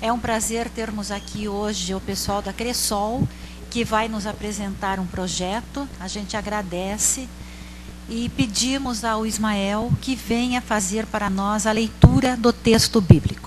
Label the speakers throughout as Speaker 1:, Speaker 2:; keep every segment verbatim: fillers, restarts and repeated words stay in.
Speaker 1: É um prazer termos aqui hoje o pessoal da Cressol, que vai nos apresentar um projeto. A gente agradece e pedimos ao Ismael que venha fazer para nós a leitura do texto bíblico.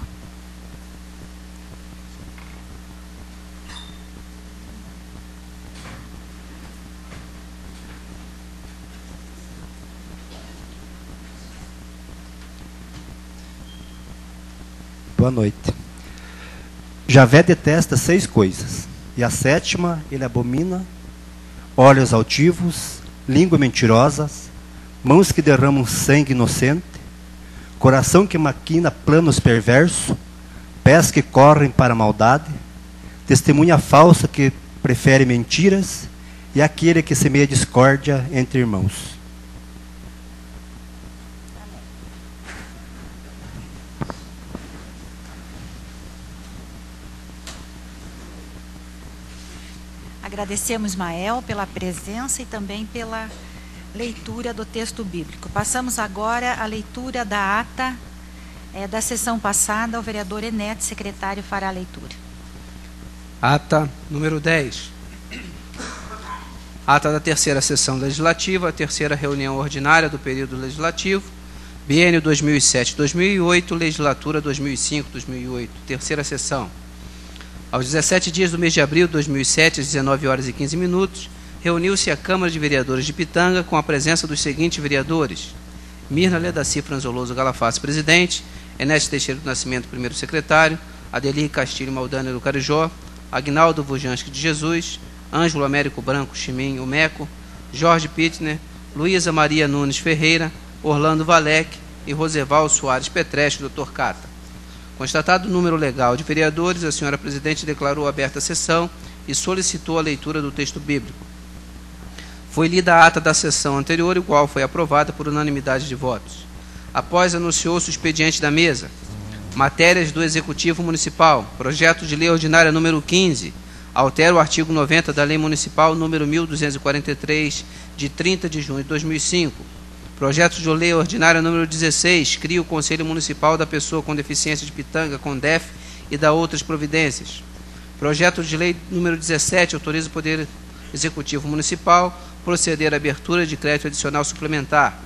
Speaker 2: Boa noite. Javé detesta seis coisas, e a sétima ele abomina: olhos altivos, língua mentirosa, mãos que derramam sangue inocente, coração que maquina planos perversos, pés que correm para a maldade, testemunha falsa que prefere mentiras, e aquele que semeia discórdia entre irmãos.
Speaker 1: Agradecemos, Ismael, pela presença e também pela leitura do texto bíblico. Passamos agora à leitura da ata é, da sessão passada. O vereador Enete, secretário, fará a leitura.
Speaker 3: Ata número dez. Ata da terceira sessão legislativa, a terceira reunião ordinária do período legislativo, biênio dois mil e sete a dois mil e oito, legislatura dois mil e cinco a dois mil e oito, terceira sessão. Aos dezessete dias do mês de abril de dois mil e sete, às dezenove horas e quinze minutos, reuniu-se a Câmara de Vereadores de Pitanga com a presença dos seguintes vereadores: Mirna Ledaci Franzoloso Galafaz, presidente; Enete Teixeira do Nascimento, primeiro secretário; Adelir Castilho Maldana do Carijó; Agnaldo Vujansky de Jesus; Ângelo Américo Branco Chimim, o Meco; Jorge Pittner; Luísa Maria Nunes Ferreira; Orlando Valec e Roseval Soares Petreschi, doutor Cata. Constatado o número legal de vereadores, a senhora presidente declarou aberta a sessão e solicitou a leitura do texto bíblico. Foi lida a ata da sessão anterior, igual foi aprovada por unanimidade de votos. Após, anunciou-se o expediente da mesa. Matérias do Executivo Municipal. Projeto de Lei Ordinária número quinze. Altera o artigo noventa da Lei Municipal número mil duzentos e quarenta e três, de trinta de junho de dois mil e cinco. Projeto de Lei Ordinária número dezesseis, cria o Conselho Municipal da Pessoa com Deficiência de Pitanga, CONDEF, e dá outras providências. Projeto de Lei número dezessete, autoriza o Poder Executivo Municipal proceder à abertura de crédito adicional suplementar.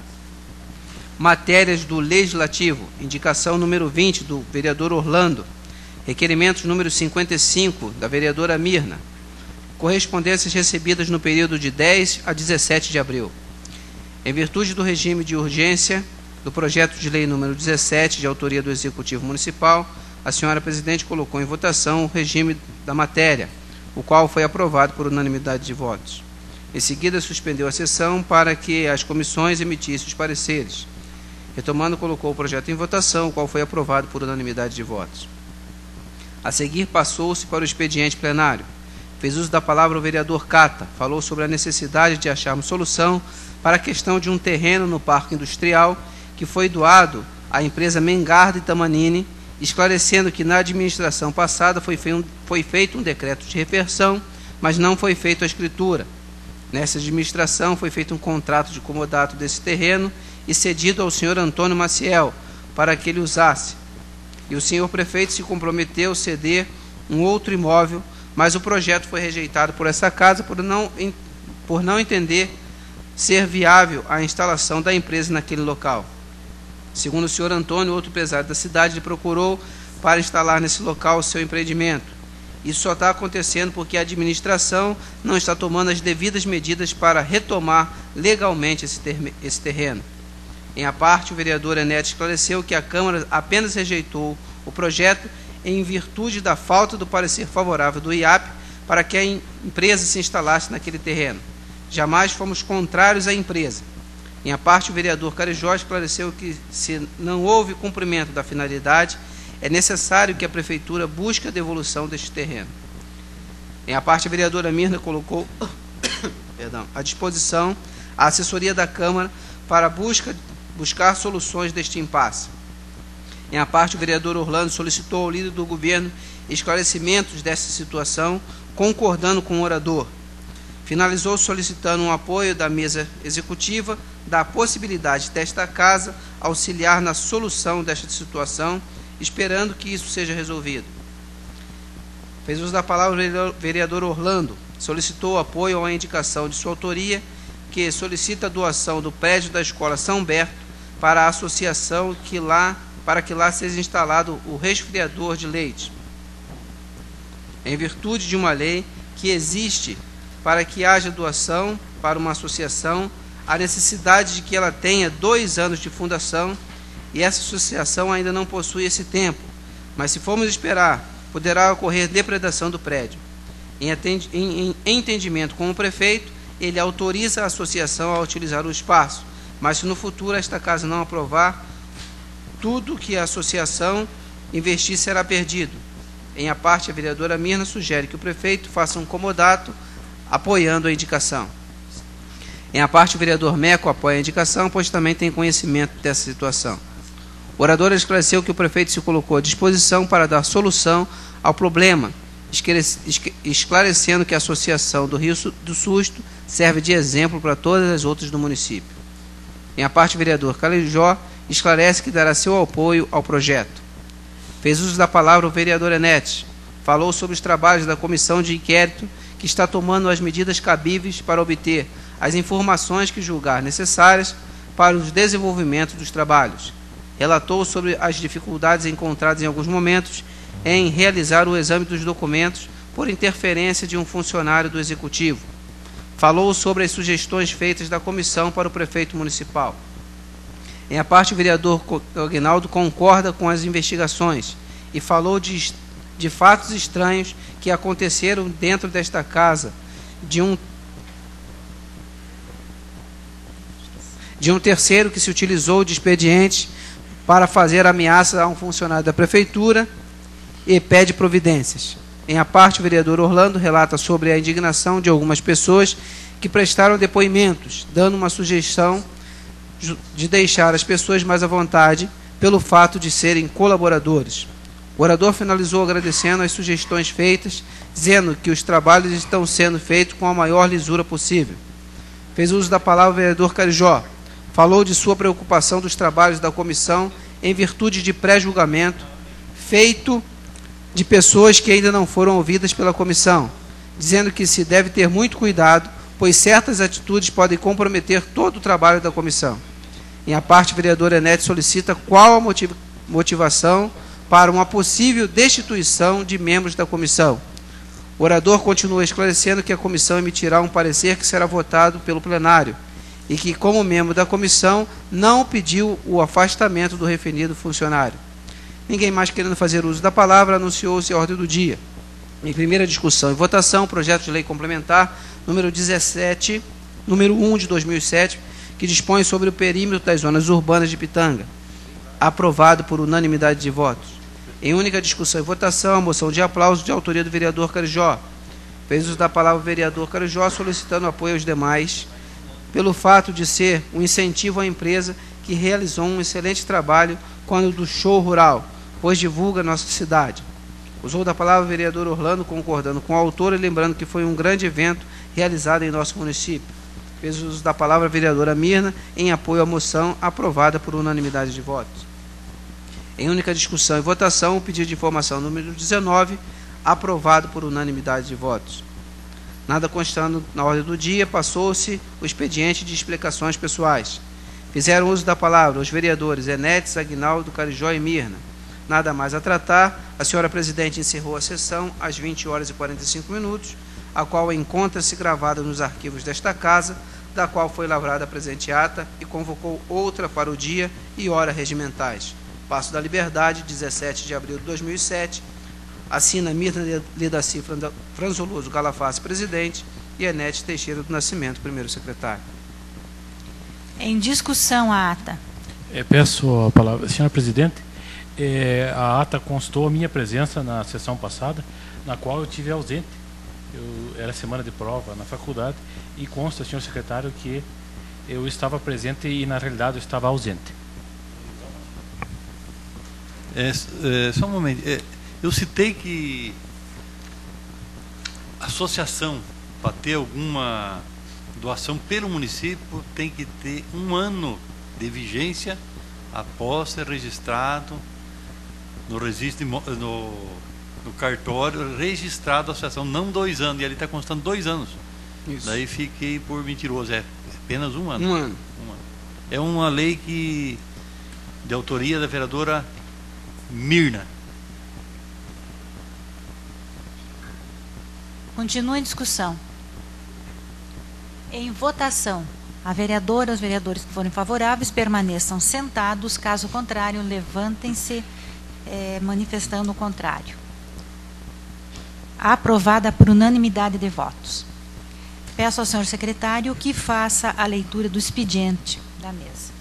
Speaker 3: Matérias do Legislativo, indicação número vinte, do vereador Orlando. Requerimentos número cinquenta e cinco, da vereadora Mirna. Correspondências recebidas no período de dez a dezessete de abril. Em virtude do regime de urgência do projeto de lei número dezessete, de autoria do Executivo Municipal, a senhora presidente colocou em votação o regime da matéria, o qual foi aprovado por unanimidade de votos. Em seguida, suspendeu a sessão para que as comissões emitissem os pareceres. Retomando, colocou o projeto em votação, o qual foi aprovado por unanimidade de votos. A seguir, passou-se para o expediente plenário. Fez uso da palavra o vereador Cata, falou sobre a necessidade de acharmos solução para a questão de um terreno no Parque Industrial que foi doado à empresa Mengarda e Tamanini, esclarecendo que na administração passada foi feito, foi feito um decreto de reversão, mas não foi feita a escritura. Nessa administração foi feito um contrato de comodato desse terreno e cedido ao senhor Antônio Maciel para que ele usasse. E o senhor prefeito se comprometeu a ceder um outro imóvel, mas o projeto foi rejeitado por essa casa por não, por não entender ser viável a instalação da empresa naquele local. Segundo o senhor Antônio, outro empresário da cidade, lhe procurou para instalar nesse local o seu empreendimento. Isso só está acontecendo porque a administração não está tomando as devidas medidas para retomar legalmente esse, ter esse terreno. Em a parte, o vereador Enete esclareceu que a Câmara apenas rejeitou o projeto em virtude da falta do parecer favorável do I A P para que a empresa se instalasse naquele terreno. Jamais fomos contrários à empresa. Em a parte, o vereador Carijó esclareceu que, se não houve cumprimento da finalidade, é necessário que a Prefeitura busque a devolução deste terreno. Em a parte, a vereadora Mirna colocou perdão, à disposição a assessoria da Câmara para busca, buscar soluções deste impasse. Em a parte, o vereador Orlando solicitou ao líder do governo esclarecimentos dessa situação, concordando com o orador. Finalizou solicitando um apoio da mesa executiva da possibilidade desta casa auxiliar na solução desta situação, esperando que isso seja resolvido. Fez uso da palavra o vereador Orlando. Solicitou apoio à indicação de sua autoria, que solicita a doação do prédio da Escola São Berto para a associação que lá, para que lá seja instalado o resfriador de leite. Em virtude de uma lei que existe para que haja doação para uma associação, a necessidade de que ela tenha dois anos de fundação, e essa associação ainda não possui esse tempo, mas se formos esperar, poderá ocorrer depredação do prédio. Em, atend em, em entendimento com o prefeito, ele autoriza a associação a utilizar o espaço, mas se no futuro esta casa não aprovar, tudo que a associação investir será perdido. Em a parte, a vereadora Mirna sugere que o prefeito faça um comodato apoiando a indicação. Em a parte, o vereador Meco apoia a indicação, pois também tem conhecimento dessa situação. O orador esclareceu que o prefeito se colocou à disposição para dar solução ao problema, esclarecendo que a Associação do Rio do Susto serve de exemplo para todas as outras do município. Em a parte, o vereador Calijó esclarece que dará seu apoio ao projeto. Fez uso da palavra o vereador Enete. Falou sobre os trabalhos da comissão de inquérito que está tomando as medidas cabíveis para obter as informações que julgar necessárias para o desenvolvimento dos trabalhos. Relatou sobre as dificuldades encontradas em alguns momentos em realizar o exame dos documentos por interferência de um funcionário do Executivo. Falou sobre as sugestões feitas da comissão para o prefeito municipal. Em a parte, o vereador Aguinaldo concorda com as investigações e falou de, de fatos estranhos que aconteceram dentro desta casa, de um, de um terceiro que se utilizou de expediente para fazer ameaça a um funcionário da prefeitura e pede providências. Em a parte, o vereador Orlando relata sobre a indignação de algumas pessoas que prestaram depoimentos, dando uma sugestão de deixar as pessoas mais à vontade pelo fato de serem colaboradores. O orador finalizou agradecendo as sugestões feitas, dizendo que os trabalhos estão sendo feitos com a maior lisura possível. Fez uso da palavra o vereador Carijó. Falou de sua preocupação dos trabalhos da comissão em virtude de pré-julgamento feito de pessoas que ainda não foram ouvidas pela comissão, dizendo que se deve ter muito cuidado, pois certas atitudes podem comprometer todo o trabalho da comissão. Em a parte, o vereador Enete solicita qual a motiv motivação para uma possível destituição de membros da comissão. O orador continua esclarecendo que a comissão emitirá um parecer que será votado pelo plenário e que, como membro da comissão, não pediu o afastamento do referido funcionário. Ninguém mais querendo fazer uso da palavra, anunciou-se a ordem do dia. Em primeira discussão e votação, projeto de lei complementar número dezessete, número um de dois mil e sete, que dispõe sobre o perímetro das zonas urbanas de Pitanga, aprovado por unanimidade de votos. Em única discussão e votação, a moção de aplauso de autoria do vereador Carijó. Fez uso da palavra o vereador Carijó, solicitando apoio aos demais, pelo fato de ser um incentivo à empresa que realizou um excelente trabalho quando do show rural, pois divulga nossa cidade. Usou da palavra o vereador Orlando, concordando com o autor e lembrando que foi um grande evento realizado em nosso município. Fez uso da palavra a vereadora Mirna, em apoio à moção aprovada por unanimidade de votos. Em única discussão e votação, o pedido de informação número dezenove, aprovado por unanimidade de votos. Nada constando na ordem do dia, passou-se o expediente de explicações pessoais. Fizeram uso da palavra os vereadores Enetes, Aguinaldo, Carijó e Mirna. Nada mais a tratar, a senhora presidente encerrou a sessão às vinte horas e quarenta e cinco minutos, a qual encontra-se gravada nos arquivos desta casa, da qual foi lavrada a presente ata e convocou outra para o dia e hora regimentais. Paço da Liberdade, dezessete de abril de dois mil e sete, assina Mirna Lidaci Franzoloso Galafaz, presidente, e Enete Teixeira do Nascimento, primeiro secretário.
Speaker 1: Em discussão a ata.
Speaker 4: É, peço a palavra. Senhora presidente, é, a ata constou a minha presença na sessão passada, na qual eu tive ausente. Eu, era semana de prova na faculdade, e consta, senhor secretário, que eu estava presente e, na realidade, eu estava ausente.
Speaker 5: É, é, só um momento. É, eu citei que a associação, para ter alguma doação pelo município, tem que ter um ano de vigência após ser registrado no registro, no no cartório registrado a associação, não dois anos, e ali está constando dois anos.
Speaker 3: Isso.
Speaker 5: Daí fiquei por mentiroso, é apenas um ano.
Speaker 3: Um ano.
Speaker 5: Um ano. É uma lei que de autoria da vereadora Mirna.
Speaker 1: Continua em discussão. Em votação, a vereadora, os vereadores que forem favoráveis permaneçam sentados, caso contrário, levantem-se eh, manifestando o contrário. Aprovada por unanimidade de votos. Peço ao senhor secretário que faça a leitura do expediente da mesa.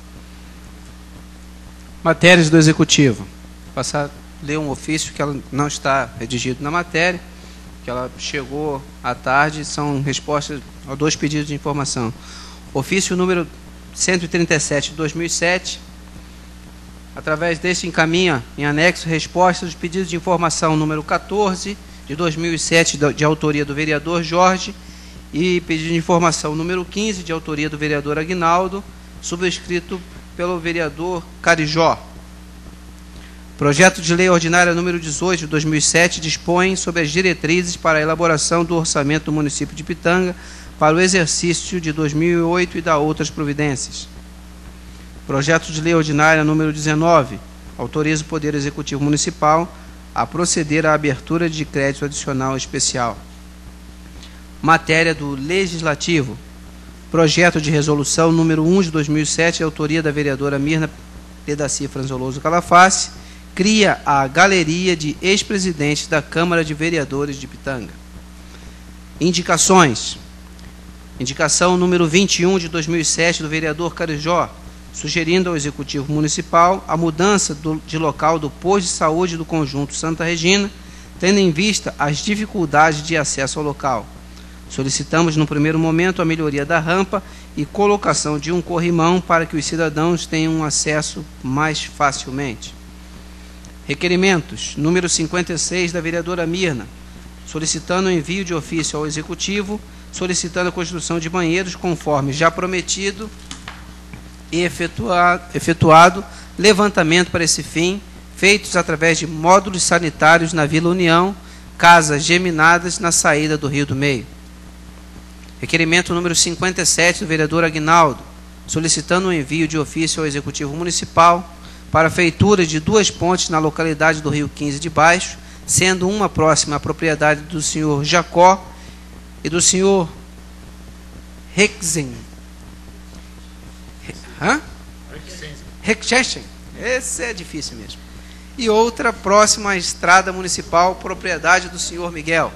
Speaker 3: Matérias do Executivo. Passar a ler um ofício que ela não está redigido na matéria, que ela chegou à tarde, são respostas a dois pedidos de informação. Ofício número cento e trinta e sete de dois mil e sete. Através deste encaminha em anexo respostas dos pedidos de informação número quatorze de dois mil e sete, de autoria do vereador Jorge, e pedido de informação número quinze, de autoria do vereador Aguinaldo, subscrito pelo vereador Carijó. Projeto de Lei Ordinária número dezoito, de dois mil e sete, dispõe sobre as diretrizes para a elaboração do orçamento do município de Pitanga para o exercício de dois mil e oito e da outras providências. Projeto de Lei Ordinária número dezenove, autoriza o Poder Executivo Municipal a proceder à abertura de crédito adicional especial. Matéria do Legislativo. Projeto de Resolução número um de dois mil e sete, autoria da vereadora Mirna Pedaci Franzoloso Calafate, cria a Galeria de Ex-Presidentes da Câmara de Vereadores de Pitanga. Indicações. Indicação número vinte e um de dois mil e sete do vereador Carijó, sugerindo ao Executivo Municipal a mudança do, de local do posto de saúde do Conjunto Santa Regina, tendo em vista as dificuldades de acesso ao local. Solicitamos, no primeiro momento, a melhoria da rampa e colocação de um corrimão para que os cidadãos tenham acesso mais facilmente. Requerimentos. Número cinquenta e seis, da vereadora Mirna, solicitando o envio de ofício ao Executivo, solicitando a construção de banheiros conforme já prometido e efetuado, efetuado levantamento para esse fim, feitos através de módulos sanitários na Vila União, casas geminadas na saída do Rio do Meio. Requerimento número cinquenta e sete, do vereador Aguinaldo, solicitando o envio de ofício ao Executivo Municipal para a feitura de duas pontes na localidade do Rio quinze de Baixo, sendo uma próxima à propriedade do senhor Jacó e do senhor Rexen. Hã? Rexen. Esse é difícil mesmo. E outra próxima à estrada municipal, propriedade do senhor Miguel.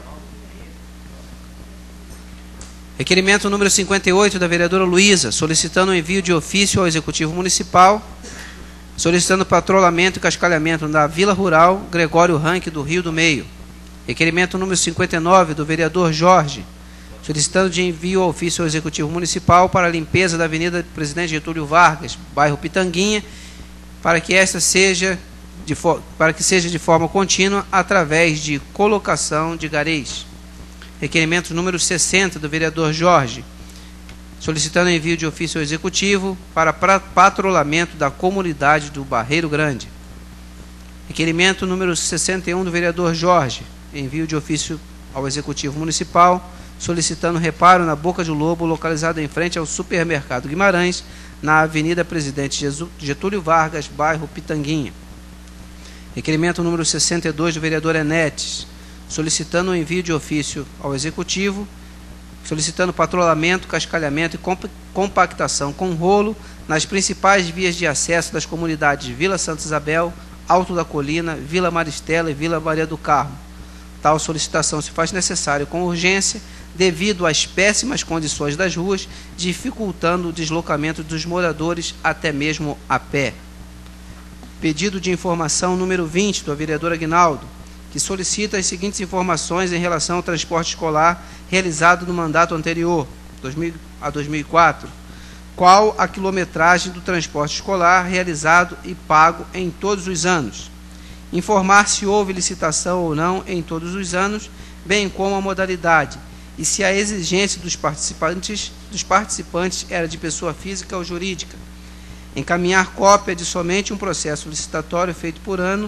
Speaker 3: Requerimento número cinquenta e oito, da vereadora Luísa, solicitando o envio de ofício ao Executivo Municipal, solicitando patrulhamento e cascalhamento da Vila Rural Gregório Ranque do Rio do Meio. Requerimento número cinquenta e nove, do vereador Jorge, solicitando de envio ao ofício ao Executivo Municipal para a limpeza da Avenida Presidente Getúlio Vargas, bairro Pitanguinha, para que esta seja de, para que seja de forma contínua através de colocação de gareis. Requerimento número sessenta, do vereador Jorge, solicitando envio de ofício ao Executivo para patrulhamento da comunidade do Barreiro Grande. Requerimento número sessenta e um, do vereador Jorge, envio de ofício ao Executivo Municipal, solicitando reparo na Boca de Lobo, localizado em frente ao Supermercado Guimarães, na Avenida Presidente Getúlio Vargas, bairro Pitanguinha. Requerimento número sessenta e dois, do vereador Enetes, solicitando o envio de ofício ao Executivo, solicitando patrulhamento, cascalhamento e compactação com rolo nas principais vias de acesso das comunidades Vila Santa Isabel, Alto da Colina, Vila Maristela e Vila Maria do Carmo. Tal solicitação se faz necessário com urgência, devido às péssimas condições das ruas, dificultando o deslocamento dos moradores até mesmo a pé. Pedido de informação número vinte, do vereador Aguinaldo, que solicita as seguintes informações em relação ao transporte escolar realizado no mandato anterior, a dois mil e quatro. Qual a quilometragem do transporte escolar realizado e pago em todos os anos? Informar se houve licitação ou não em todos os anos, bem como a modalidade, e se a exigência dos participantes, dos participantes era de pessoa física ou jurídica. Encaminhar cópia de somente um processo licitatório feito por ano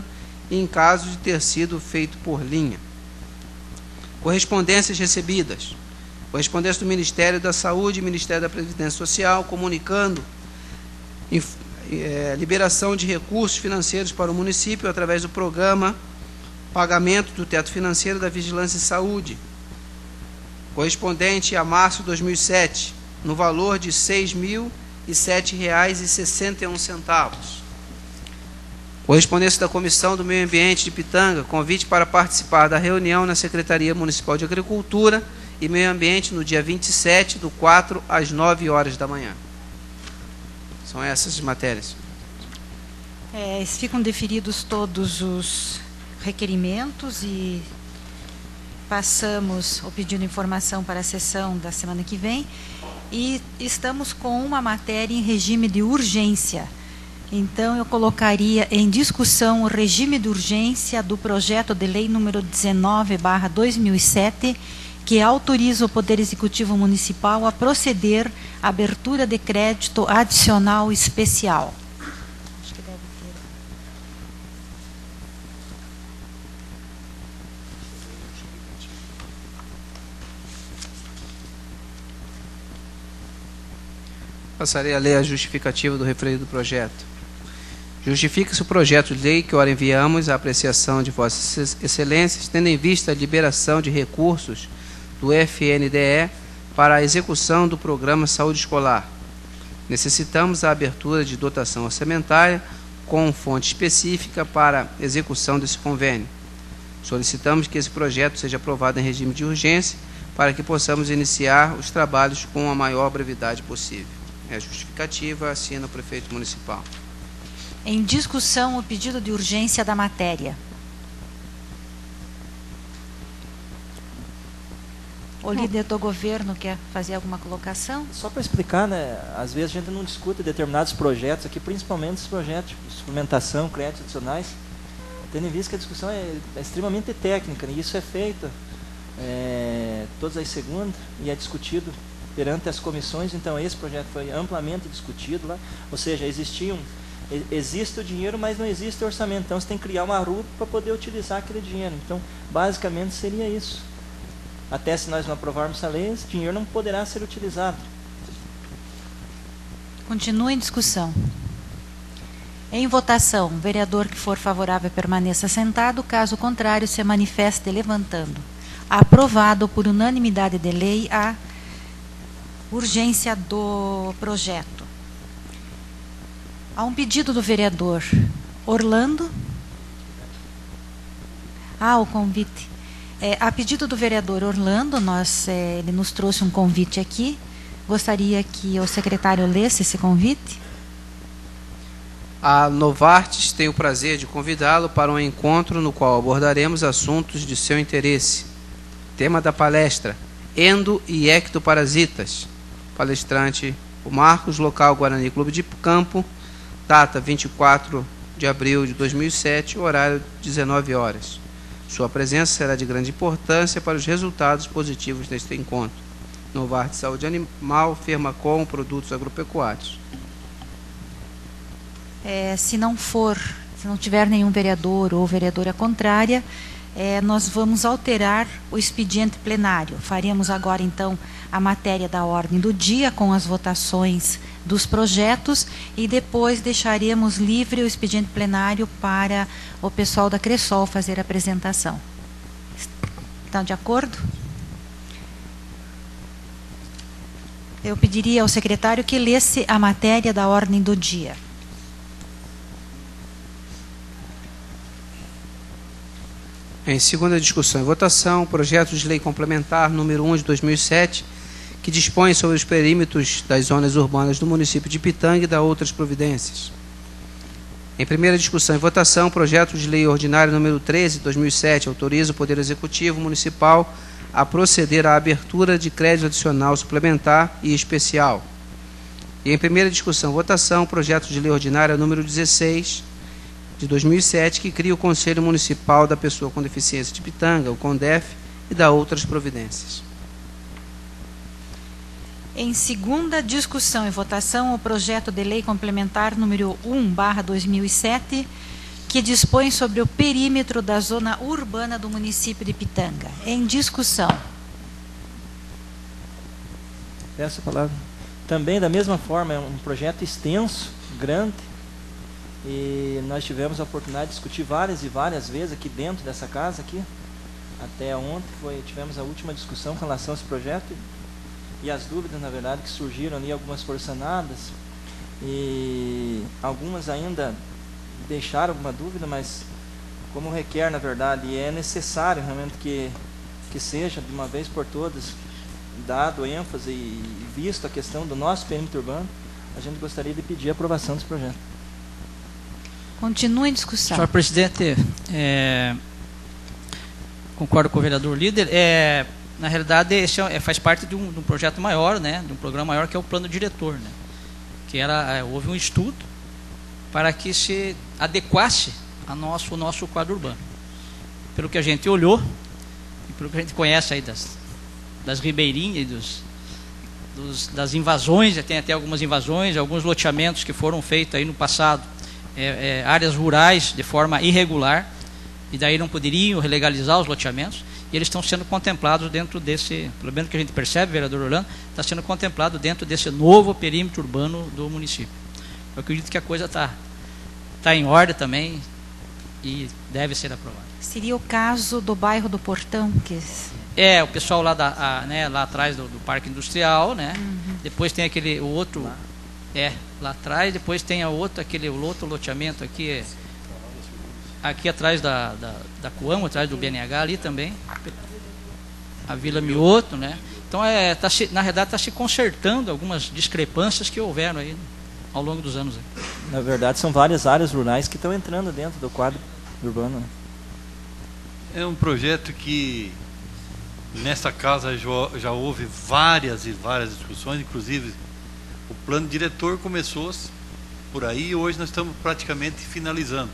Speaker 3: e em caso de ter sido feito por linha. Correspondências recebidas. Correspondência do Ministério da Saúde e Ministério da Previdência Social, comunicando é, liberação de recursos financeiros para o município através do programa Pagamento do Teto Financeiro da Vigilância em Saúde, correspondente a março de dois mil e sete, no valor de seis mil e sete reais e sessenta e um centavos. Correspondência da Comissão do Meio Ambiente de Pitanga, convite para participar da reunião na Secretaria Municipal de Agricultura e Meio Ambiente no dia vinte e sete do quatro às nove horas da manhã. São essas as matérias.
Speaker 1: É, ficam deferidos todos os requerimentos e passamos o pedido de informação para a sessão da semana que vem e estamos com uma matéria em regime de urgência. Então, eu colocaria em discussão o regime de urgência do projeto de lei número dezenove barra dois mil e sete, que autoriza o Poder Executivo Municipal a proceder à abertura de crédito adicional especial. Acho que deve ter.
Speaker 3: Passarei a ler a justificativa do referido do projeto. Justifica-se o projeto de lei que ora enviamos à apreciação de Vossas Excelências, tendo em vista a liberação de recursos do F N D E para a execução do Programa Saúde Escolar. Necessitamos a abertura de dotação orçamentária com fonte específica para a execução desse convênio. Solicitamos que esse projeto seja aprovado em regime de urgência para que possamos iniciar os trabalhos com a maior brevidade possível. É a justificativa, assina o prefeito municipal.
Speaker 1: Em discussão, o pedido de urgência da matéria. O líder do governo quer fazer alguma colocação?
Speaker 6: Só para explicar, né? Às vezes a gente não discute determinados projetos aqui, principalmente os projetos de suplementação, créditos adicionais, tendo em vista que a discussão é, é extremamente técnica, e isso é feito é, todas as segundas e é discutido perante as comissões. Então esse projeto foi amplamente discutido lá, ou seja, existiam existe o dinheiro, mas não existe o orçamento. Então você tem que criar uma R U P para poder utilizar aquele dinheiro. Então, basicamente seria isso. Até se nós não aprovarmos essa lei, esse dinheiro não poderá ser utilizado.
Speaker 1: Continua em discussão. Em votação, o vereador que for favorável permaneça sentado, caso contrário, se manifeste levantando. Aprovado por unanimidade de lei a urgência do projeto. Há um pedido do vereador Orlando. Ah, o convite. É, a pedido do vereador Orlando, nós, é, ele nos trouxe um convite aqui. Gostaria que o secretário lesse esse convite.
Speaker 3: A Novartis tem o prazer de convidá-lo para um encontro no qual abordaremos assuntos de seu interesse. Tema da palestra: endo e ectoparasitas. Palestrante: o Marcos, local Guarani Clube de Campo. Data vinte e quatro de abril de dois mil e sete, horário dezenove horas. Sua presença será de grande importância para os resultados positivos deste encontro. Novartis Saúde Animal, Fermacom, Produtos Agropecuários.
Speaker 1: É, se não for, se não tiver nenhum vereador ou vereadora contrária, é, nós vamos alterar o expediente plenário. Faremos agora, então, a matéria da ordem do dia com as votações dos projetos e depois deixaremos livre o expediente plenário para o pessoal da Cressol fazer a apresentação. Estão de acordo? Eu pediria ao secretário que lesse a matéria da ordem do dia.
Speaker 3: Em segunda discussão e votação, projeto de lei complementar número um de dois mil e sete, que dispõe sobre os perímetros das zonas urbanas do município de Pitanga e da outras providências. Em primeira discussão e votação, projeto de lei ordinário número treze de dois mil e sete, autoriza o Poder Executivo Municipal a proceder à abertura de crédito adicional suplementar e especial. E em primeira discussão e votação, projeto de lei ordinária número dezesseis de dois mil e sete, que cria o Conselho Municipal da Pessoa com Deficiência de Pitanga, o CONDEF, e da outras providências.
Speaker 1: Em segunda discussão e votação, o projeto de lei complementar número um barra dois mil e sete, que dispõe sobre o perímetro da zona urbana do município de Pitanga. Em discussão.
Speaker 6: Peço a palavra. Também, da mesma forma, é um projeto extenso, grande, e nós tivemos a oportunidade de discutir várias e várias vezes aqui dentro dessa casa, aqui. Até ontem foi, tivemos a última discussão com relação a esse projeto, e as dúvidas, na verdade, que surgiram ali, algumas forçanadas, e algumas ainda deixaram alguma dúvida, mas como requer, na verdade, e é necessário realmente que, que seja, de uma vez por todas, dado ênfase e visto a questão do nosso perímetro urbano, a gente gostaria de pedir a aprovação desse projeto.
Speaker 1: Continua em discussão.
Speaker 7: Senhor presidente, é, concordo com o vereador líder. É, na realidade, esse é, faz parte de um, de um projeto maior, né, de um programa maior, que é o plano diretor, né, que era, houve um estudo para que se adequasse a nosso, o nosso quadro urbano. Pelo que a gente olhou, e pelo que a gente conhece aí das, das ribeirinhas e dos, dos, das invasões, tem até algumas invasões, alguns loteamentos que foram feitos aí no passado, é, é, áreas rurais de forma irregular, e daí não poderiam relegalizar os loteamentos, e eles estão sendo contemplados dentro desse, pelo menos que a gente percebe, vereador Orlando, está sendo contemplado dentro desse novo perímetro urbano do município. Eu acredito que a coisa está tá em ordem também e deve ser aprovada.
Speaker 1: Seria o caso do bairro do Portão, que...
Speaker 7: É, o pessoal lá, da, a, né, lá atrás do, do Parque Industrial, né? Uhum. Depois tem aquele, o outro, lá. é, lá atrás, depois tem a outro, aquele o outro loteamento aqui, é, aqui atrás da, da, da Coamo, atrás do B N H ali também, a Vila Mioto, né? Então, é, tá se, na verdade, está se consertando algumas discrepâncias que houveram aí ao longo dos anos.
Speaker 6: Na verdade, são várias áreas rurais que estão entrando dentro do quadro urbano. Né?
Speaker 5: É um projeto que nesta casa já, já houve várias e várias discussões, inclusive o plano diretor começou por aí e hoje nós estamos praticamente finalizando.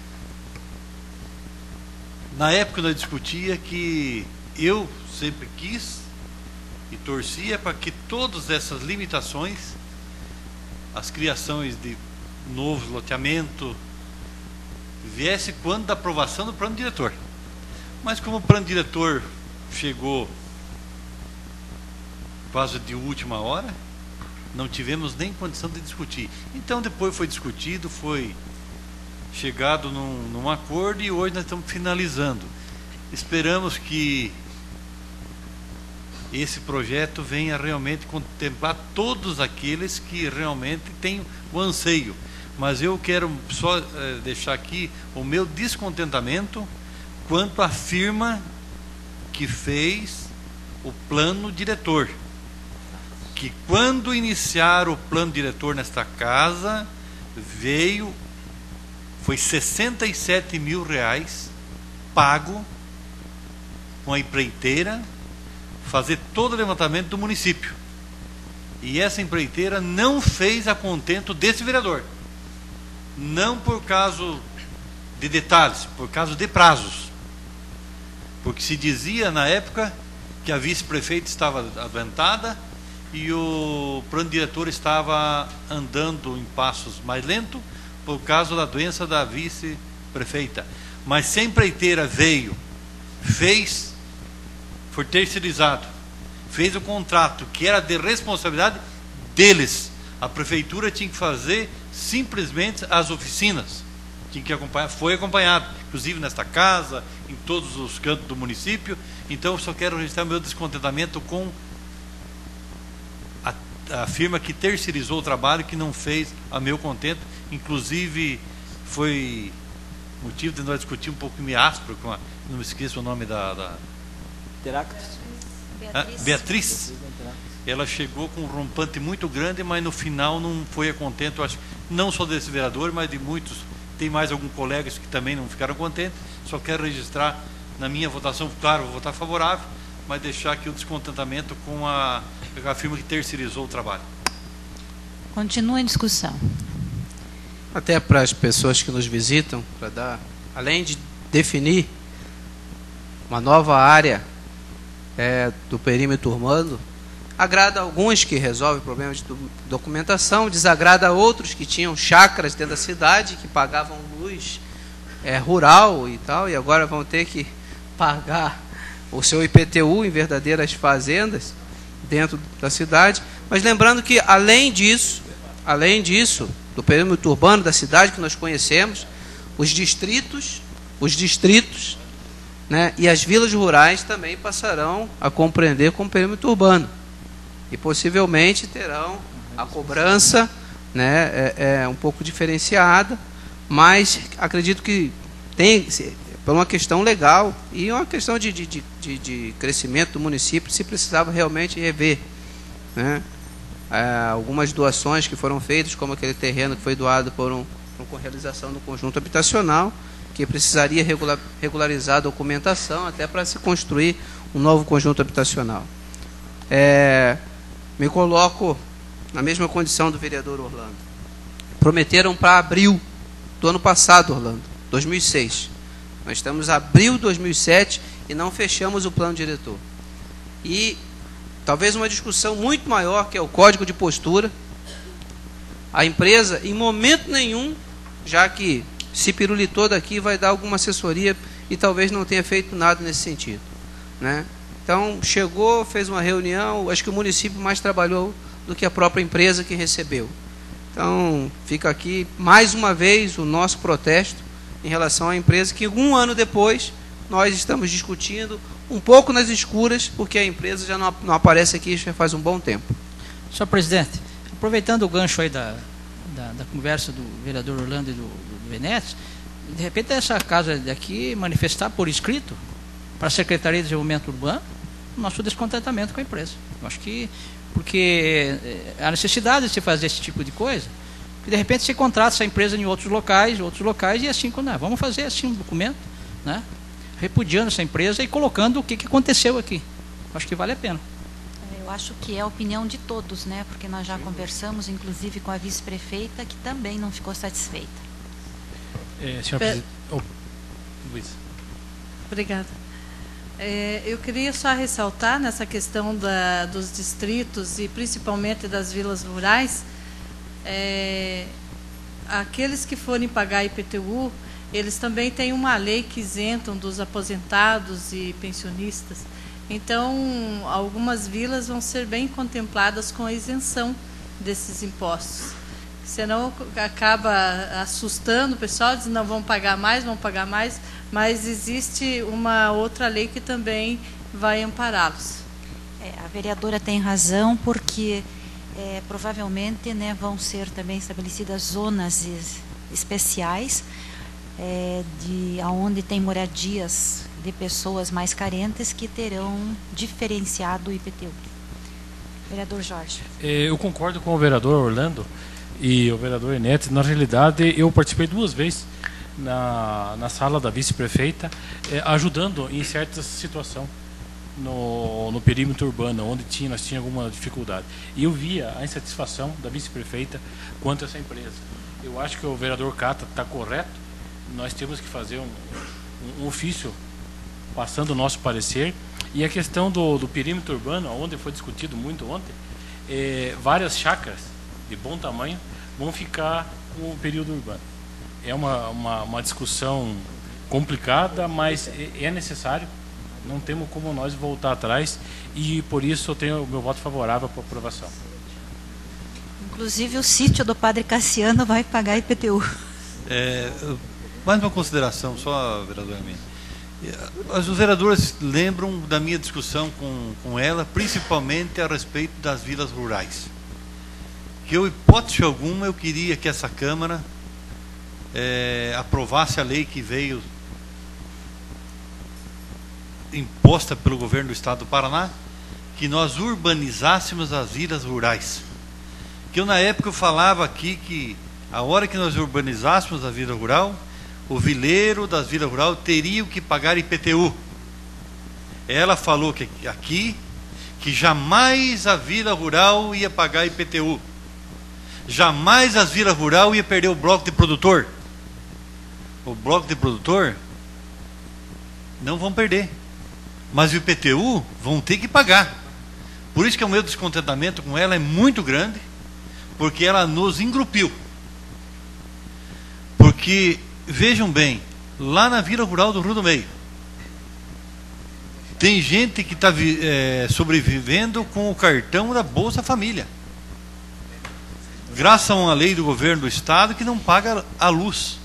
Speaker 5: Na época nós discutia que eu sempre quis e torcia para que todas essas limitações, as criações de novos loteamentos, viesse quando da aprovação do plano diretor. Mas como o plano diretor chegou quase de última hora, não tivemos nem condição de discutir. Então depois foi discutido, foi chegado num, num acordo e hoje nós estamos finalizando. Esperamos que esse projeto venha realmente contemplar todos aqueles que realmente têm o anseio. Mas eu quero só eh, deixar aqui o meu descontentamento quanto à firma que fez o plano diretor. Que quando iniciaram o plano diretor nesta casa, veio, foi sessenta e sete mil reais pago com a empreiteira, fazer todo o levantamento do município. E essa empreiteira não fez a contento desse vereador. Não por causa de detalhes, por causa de prazos. Porque se dizia na época que a vice-prefeita estava adoentada e o plano diretor estava andando em passos mais lentos por causa da doença da vice-prefeita. Mas se a empreiteira veio, fez, foi terceirizado, fez o contrato que era de responsabilidade deles. A prefeitura tinha que fazer simplesmente as oficinas, tinha que acompanhar, foi acompanhado, inclusive nesta casa, em todos os cantos do município. Então eu só quero registrar meu descontentamento com a, a firma que terceirizou o trabalho, que não fez a meu contento. Inclusive foi motivo de nós discutir um pouco meio áspero com a, não me esqueço o nome da, da...
Speaker 6: Beatriz.
Speaker 5: Ah, Beatriz. Ela chegou com um rompante muito grande, mas no final não foi a contento, eu acho, não só desse vereador, mas de muitos. Tem mais alguns colegas que também não ficaram contentes. Só quero registrar na minha votação, claro, vou votar favorável, mas deixar aqui o descontentamento com a, a firma que terceirizou o trabalho.
Speaker 1: Continua em discussão.
Speaker 3: Até para as pessoas que nos visitam, para dar, além de definir uma nova área é, do perímetro urbano, agrada a alguns que resolvem problemas de documentação, desagrada a outros que tinham chácaras dentro da cidade, que pagavam luz é, rural e tal, e agora vão ter que pagar o seu I P T U em verdadeiras fazendas dentro da cidade. Mas lembrando que, além disso, além disso, do perímetro urbano da cidade que nós conhecemos, os distritos, os distritos, né, e as vilas rurais também passarão a compreender como perímetro urbano. E possivelmente terão a cobrança, né, é, é um pouco diferenciada, mas acredito que tem, por uma questão legal e uma questão de, de, de, de crescimento do município, se precisava realmente rever, né, é, algumas doações que foram feitas, como aquele terreno que foi doado por um, com realização do conjunto habitacional, que precisaria regular, regularizar a documentação até para se construir um novo conjunto habitacional. É, me coloco na mesma condição do vereador Orlando. Prometeram para abril do ano passado, Orlando, dois mil e seis. Nós estamos em abril de dois mil e sete e não fechamos o plano diretor. E talvez uma discussão muito maior, que é o código de postura. A empresa, em momento nenhum, já que se pirulitou daqui, vai dar alguma assessoria e talvez não tenha feito nada nesse sentido, né? Então, chegou, fez uma reunião, acho que o município mais trabalhou do que a própria empresa que recebeu. Então, fica aqui, mais uma vez, o nosso protesto em relação à empresa, que um ano depois, nós estamos discutindo um pouco nas escuras, porque a empresa já não, não aparece aqui já faz um bom tempo.
Speaker 7: Senhor presidente, aproveitando o gancho aí da, da, da conversa do vereador Orlando e do, do Venetes, de repente essa casa daqui manifestar por escrito para a Secretaria de Desenvolvimento Urbano o nosso descontentamento com a empresa. Eu acho que, porque a necessidade de se fazer esse tipo de coisa, que de repente se contrata essa empresa em outros locais, outros locais, e assim, quando, ah, vamos fazer assim um documento, né, repudiando essa empresa e colocando o que, que aconteceu aqui. Eu acho que vale a pena.
Speaker 1: Eu acho que é a opinião de todos, né, porque nós já conversamos, inclusive, com a vice-prefeita, que também não ficou satisfeita.
Speaker 4: É, senhor presidente. Oh, Luiz.
Speaker 8: Obrigada. É, eu queria só ressaltar nessa questão da, dos distritos e principalmente das vilas rurais, é, aqueles que forem pagar I P T U, eles também têm uma lei que isentam dos aposentados e pensionistas. Então, algumas vilas vão ser bem contempladas com a isenção desses impostos. Senão acaba assustando o pessoal, diz não, vão pagar mais, vão pagar mais, mas existe uma outra lei que também vai ampará-los.
Speaker 1: É, a vereadora tem razão, porque é, provavelmente, né, vão ser também estabelecidas zonas es, especiais, é, de onde tem moradias de pessoas mais carentes que terão diferenciado o I P T U. Vereador Jorge.
Speaker 4: Eu concordo com o vereador Orlando e o vereador Enetes. Na realidade, eu participei duas vezes na, na sala da vice-prefeita, eh, ajudando em certa situação no, no perímetro urbano, onde tinha, nós tínhamos alguma dificuldade. E eu via a insatisfação da vice-prefeita quanto a essa empresa. Eu acho que o vereador Cata está correto. Nós temos que fazer um, um, um ofício passando o nosso parecer. E a questão do, do perímetro urbano, onde foi discutido muito ontem, eh, várias chácaras de bom tamanho vão ficar com o período urbano. É uma, uma, uma discussão complicada, mas é necessário, não temos como nós voltar atrás, e por isso eu tenho o meu voto favorável para a aprovação.
Speaker 1: Inclusive o sítio do Padre Cassiano vai pagar I P T U.
Speaker 5: É, mais uma consideração só, vereador Amin. Os vereadores lembram da minha discussão com, com ela, principalmente a respeito das vilas rurais. Que eu, hipótese alguma, eu queria que essa Câmara é, aprovasse a lei que veio imposta pelo governo do Estado do Paraná, que nós urbanizássemos as vilas rurais. Que eu, na época, eu falava aqui que a hora que nós urbanizássemos a vila rural, o vileiro das vilas rurais teria que pagar I P T U. Ela falou que aqui que jamais a vila rural ia pagar I P T U. Jamais as vilas rurais ia perder o bloco de produtor. O bloco de produtor não vão perder, mas o I P T U vão ter que pagar. Por isso que o meu descontentamento com ela é muito grande, porque ela nos engrupiu. Porque, vejam bem, lá na Vila Rural do Rio do Meio. Tem gente que está é, sobrevivendo com o cartão da Bolsa Família, graças a uma lei do governo do estado que não paga a luz.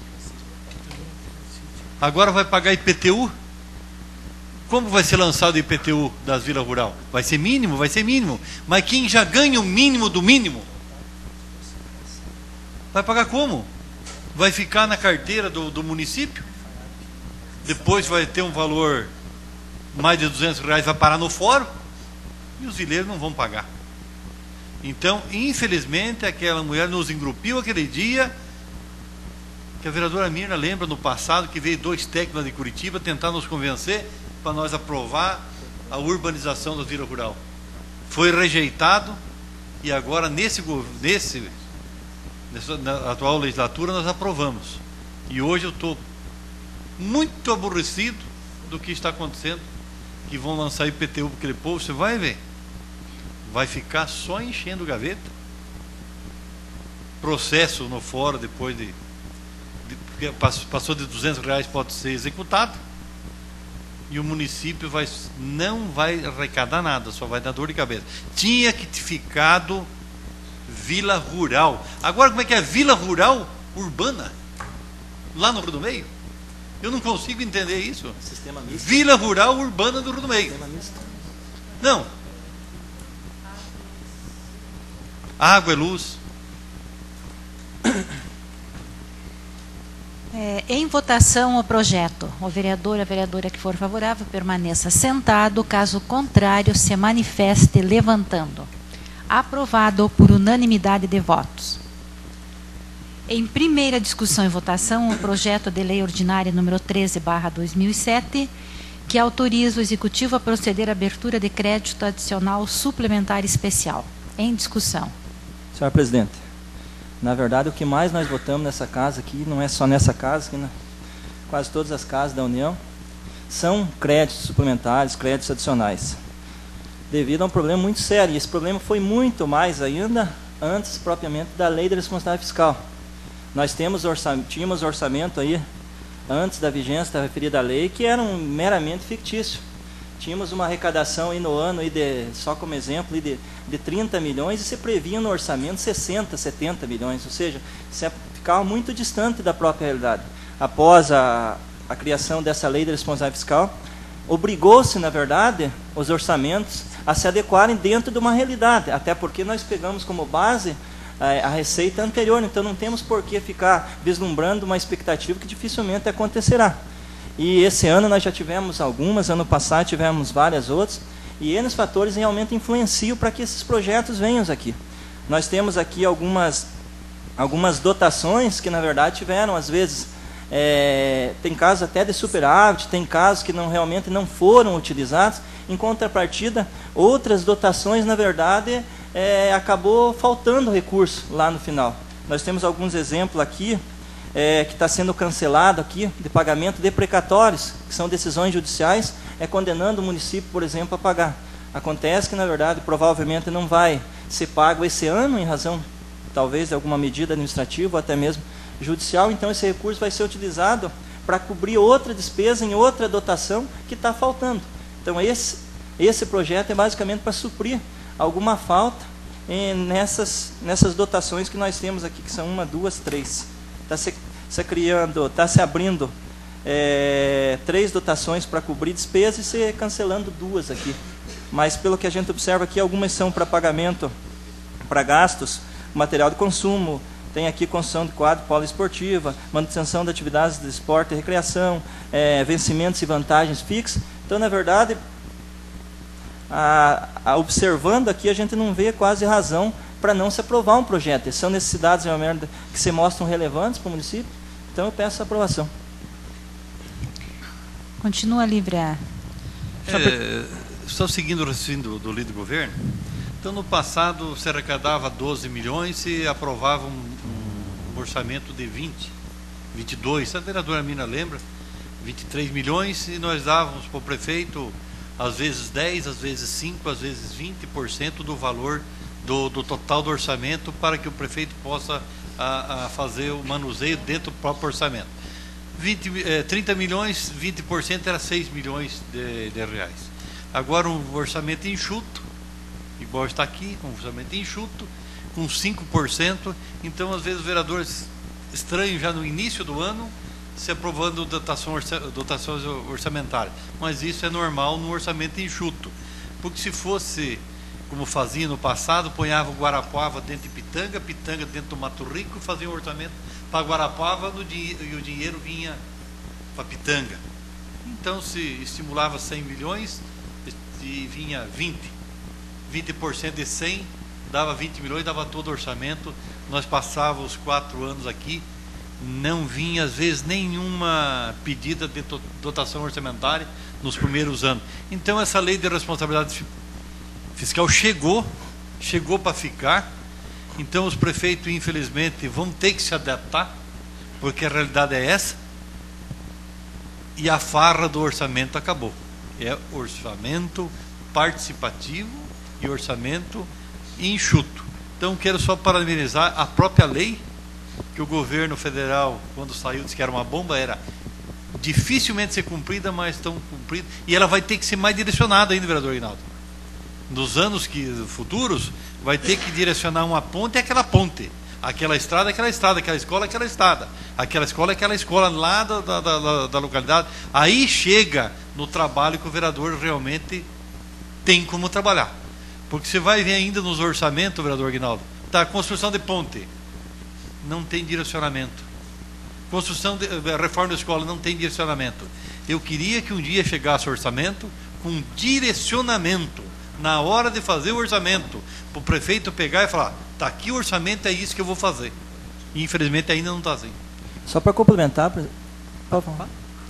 Speaker 5: Agora vai pagar I P T U? Como vai ser lançado o I P T U das vilas rural? Vai ser mínimo? Vai ser mínimo. Mas quem já ganha o mínimo do mínimo, vai pagar como? Vai ficar na carteira do, do município? Depois vai ter um valor mais de duzentos reais, vai parar no fórum? E os vileiros não vão pagar. Então, infelizmente, aquela mulher nos engrupiu aquele dia, que a vereadora Mirna lembra no passado que veio dois técnicos de Curitiba tentar nos convencer para nós aprovar a urbanização da vila rural. Foi rejeitado e agora nesse, nesse, nessa na atual legislatura nós aprovamos. E hoje eu estou muito aborrecido do que está acontecendo, que vão lançar I P T U para aquele povo. Você vai ver, vai ficar só enchendo gaveta, processo no fórum depois de, de porque passou de duzentos reais, pode ser executado, e o município vai, não vai arrecadar nada, só vai dar dor de cabeça. Tinha que ter ficado vila rural. Agora como é que é vila rural urbana lá no Rio do Meio? Eu não consigo entender isso.
Speaker 6: Sistema misto.
Speaker 5: Vila rural urbana do Rio do Meio.
Speaker 6: Sistema misto.
Speaker 5: Não. Água e luz.
Speaker 1: É, em votação o projeto. O vereador, a vereadora que for favorável, permaneça sentado. Caso contrário, se manifeste levantando. Aprovado por unanimidade de votos. Em primeira discussão e votação, o projeto de lei ordinária número treze barra dois mil e sete, que autoriza o Executivo a proceder à abertura de crédito adicional suplementar especial. Em discussão.
Speaker 6: Senhor presidente, na verdade o que mais nós votamos nessa casa aqui, não é só nessa casa, aqui na, quase todas as casas da União, são créditos suplementares, créditos adicionais, devido a um problema muito sério. E esse problema foi muito mais ainda antes propriamente da lei da responsabilidade fiscal. Nós temos orçamento, tínhamos orçamento aí, antes da vigência da referida lei, que era um meramente fictício. Tínhamos uma arrecadação aí no ano, aí de, só como exemplo, aí de, de trinta milhões, e se previa no orçamento sessenta, setenta milhões, ou seja, se ficava muito distante da própria realidade. Após a, a criação dessa lei da responsabilidade fiscal, obrigou-se, na verdade, os orçamentos a se adequarem dentro de uma realidade, até porque nós pegamos como base a receita anterior, então não temos por que ficar vislumbrando uma expectativa que dificilmente acontecerá. E esse ano nós já tivemos algumas, ano passado tivemos várias outras, e N fatores realmente influenciam para que esses projetos venham aqui. Nós temos aqui algumas, algumas dotações que na verdade tiveram, às vezes, é, tem casos até de superávit, tem casos que não, realmente não foram utilizados, em contrapartida, outras dotações, na verdade, É, acabou faltando recurso lá no final. Nós temos alguns exemplos aqui, é, que está sendo cancelado aqui, de pagamento de precatórios, que são decisões judiciais, é condenando o município, por exemplo, a pagar. Acontece que, na verdade, provavelmente não vai ser pago esse ano, em razão, talvez, de alguma medida administrativa, ou até mesmo judicial, então esse recurso vai ser utilizado para cobrir outra despesa em outra dotação que está faltando. Então, esse, esse projeto é basicamente para suprir alguma falta eh, nessas, nessas dotações que nós temos aqui, que são uma, duas, três. Está se, se criando, está se abrindo eh, três dotações para cobrir despesas e se cancelando duas aqui. Mas pelo que a gente observa aqui, algumas são para pagamento, para gastos, material de consumo, tem aqui construção de quadro poliesportiva, manutenção de atividades de esporte e recreação, eh, vencimentos e vantagens fixas. Então, na verdade, A, a, observando aqui, a gente não vê quase razão para não se aprovar um projeto. E são necessidades que se mostram relevantes para o município, então eu peço a aprovação.
Speaker 1: Continua livre a...
Speaker 5: É, estou seguindo o raciocínio do, do líder do governo. Então, no passado, se arrecadava doze milhões e aprovava um, um orçamento de vinte, vinte e dois, a vereadora Mina lembra, vinte e três milhões, e nós dávamos para o prefeito às vezes dez, às vezes cinco, às vezes vinte por cento do valor do, do total do orçamento, para que o prefeito possa a, a fazer o manuseio dentro do próprio orçamento. vinte, eh, trinta milhões, vinte por cento era seis milhões de, de reais. Agora um orçamento enxuto, igual está aqui, um orçamento enxuto, com cinco por cento. Então, às vezes, os vereadores estranham já no início do ano se aprovando dotação orça, dotações orçamentárias. Mas isso é normal no orçamento enxuto. Porque se fosse, como fazia no passado, ponhava o Guarapuava dentro de Pitanga, Pitanga dentro do Mato Rico, fazia um orçamento para Guarapuava no e o dinheiro vinha para Pitanga. Então, se estimulava cem milhões e vinha vinte. vinte por cento de cem dava vinte milhões, dava todo o orçamento. Nós passávamos os quatro anos aqui, não vinha às vezes nenhuma pedida de dotação orçamentária nos primeiros anos. Então essa lei de responsabilidade fiscal chegou, chegou para ficar. Então os prefeitos, infelizmente, vão ter que se adaptar, porque a realidade é essa. E a farra do orçamento acabou. É orçamento participativo e orçamento enxuto. Então quero só parabenizar a própria lei, que o governo federal, quando saiu, disse que era uma bomba, era dificilmente ser cumprida, mas tão cumprida, e ela vai ter que ser mais direcionada ainda, vereador Reinaldo. Nos anos que, futuros, vai ter que direcionar uma ponte, é aquela ponte, aquela estrada, é aquela estrada, aquela escola, é aquela estrada, aquela escola, é aquela escola lá da, da, da, da localidade. Aí chega no trabalho que o vereador realmente tem como trabalhar. Porque você vai ver ainda nos orçamentos, vereador Aguinaldo, tá, construção de ponte, não tem direcionamento. Construção de reforma da escola, não tem direcionamento. Eu queria que um dia chegasse o orçamento com direcionamento, na hora de fazer o orçamento, para o prefeito pegar e falar, tá aqui o orçamento, é isso que eu vou fazer. E, infelizmente ainda não está assim.
Speaker 6: Só para complementar, por favor.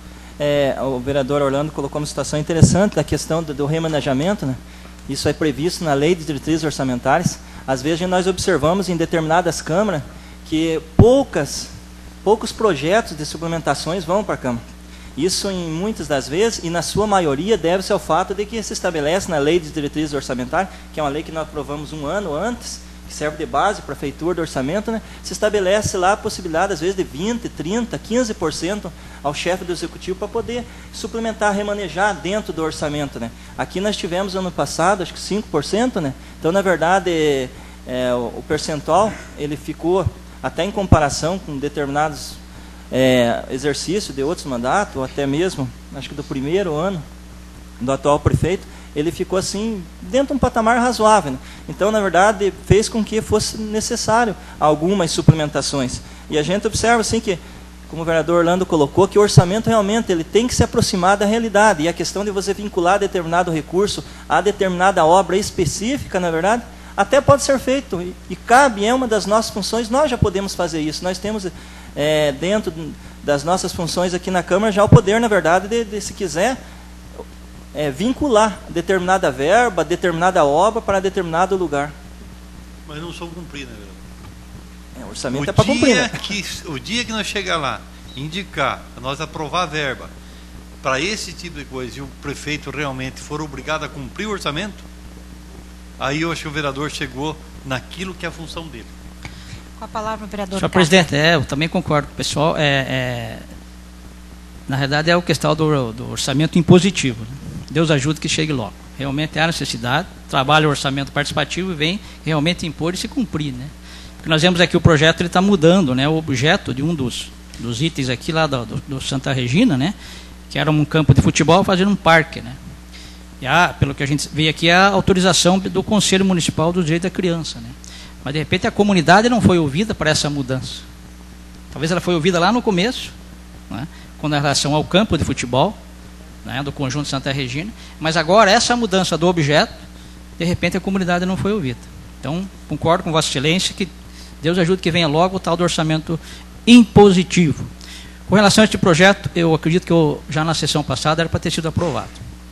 Speaker 6: É, o vereador Orlando colocou uma situação interessante da questão do, do remanejamento, né? Isso é previsto na lei de diretrizes orçamentárias. Às vezes nós observamos em determinadas câmaras que poucas, poucos projetos de suplementações vão para a Câmara. Isso em muitas das vezes, e na sua maioria, deve-se ao fato de que se estabelece na lei de diretrizes orçamentárias, que é uma lei que nós aprovamos um ano antes, que serve de base para a feitura do orçamento, né? Se estabelece lá a possibilidade, às vezes, de vinte, trinta, quinze por cento ao chefe do executivo para poder suplementar, remanejar dentro do orçamento, né? Aqui nós tivemos ano passado, acho que cinco por cento, né? Então, na verdade, é, é, o, o percentual, ele ficou, até em comparação com determinados é, exercícios de outros mandatos, ou até mesmo, acho que do primeiro ano do atual prefeito, ele ficou assim, dentro de um patamar razoável, né? Então, na verdade, fez com que fosse necessário algumas suplementações. E a gente observa, assim, que, como o vereador Orlando colocou, que o orçamento realmente ele tem que se aproximar da realidade. E a questão de você vincular determinado recurso a determinada obra específica, na verdade, até pode ser feito. E, e cabe, é uma das nossas funções, nós já podemos fazer isso. Nós temos, é, dentro das nossas funções aqui na Câmara, já o poder, na verdade, de, de se quiser... É, vincular determinada verba, determinada obra para determinado lugar.
Speaker 5: Mas não são cumpridas, né, vereador?
Speaker 6: É, o orçamento o é para cumprir. Né?
Speaker 5: Que, o dia que nós chegar lá, indicar, nós aprovar a verba para esse tipo de coisa, e o prefeito realmente for obrigado a cumprir o orçamento, aí eu acho que o vereador chegou naquilo que é a função dele.
Speaker 1: Com a palavra, o vereador.
Speaker 7: Senhor presidente, é, eu também concordo com o pessoal. É, é, na verdade, é o questão do, do orçamento impositivo, né? Deus ajude que chegue logo. Realmente há necessidade, trabalha o orçamento participativo e vem realmente impor e se cumprir, né? Porque nós vemos aqui o projeto, ele está mudando, né? O objeto de um dos, dos itens aqui lá do, do, do Santa Regina, né? Que era um campo de futebol fazendo um parque, né? E há, pelo que a gente vê aqui, a autorização do Conselho Municipal do Direito da Criança, né? Mas de repente a comunidade não foi ouvida para essa mudança. Talvez ela foi ouvida lá no começo, né? Com relação ao campo de futebol, né, do conjunto Santa Regina, mas agora essa mudança do objeto, de repente a comunidade não foi ouvida. Então, concordo com Vossa Excelência que Deus ajude que venha logo o tal do orçamento impositivo. Com relação a este projeto, eu acredito que eu, já na sessão passada era para ter sido aprovado.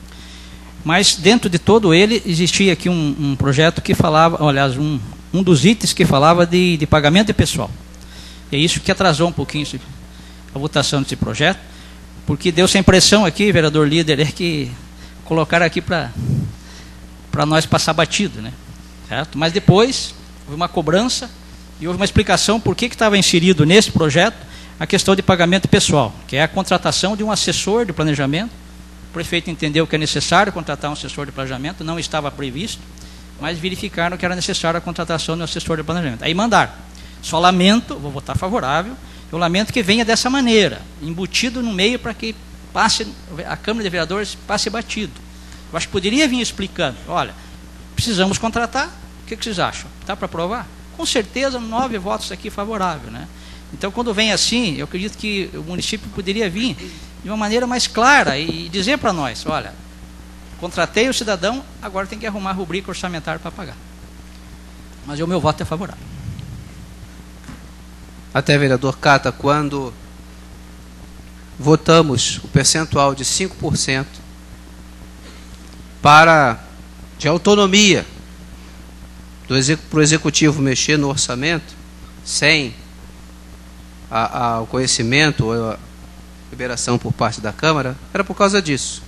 Speaker 7: Mas dentro de todo ele, existia aqui um, um projeto que falava, aliás, um, um dos itens que falava de, de pagamento de pessoal. E é isso que atrasou um pouquinho a votação desse projeto, porque deu-se a impressão aqui, vereador líder, é que colocaram aqui para para nós passar batido, né? Certo? Mas depois houve uma cobrança e houve uma explicação por que que estava inserido nesse projeto a questão de pagamento pessoal, que é a contratação de um assessor de planejamento. O prefeito entendeu que é necessário contratar um assessor de planejamento, não estava previsto, mas verificaram que era necessário a contratação de um assessor de planejamento. Aí mandaram. Só lamento, vou votar favorável, eu lamento que venha dessa maneira, embutido no meio para que passe, a Câmara de Vereadores passe batido. Eu acho que poderia vir explicando, olha, precisamos contratar, o que, que vocês acham? Está para aprovar? Com certeza, nove votos aqui favorável, né? Então, quando vem assim, eu acredito que o município poderia vir de uma maneira mais clara e dizer para nós, olha, contratei o cidadão, agora tem que arrumar a rubrica orçamentária para pagar. Mas o meu voto é favorável.
Speaker 3: Até, vereador Cata, quando votamos o percentual de cinco por cento para, de autonomia para o Executivo mexer no orçamento, sem a, a, o conhecimento ou a liberação por parte da Câmara, era por causa disso.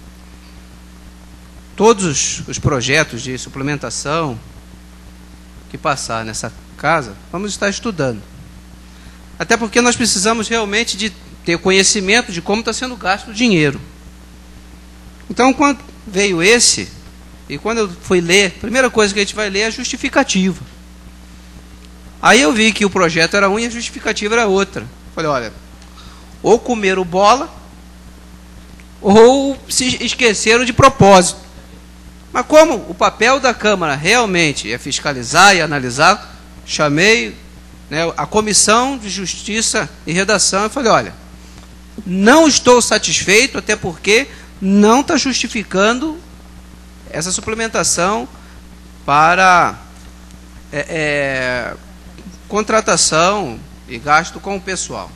Speaker 3: Todos os projetos de suplementação que passar nessa casa, vamos estar estudando. Até porque nós precisamos realmente de ter conhecimento de como está sendo gasto o dinheiro. Então, quando veio esse, e quando eu fui ler, a primeira coisa que a gente vai ler é a justificativa. Aí eu vi que o projeto era um e a justificativa era outra. Falei, olha, ou comeram bola, ou se esqueceram de propósito. Mas como o papel da Câmara realmente é fiscalizar e analisar, chamei, né, a Comissão de Justiça e Redação e falei, olha, não estou satisfeito, até porque não está justificando essa suplementação para é, é, contratação e gasto com o pessoal.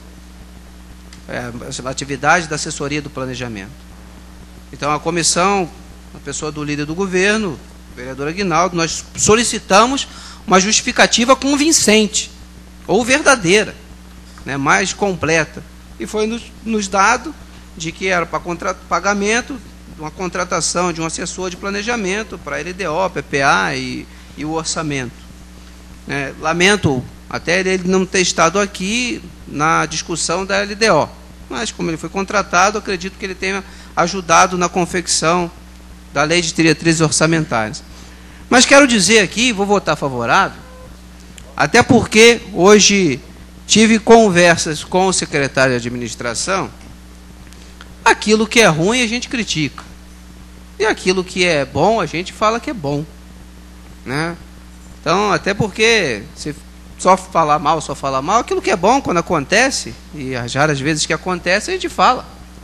Speaker 3: É, a atividade da assessoria do planejamento. Então, a comissão, a pessoa do líder do governo, o vereador Aguinaldo, nós solicitamos uma justificativa convincente, ou verdadeira, né, mais completa. E foi nos, nos dado de que era para contra, pagamento, uma contratação de um assessor de planejamento para a L D O, P P A e, e o orçamento. É, lamento até ele não ter estado aqui na discussão da L D O, mas como ele foi contratado, acredito que ele tenha ajudado na confecção da lei de diretrizes orçamentárias. Mas quero dizer aqui, vou votar favorável, até porque hoje tive conversas com o secretário de administração, aquilo que é ruim a gente critica, e aquilo que é bom a gente fala que é bom, né? Então, até porque se só falar mal, só falar mal, aquilo que é bom quando acontece, e as raras vezes que acontece, a gente fala.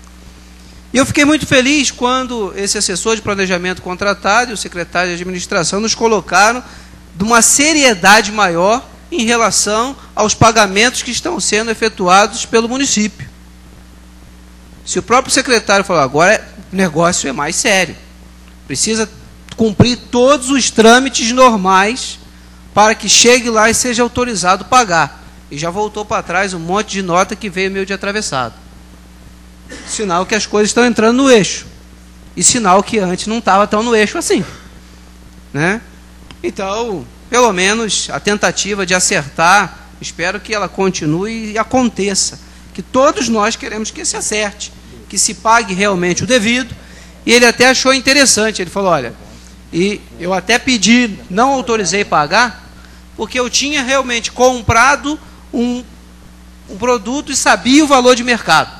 Speaker 3: E eu fiquei muito feliz quando esse assessor de planejamento contratado e o secretário de administração nos colocaram de uma seriedade maior em relação aos pagamentos que estão sendo efetuados pelo município. Se o próprio secretário falou, agora o negócio é mais sério, precisa cumprir todos os trâmites normais para que chegue lá e seja autorizado a pagar. E já voltou para trás um monte de nota que veio meio de atravessado. Sinal que as coisas estão entrando no eixo. E sinal que antes não estava tão no eixo assim, né? Então, pelo menos a tentativa de acertar, espero que ela continue e aconteça. Que todos nós queremos que se acerte, que se pague realmente o devido. E ele até achou interessante, ele falou, olha, e eu até pedi, não autorizei pagar, porque eu tinha realmente comprado um, um produto e sabia o valor de mercado.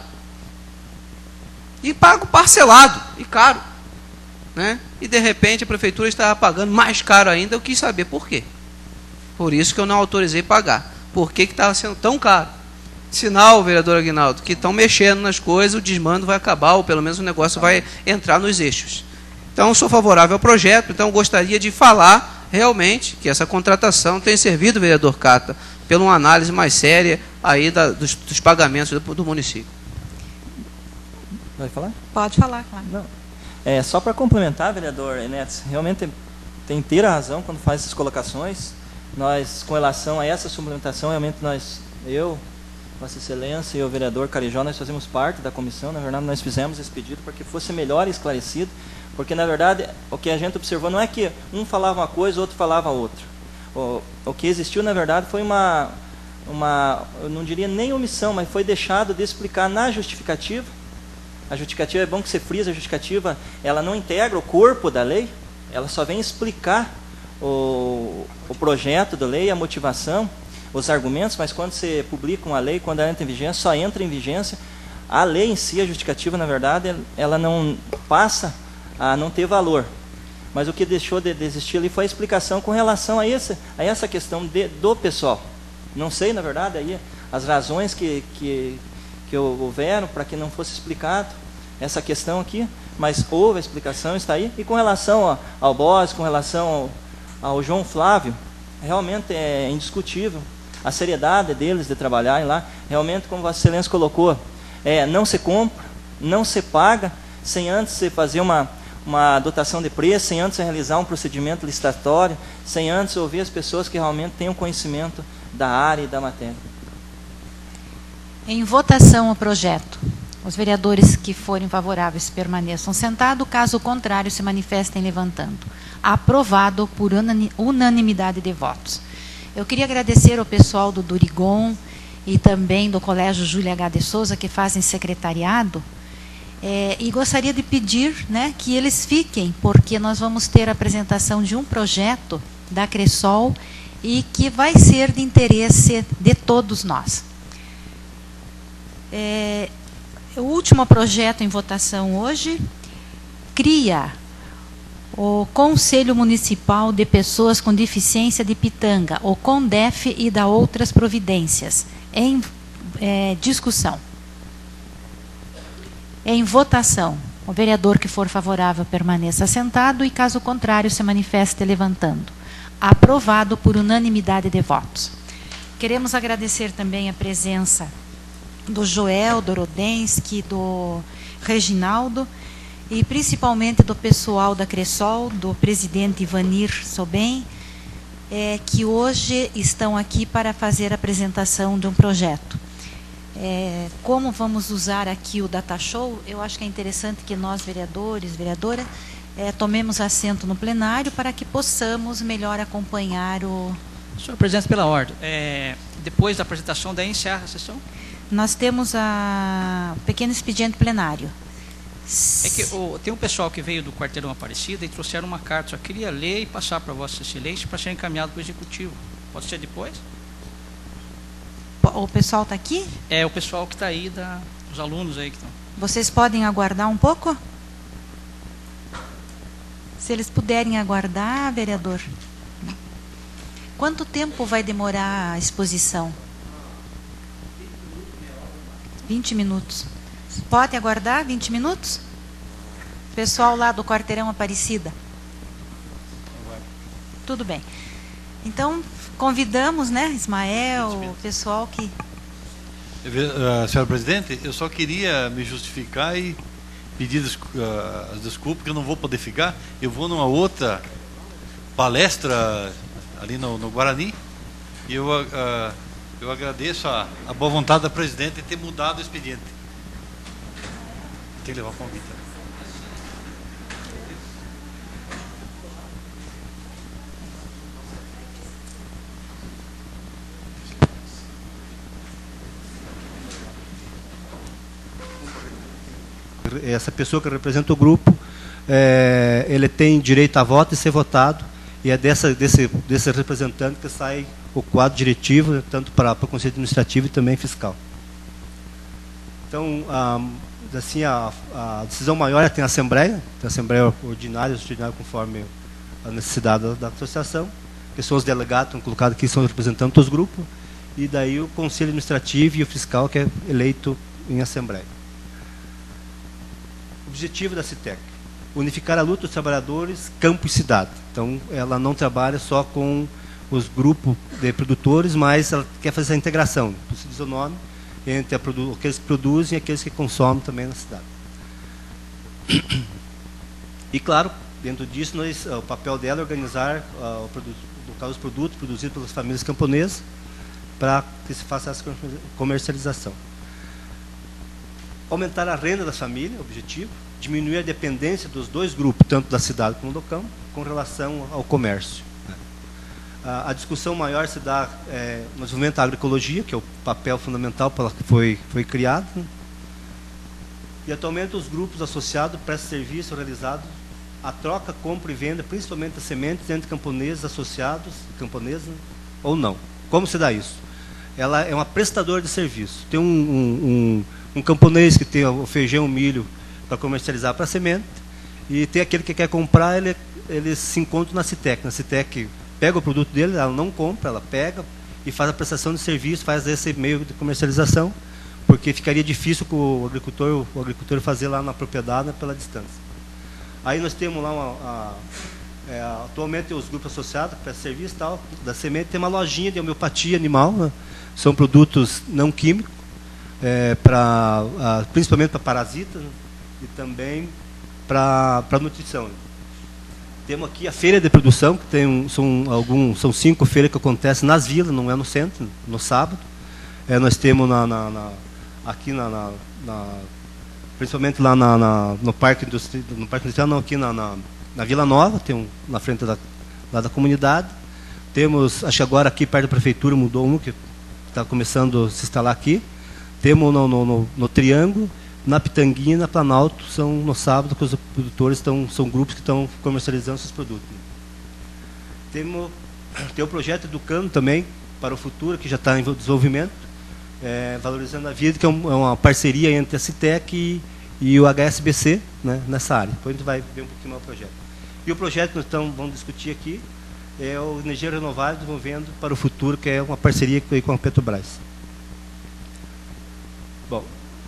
Speaker 3: E pago parcelado, e caro, né? E de repente a prefeitura estava pagando mais caro ainda, eu quis saber por quê. Por isso que eu não autorizei pagar. Por que que estava sendo tão caro? Sinal, vereador Aguinaldo, que estão mexendo nas coisas, o desmando vai acabar, ou pelo menos o negócio vai entrar nos eixos. Então, sou favorável ao projeto, então gostaria de falar realmente que essa contratação tem servido, vereador Cata, pela uma análise mais séria aí da, dos, dos pagamentos do, do município.
Speaker 6: Vai falar?
Speaker 1: Pode falar, claro.
Speaker 6: Não. É, só para complementar, vereador Enéas, realmente tem inteira razão quando faz essas colocações. Nós, com relação a essa suplementação, realmente nós, eu, Vossa Excelência e o vereador Carijó, nós fazemos parte da comissão. Na verdade, nós fizemos esse pedido para que fosse melhor esclarecido, porque, na verdade, o que a gente observou não é que um falava uma coisa, o outro falava outra. O, o que existiu, na verdade, foi uma, uma, eu não diria nem omissão, mas foi deixado de explicar na justificativa. A justificativa, é bom que você frisa, a justificativa, ela não integra o corpo da lei, ela só vem explicar o, o projeto da lei, a motivação, os argumentos, mas quando você publica uma lei, quando ela entra em vigência, só entra em vigência. A lei em si, a justificativa, na verdade, ela não passa a não ter valor. Mas o que deixou de existir ali foi a explicação com relação a, esse, a essa questão de, do pessoal. Não sei, na verdade, aí as razões que, que, que houveram para que não fosse explicado essa questão aqui, mas houve a explicação, está aí. E com relação ao, ao Bós, com relação ao, ao João Flávio, realmente é indiscutível a seriedade deles de trabalharem lá. Realmente, como Vossa Excelência colocou, é, não se compra, não se paga, sem antes se fazer uma, uma dotação de preço, sem antes realizar um procedimento licitatório, sem antes ouvir as pessoas que realmente tenham conhecimento da área e da matéria.
Speaker 1: Em votação o projeto. Os vereadores que forem favoráveis permaneçam sentados, caso contrário se manifestem levantando. Aprovado por unanimidade de votos. Eu queria agradecer ao pessoal do Durigon e também do Colégio Júlia H. de Souza, que fazem secretariado, é, e gostaria de pedir, né, que eles fiquem, porque nós vamos ter a apresentação de um projeto da Cressol e que vai ser de interesse de todos nós. É, o último projeto em votação hoje cria o Conselho Municipal de Pessoas com Deficiência de Pitanga, o CONDEF, e da outras providências, em é, discussão. Em votação, o vereador que for favorável permaneça sentado e, caso contrário, se manifeste levantando. Aprovado por unanimidade de votos. Queremos agradecer também a presença do Joel, do Rodensky, do Reginaldo, e principalmente do pessoal da Cressol, do presidente Ivanir Sobem, é, que hoje estão aqui para fazer a apresentação de um projeto. É, como vamos usar aqui o Data Show, eu acho que é interessante que nós, vereadores, vereadora, é, tomemos assento no plenário para que possamos melhor acompanhar o...
Speaker 7: Senhor presidente, pela ordem, é, depois da apresentação, daí encerra a sessão?
Speaker 1: Nós temos a o pequeno expediente plenário.
Speaker 7: É que o, tem um pessoal que veio do Quarteirão Aparecida e trouxeram uma carta, só queria ler e passar para Vossa Excelência para ser encaminhado para o Executivo. Pode ser depois?
Speaker 1: O pessoal está aqui?
Speaker 7: É, o pessoal que está aí, da, os alunos aí que estão.
Speaker 1: Vocês podem aguardar um pouco? Se eles puderem aguardar, vereador. Quanto tempo vai demorar a exposição? vinte minutos. Pode aguardar vinte minutos? Pessoal lá do Quarteirão Aparecida. Tudo bem. Então, convidamos, né, Ismael, o pessoal que...
Speaker 5: Uh, senhora presidente, eu só queria me justificar e pedir desculpa, uh, desculpas, que eu não vou poder ficar. Eu vou numa outra palestra ali no, no Guarani, e eu, uh, eu agradeço a, a boa vontade da presidente em ter mudado o expediente. Tem que levar o convite.
Speaker 2: Essa pessoa que representa o grupo, é, ele tem direito a voto e ser votado, e é dessa, desse, desse representante que sai o quadro diretivo, tanto para, para o Conselho Administrativo e também fiscal. Então, a, assim, a, a decisão maior tem a Assembleia, tem a Assembleia ordinária, ordinária conforme a necessidade da, da associação, que são os delegados, estão colocados aqui, são os representantes dos grupos, e daí o Conselho Administrativo e o fiscal, que é eleito em Assembleia. Objetivo da CITEC: unificar a luta dos trabalhadores, campo e cidade. Então, ela não trabalha só com os grupos de produtores, mas ela quer fazer essa integração, como se diz o nome, entre aqueles que produzem e aqueles que consomem também na cidade. E, claro, dentro disso, nós, o papel dela é organizar uh, o produto, no caso, os produtos produzidos pelas famílias camponesas para que se faça essa comercialização. Aumentar a renda das famílias, objetivo. Diminuir a dependência dos dois grupos, tanto da cidade como do campo, com relação ao comércio. A, a discussão maior se dá é, no desenvolvimento da agroecologia, que é o papel fundamental pela que foi, foi criado. E atualmente os grupos associados prestam serviço realizado a troca, compra e venda, principalmente as sementes, entre camponeses associados, camponeses ou não. Como se dá isso? Ela é uma prestadora de serviço. Tem um, um, um, um camponês que tem o feijão, o milho para comercializar para semente, e tem aquele que quer comprar, ele, ele se encontra na Citec. Na Citec pega o produto dele, ela não compra, ela pega e faz a prestação de serviço, faz esse meio de comercialização, porque ficaria difícil com o agricultor, o agricultor fazer lá na propriedade, né, pela distância. Aí nós temos lá, uma, a, é, atualmente os grupos associados, que prestam serviço e tal, da semente, tem uma lojinha de homeopatia animal, né? São produtos não químicos, é, pra, a, principalmente para parasitas, né? E também para nutrição. Temos aqui a feira de produção, que tem um, são, alguns, são cinco feiras que acontecem nas vilas, não é no centro, no sábado. É, nós temos na, na, na, aqui na, na, na principalmente lá na, na, no Parque Industrial, no Parque Industrial não, aqui na, na, na Vila Nova, tem um na frente da, lá da comunidade. Temos, acho que agora aqui perto da prefeitura mudou um, que está começando a se instalar aqui. Temos no, no, no, no Triângulo, na Pitanguinha e na Planalto, são no sábado que os produtores estão, são grupos que estão comercializando seus produtos. Temos, tem o projeto Educando também, para o futuro, que já está em desenvolvimento, é, Valorizando a Vida, que é, um, é uma parceria entre a Citec e, e o H S B C, né, nessa área. Depois a gente vai ver um pouquinho mais o projeto. E o projeto que nós estamos, vamos discutir aqui é o Energia Renovável Desenvolvendo para o Futuro, que é uma parceria com a Petrobras. Bom,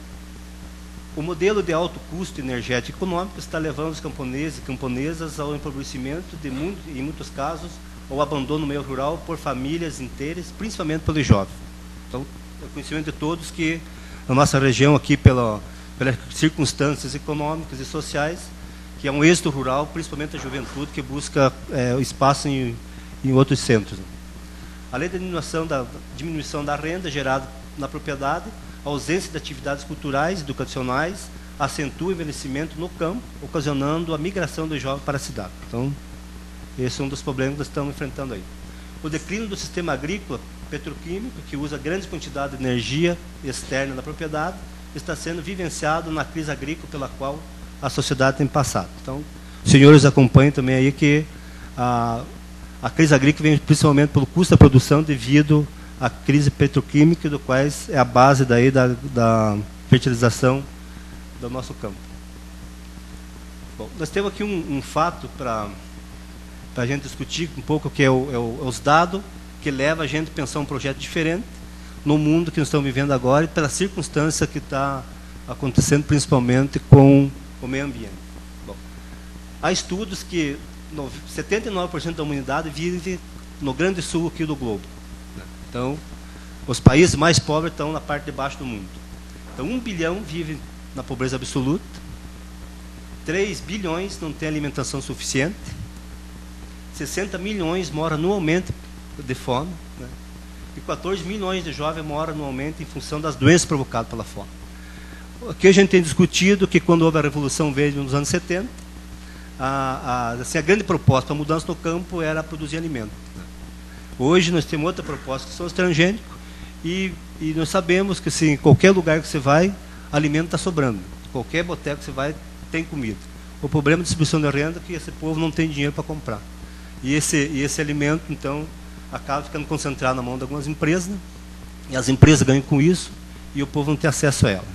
Speaker 2: o modelo de alto custo energético econômico está levando os camponeses e camponesas ao empobrecimento, de muito, em muitos casos, ao abandono no meio rural por famílias inteiras, principalmente pelos jovens. Então, é conhecimento de todos que na nossa região aqui, pela, pelas circunstâncias econômicas e sociais, que é um êxito rural, principalmente a juventude que busca é, espaço em, em outros centros. Além da diminuição da, diminuição da renda gerada na propriedade, a ausência de atividades culturais, educacionais, acentua o envelhecimento no campo, ocasionando a migração dos jovens para a cidade. Então, esse é um dos problemas que nós estamos enfrentando aí. O declínio do sistema agrícola petroquímico, que usa grandes quantidades de energia externa na propriedade, está sendo vivenciado na crise agrícola pela qual a sociedade tem passado. Então, os senhores acompanham também aí que a, a crise agrícola vem principalmente pelo custo da produção devido à crise petroquímica, do qual é a base daí da, da fertilização do nosso campo. Bom, nós temos aqui um, um fato para para a gente discutir um pouco, que é, o, é, o, é os dados que levam a gente a pensar um projeto diferente no mundo que nós estamos vivendo agora e pela circunstância que está acontecendo principalmente com o meio ambiente. Bom, há estudos que setenta e nove por cento da humanidade vive no grande sul aqui do globo. Né? Então, os países mais pobres estão na parte de baixo do mundo. Então, um bilhão vive na pobreza absoluta, três bilhões não têm alimentação suficiente, sessenta milhões moram anualmente de fome, né? E quatorze milhões de jovens moram anualmente em função das doenças provocadas pela fome. Aqui a gente tem discutido que quando houve a Revolução Verde nos anos setenta, a, a, assim, a grande proposta, a mudança no campo era produzir alimento. Né? Hoje nós temos outra proposta, que são os transgênicos, e, e nós sabemos que assim, em qualquer lugar que você vai, alimento está sobrando. Qualquer boteco que você vai, tem comida. O problema da distribuição de renda é que esse povo não tem dinheiro para comprar. E esse, e esse alimento, então, acaba ficando concentrado na mão de algumas empresas, né? E as empresas ganham com isso, e o povo não tem acesso a ela.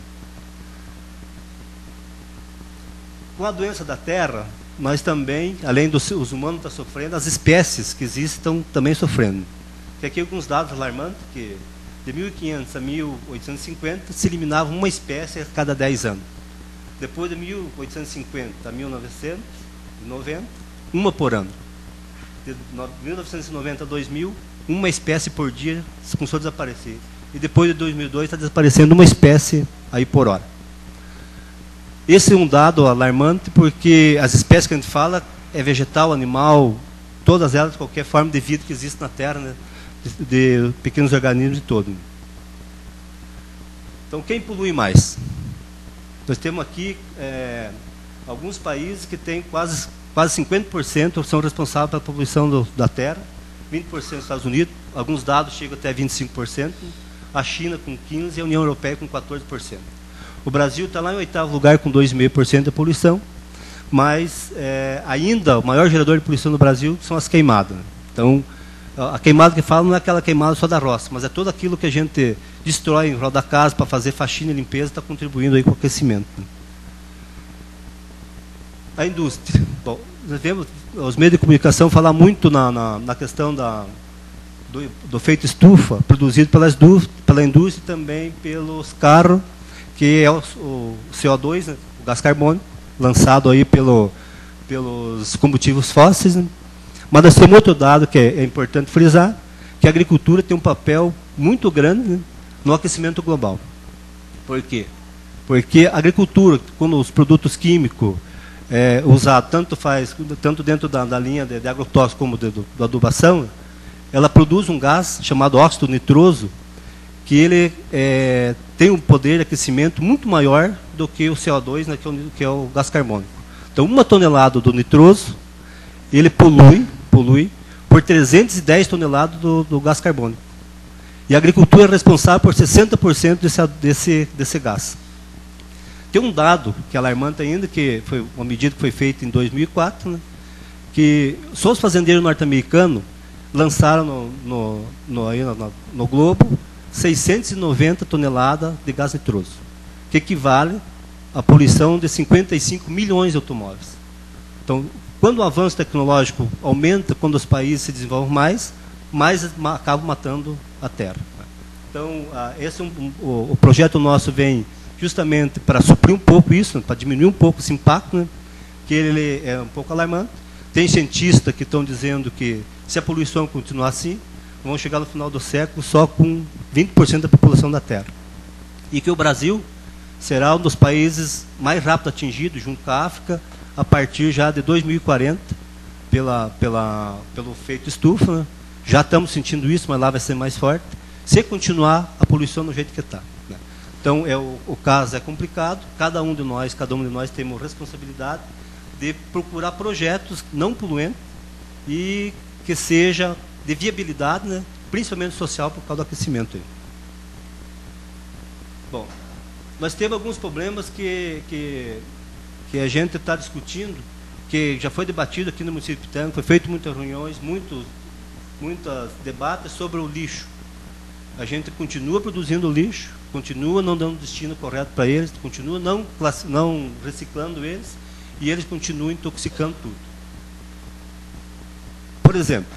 Speaker 2: Com a doença da terra, nós também, além dos os humanos estar sofrendo, as espécies que existem estão também sofrendo. Tem aqui alguns dados alarmantes, que de mil e quinhentos a mil oitocentos e cinquenta se eliminava uma espécie a cada dez anos. Depois de mil oitocentos e cinquenta a mil novecentos e noventa, uma por ano. De mil novecentos e noventa a dois mil, uma espécie por dia começou a desaparecer. E depois de dois mil e dois está desaparecendo uma espécie aí por hora. Esse é um dado alarmante, porque as espécies que a gente fala é vegetal, animal, todas elas, qualquer forma de vida que existe na Terra, né? de, de pequenos organismos e todo. Então, quem polui mais? Nós temos aqui é, alguns países que têm quase, quase cinquenta por cento são responsáveis pela poluição do, da Terra, vinte por cento dos Estados Unidos, alguns dados chegam até vinte e cinco por cento, a China com quinze por cento e a União Europeia com quatorze por cento. O Brasil está lá em oitavo lugar com dois vírgula cinco por cento da poluição, mas é, ainda o maior gerador de poluição no Brasil são as queimadas. Então, a queimada que fala não é aquela queimada só da roça, mas é tudo aquilo que a gente destrói em volta da casa para fazer faxina e limpeza, está contribuindo aí com o aquecimento. A indústria. Bom, nós vemos os meios de comunicação falar muito na, na, na questão da, do, do feito estufa, produzido pela, pela indústria e também pelos carros, que é o, o C O dois, né, o gás carbônico, lançado aí pelo, pelos combustíveis fósseis, né. Mas nós temos outro dado que é, é importante frisar, que a agricultura tem um papel muito grande, né, no aquecimento global. Por quê? Porque a agricultura, quando os produtos químicos é, usados, tanto, faz, tanto dentro da, da linha de, de agrotóxico como de, do, da adubação, ela produz um gás chamado óxido nitroso, que ele é, tem um poder de aquecimento muito maior do que o C O dois, né, que, é o, que é o gás carbônico. Então, uma tonelada do nitroso, ele polui, polui por trezentas e dez toneladas do, do gás carbônico. E a agricultura é responsável por sessenta por cento desse, desse, desse gás. Tem um dado que é alarmante ainda, que foi uma medida que foi feita em dois mil e quatro, né, que só os fazendeiros norte-americanos lançaram no, no, no, aí no, no globo seiscentas e noventa toneladas de gás nitroso, que equivale à poluição de cinquenta e cinco milhões de automóveis. Então, quando o avanço tecnológico aumenta, quando os países se desenvolvem mais, mais acabam matando a terra. Então, esse é um, um, o projeto nosso vem justamente para suprir um pouco isso, para diminuir um pouco esse impacto, né, que ele é um pouco alarmante. Tem cientistas que estão dizendo que, se a poluição continuar assim, vão chegar no final do século só com vinte por cento da população da Terra. E que o Brasil será um dos países mais rápido atingidos, junto com a África, a partir já de dois mil e quarenta, pela, pela, pelo efeito estufa. Né? Já estamos sentindo isso, mas lá vai ser mais forte, se continuar a poluição do jeito que está. Né? Então, é, o, o caso é complicado, cada um de nós, cada um de nós temos responsabilidade de procurar projetos não poluentes e que seja de viabilidade, né, principalmente social, por causa do aquecimento. Aí. Bom, nós temos alguns problemas que, que, que a gente está discutindo, que já foi debatido aqui no município de Pitanga, foi feito muitas reuniões, muitos, muitos debates sobre o lixo. A gente continua produzindo lixo, continua não dando destino correto para eles, continua não, não reciclando eles, e eles continuam intoxicando tudo. Por exemplo,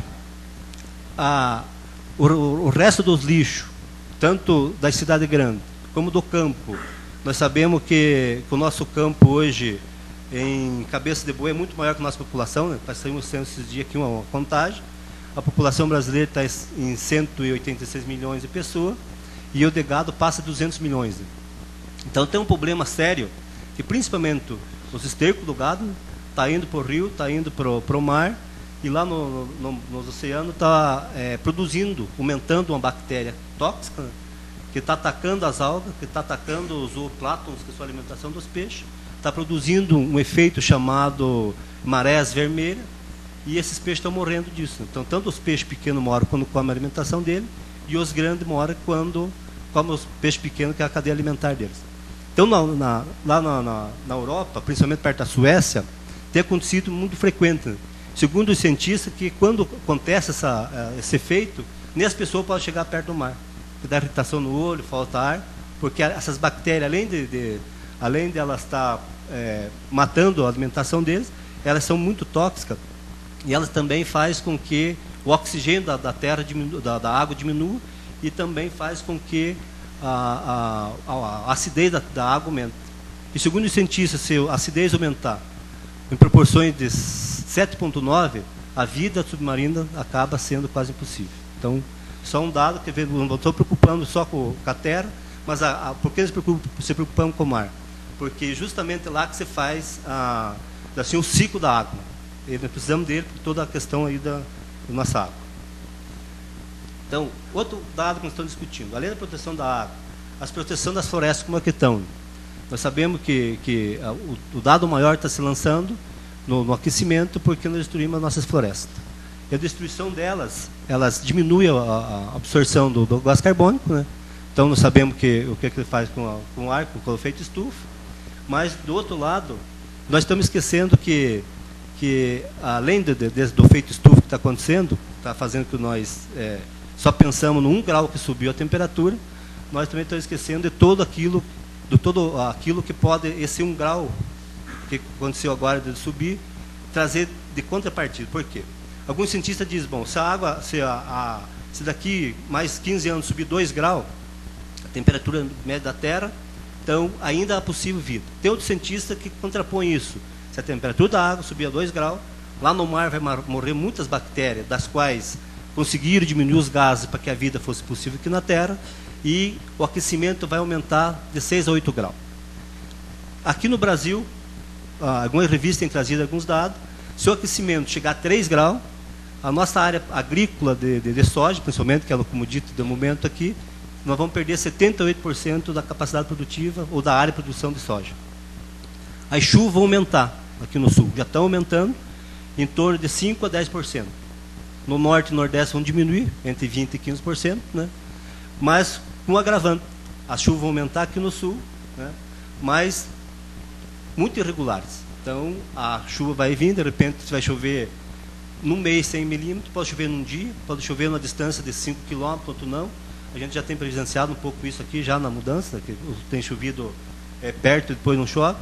Speaker 2: A, o, o resto dos lixos, tanto da cidade grande como do campo, nós sabemos que, que o nosso campo hoje, em cabeça de boi, é muito maior que a nossa população, né? Passamos esses dias aqui uma, uma contagem. A população brasileira está em cento e oitenta e seis milhões de pessoas e o de gado passa de duzentos milhões. Né? Então tem um problema sério, que principalmente os estercos do gado está indo para o rio, está indo para o mar, e lá no, no, no oceano está é, produzindo, aumentando uma bactéria tóxica, né, que está atacando as algas, que está atacando os zooplânctons, que são a alimentação dos peixes, está produzindo um efeito chamado marés vermelhas, e esses peixes estão morrendo disso. Então, tanto os peixes pequenos moram quando comem a alimentação dele, e os grandes moram quando comem os peixes pequenos, que é a cadeia alimentar deles. Então, na, na, lá na, na, na Europa, principalmente perto da Suécia, tem acontecido muito frequente, né? Segundo os cientistas, que quando acontece essa, esse efeito, nem as pessoas podem chegar perto do mar. Porque dá irritação no olho, falta ar, porque essas bactérias, além de, de, além de elas estar é, matando a alimentação deles, elas são muito tóxicas, e elas também fazem com que o oxigênio da, da terra, diminua, da, da água diminua, e também faz com que a, a, a acidez da, da água aumente. E segundo os cientistas, se a acidez aumentar em proporções de sete vírgula nove, a vida submarina acaba sendo quase impossível. Então, só um dado que não estou preocupando só com, com a terra, mas a, a, por que eles se preocupam com o mar? Porque justamente lá que você faz a, assim, o ciclo da água. E nós precisamos dele por toda a questão aí da, da nossa água. Então, outro dado que nós estamos discutindo, além da proteção da água, a proteção das florestas, como é que estão? Nós sabemos que, que a, o, o dado maior está se lançando no, no aquecimento, porque nós destruímos as nossas florestas. E a destruição delas, elas diminuem a, a absorção do, do gás carbônico, né? Então nós sabemos que, o que, é que ele faz com, a, com o ar, com o efeito estufa. Mas, do outro lado, nós estamos esquecendo que, que além de, de, do efeito estufa que está acontecendo, está fazendo que nós é, só pensamos no um grau que subiu a temperatura, nós também estamos esquecendo de todo aquilo, de todo aquilo que pode, esse um grau que aconteceu agora de subir, trazer de contrapartida. Por quê? Alguns cientistas dizem, bom, se a água, se, a, a, se daqui mais quinze anos subir dois graus, a temperatura média da Terra, então ainda é possível vida. Tem outro cientista que contrapõe isso. Se a temperatura da água subir a dois graus, lá no mar vai morrer muitas bactérias, das quais conseguiram diminuir os gases para que a vida fosse possível aqui na Terra, e o aquecimento vai aumentar de seis a oito graus. Aqui no Brasil, algumas revistas têm trazido alguns dados, se o aquecimento chegar a três graus, a nossa área agrícola de, de, de soja, principalmente, que é como dito de momento aqui, nós vamos perder setenta e oito por cento da capacidade produtiva ou da área de produção de soja. As chuvas vão aumentar aqui no sul, já estão aumentando em torno de cinco a dez por cento. No norte e nordeste vão diminuir entre vinte e quinze por cento, né? Mas com um agravante, as chuvas vão aumentar aqui no sul, né? Mas muito irregulares. Então a chuva vai vir, de repente vai chover num mês cem milímetros, pode chover num dia, pode chover numa distância de cinco quilômetros, outro não. A gente já tem presenciado um pouco isso aqui já na mudança, que tem chovido é, perto e depois não chove.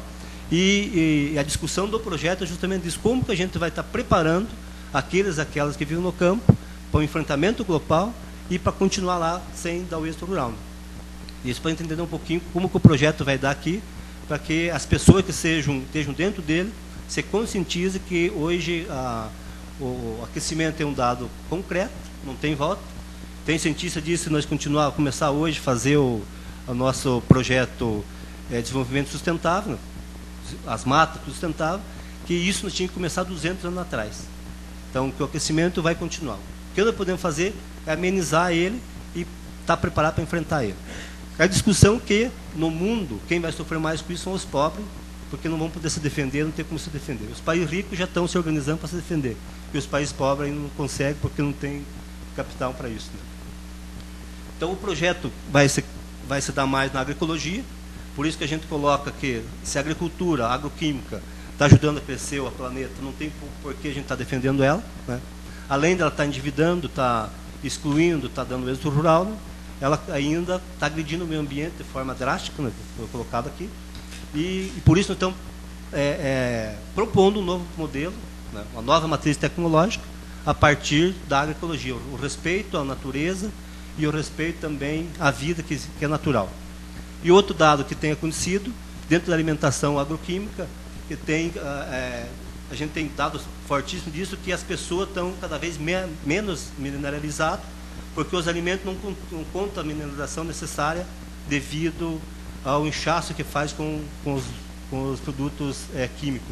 Speaker 2: E, e a discussão do projeto é justamente isso, como que a gente vai estar preparando aqueles aquelas que vivem no campo para o enfrentamento global e para continuar lá sem dar o êxito rural. Isso para entender um pouquinho como que o projeto vai dar aqui, para que as pessoas que sejam, estejam dentro dele se conscientizem que hoje a, o aquecimento é um dado concreto, não tem volta. Tem cientista que diz que nós continuar, começar hoje a fazer o, o nosso projeto é, de desenvolvimento sustentável, as matas sustentáveis, que isso nós tínhamos que começar duzentos anos atrás. Então, que o aquecimento vai continuar. O que nós podemos fazer é amenizar ele e estar preparado para enfrentar ele. A discussão que, no mundo, quem vai sofrer mais com isso são os pobres, porque não vão poder se defender, não tem como se defender. Os países ricos já estão se organizando para se defender, e os países pobres ainda não conseguem porque não tem capital para isso, né? Então, o projeto vai se, vai se dar mais na agroecologia, por isso que a gente coloca que, se a agricultura, a agroquímica, está ajudando a crescer o planeta, não tem por que a gente está defendendo ela, né? Além dela estar endividando, está excluindo, está dando êxito rural, né? Ela ainda está agredindo o meio ambiente de forma drástica, né? Foi colocado aqui, e, e por isso nós estamos é, é, propondo um novo modelo, né? Uma nova matriz tecnológica, a partir da agroecologia, o respeito à natureza e o respeito também à vida que, que é natural. E outro dado que tem acontecido, dentro da alimentação agroquímica, que tem, é, a gente tem dados fortíssimos disso, que as pessoas estão cada vez me, menos mineralizadas, porque os alimentos não, não contam a mineralização necessária devido ao inchaço que faz com, com, os, com os produtos é, químicos.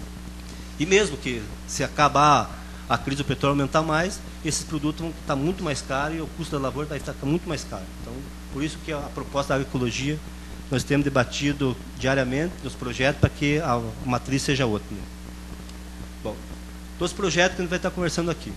Speaker 2: E mesmo que se acabar a crise do petróleo aumentar mais, esses produtos vão estar muito mais caros e o custo da lavoura vai estar muito mais caro. Então, por isso que a proposta da agroecologia, nós temos debatido diariamente nos projetos para que a matriz seja outra, né? Bom, dos projetos que a gente vai estar conversando aqui.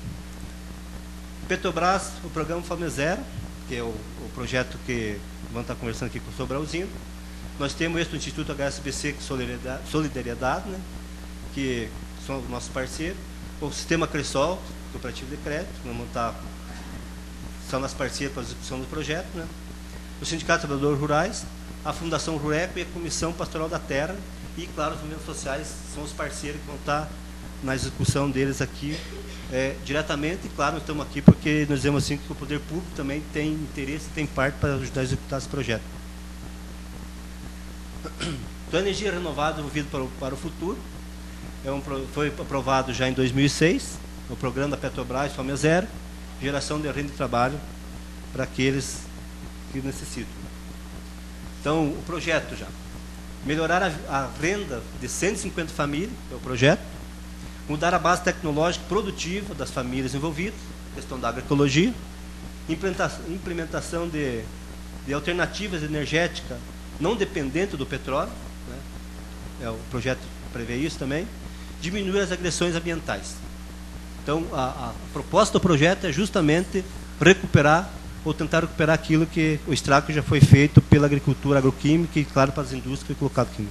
Speaker 2: Petrobras, o programa Fome Zero, que é o, o projeto que vamos estar conversando aqui com o Sobralzinho. Nós temos esse do Instituto H S B C, que é Solidariedade, Solidariedade, né? Que são os nossos parceiros. O Sistema Cressol, Cooperativo de Crédito, que vamos estar, são as parceiras para a execução do projeto, né? O Sindicato de Trabalhadores Rurais, a Fundação Rureco e a Comissão Pastoral da Terra, e, claro, os movimentos sociais são os parceiros que vão estar na execução deles aqui é, diretamente. E, claro, nós estamos aqui porque nós dizemos assim que o poder público também tem interesse, tem parte para ajudar a executar esse projeto. Então, a energia renovável desenvolvida para o, para o futuro é um, foi aprovado já em dois mil e seis, o programa da Petrobras, Fome Zero, geração de renda de trabalho para aqueles que necessitam. Então, o projeto já. Melhorar a, a renda de cento e cinquenta famílias, é o projeto. Mudar a base tecnológica produtiva das famílias envolvidas, questão da agroecologia. Implementação, implementação de, de alternativas energéticas não dependentes do petróleo, né? É, o projeto prevê isso também. Diminuir as agressões ambientais. Então, a, a proposta do projeto é justamente recuperar ou tentar recuperar aquilo que o estrago que já foi feito pela agricultura agroquímica e, claro, para as indústrias que foi colocado aqui.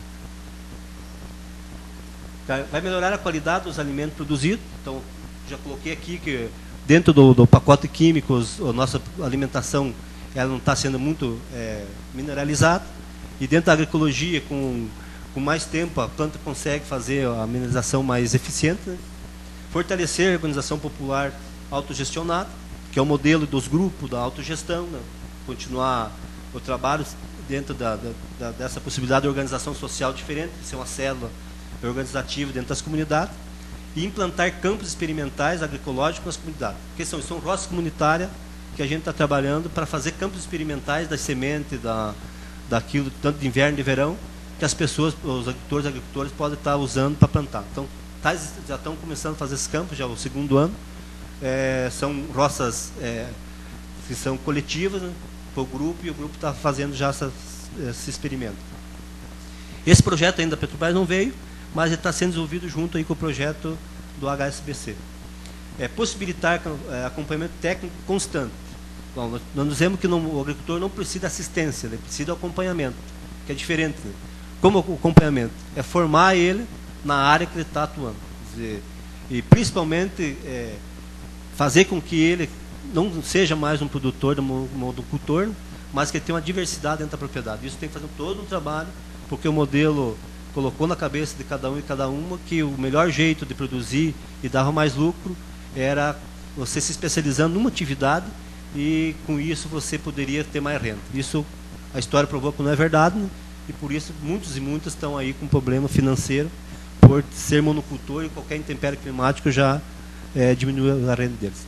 Speaker 2: Vai melhorar a qualidade dos alimentos produzidos. Então, já coloquei aqui que dentro do, do pacote químicos, a nossa alimentação ela não está sendo muito é, mineralizada. E dentro da agroecologia, com, com mais tempo, a planta consegue fazer a mineralização mais eficiente. Né? Fortalecer a organização popular autogestionada, que é o modelo dos grupos da autogestão, né? Continuar o trabalho dentro da, da, dessa possibilidade de organização social diferente, ser uma célula organizativa dentro das comunidades, e implantar campos experimentais agroecológicos nas comunidades. Porque são, são roças comunitárias que a gente está trabalhando para fazer campos experimentais das sementes, da, daquilo, tanto de inverno e de verão, que as pessoas, os agricultores e agricultores podem estar usando para plantar. Então, tais, já estão começando a fazer esses campos, já é o segundo ano. É, são roças é, que são coletivas, né, para o grupo, e o grupo está fazendo já essa, esse experimento. Esse projeto ainda da Petrobras não veio, mas ele está sendo desenvolvido junto aí com o projeto do H S B C. É, possibilitar é, acompanhamento técnico constante. Bom, nós, nós dizemos que não, o agricultor não precisa de assistência, ele precisa de acompanhamento, que é diferente. Né? Como o acompanhamento? É formar ele na área que ele está atuando. Quer dizer, e principalmente é, fazer com que ele não seja mais um produtor, um monocultor, mas que ele tenha uma diversidade dentro da propriedade. Isso tem que fazer todo um trabalho, porque o modelo colocou na cabeça de cada um e cada uma que o melhor jeito de produzir e dava mais lucro era você se especializando numa atividade e com isso você poderia ter mais renda. Isso a história provou que não é verdade, né? E por isso muitos e muitas estão aí com problema financeiro por ser monocultor e qualquer intempérie climático já é, diminui a renda deles.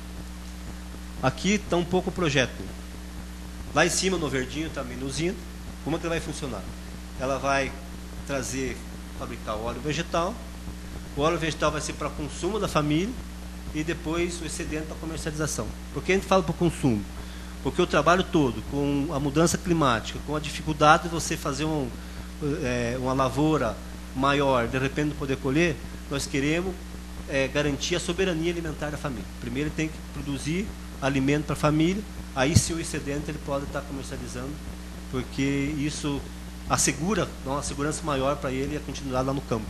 Speaker 2: Aqui está um pouco o projeto. Lá em cima, no verdinho, está a minusina. Como é que ela vai funcionar? Ela vai trazer, fabricar óleo vegetal. O óleo vegetal vai ser para consumo da família e depois o excedente para comercialização. Por que a gente fala para o consumo? Porque o trabalho todo, com a mudança climática, com a dificuldade de você fazer um, é, uma lavoura maior, de repente não poder colher, nós queremos é, garantir a soberania alimentar da família. Primeiro ele tem que produzir alimento para a família, aí sim o excedente ele pode estar comercializando, porque isso assegura uma segurança maior para ele e a continuidade lá no campo.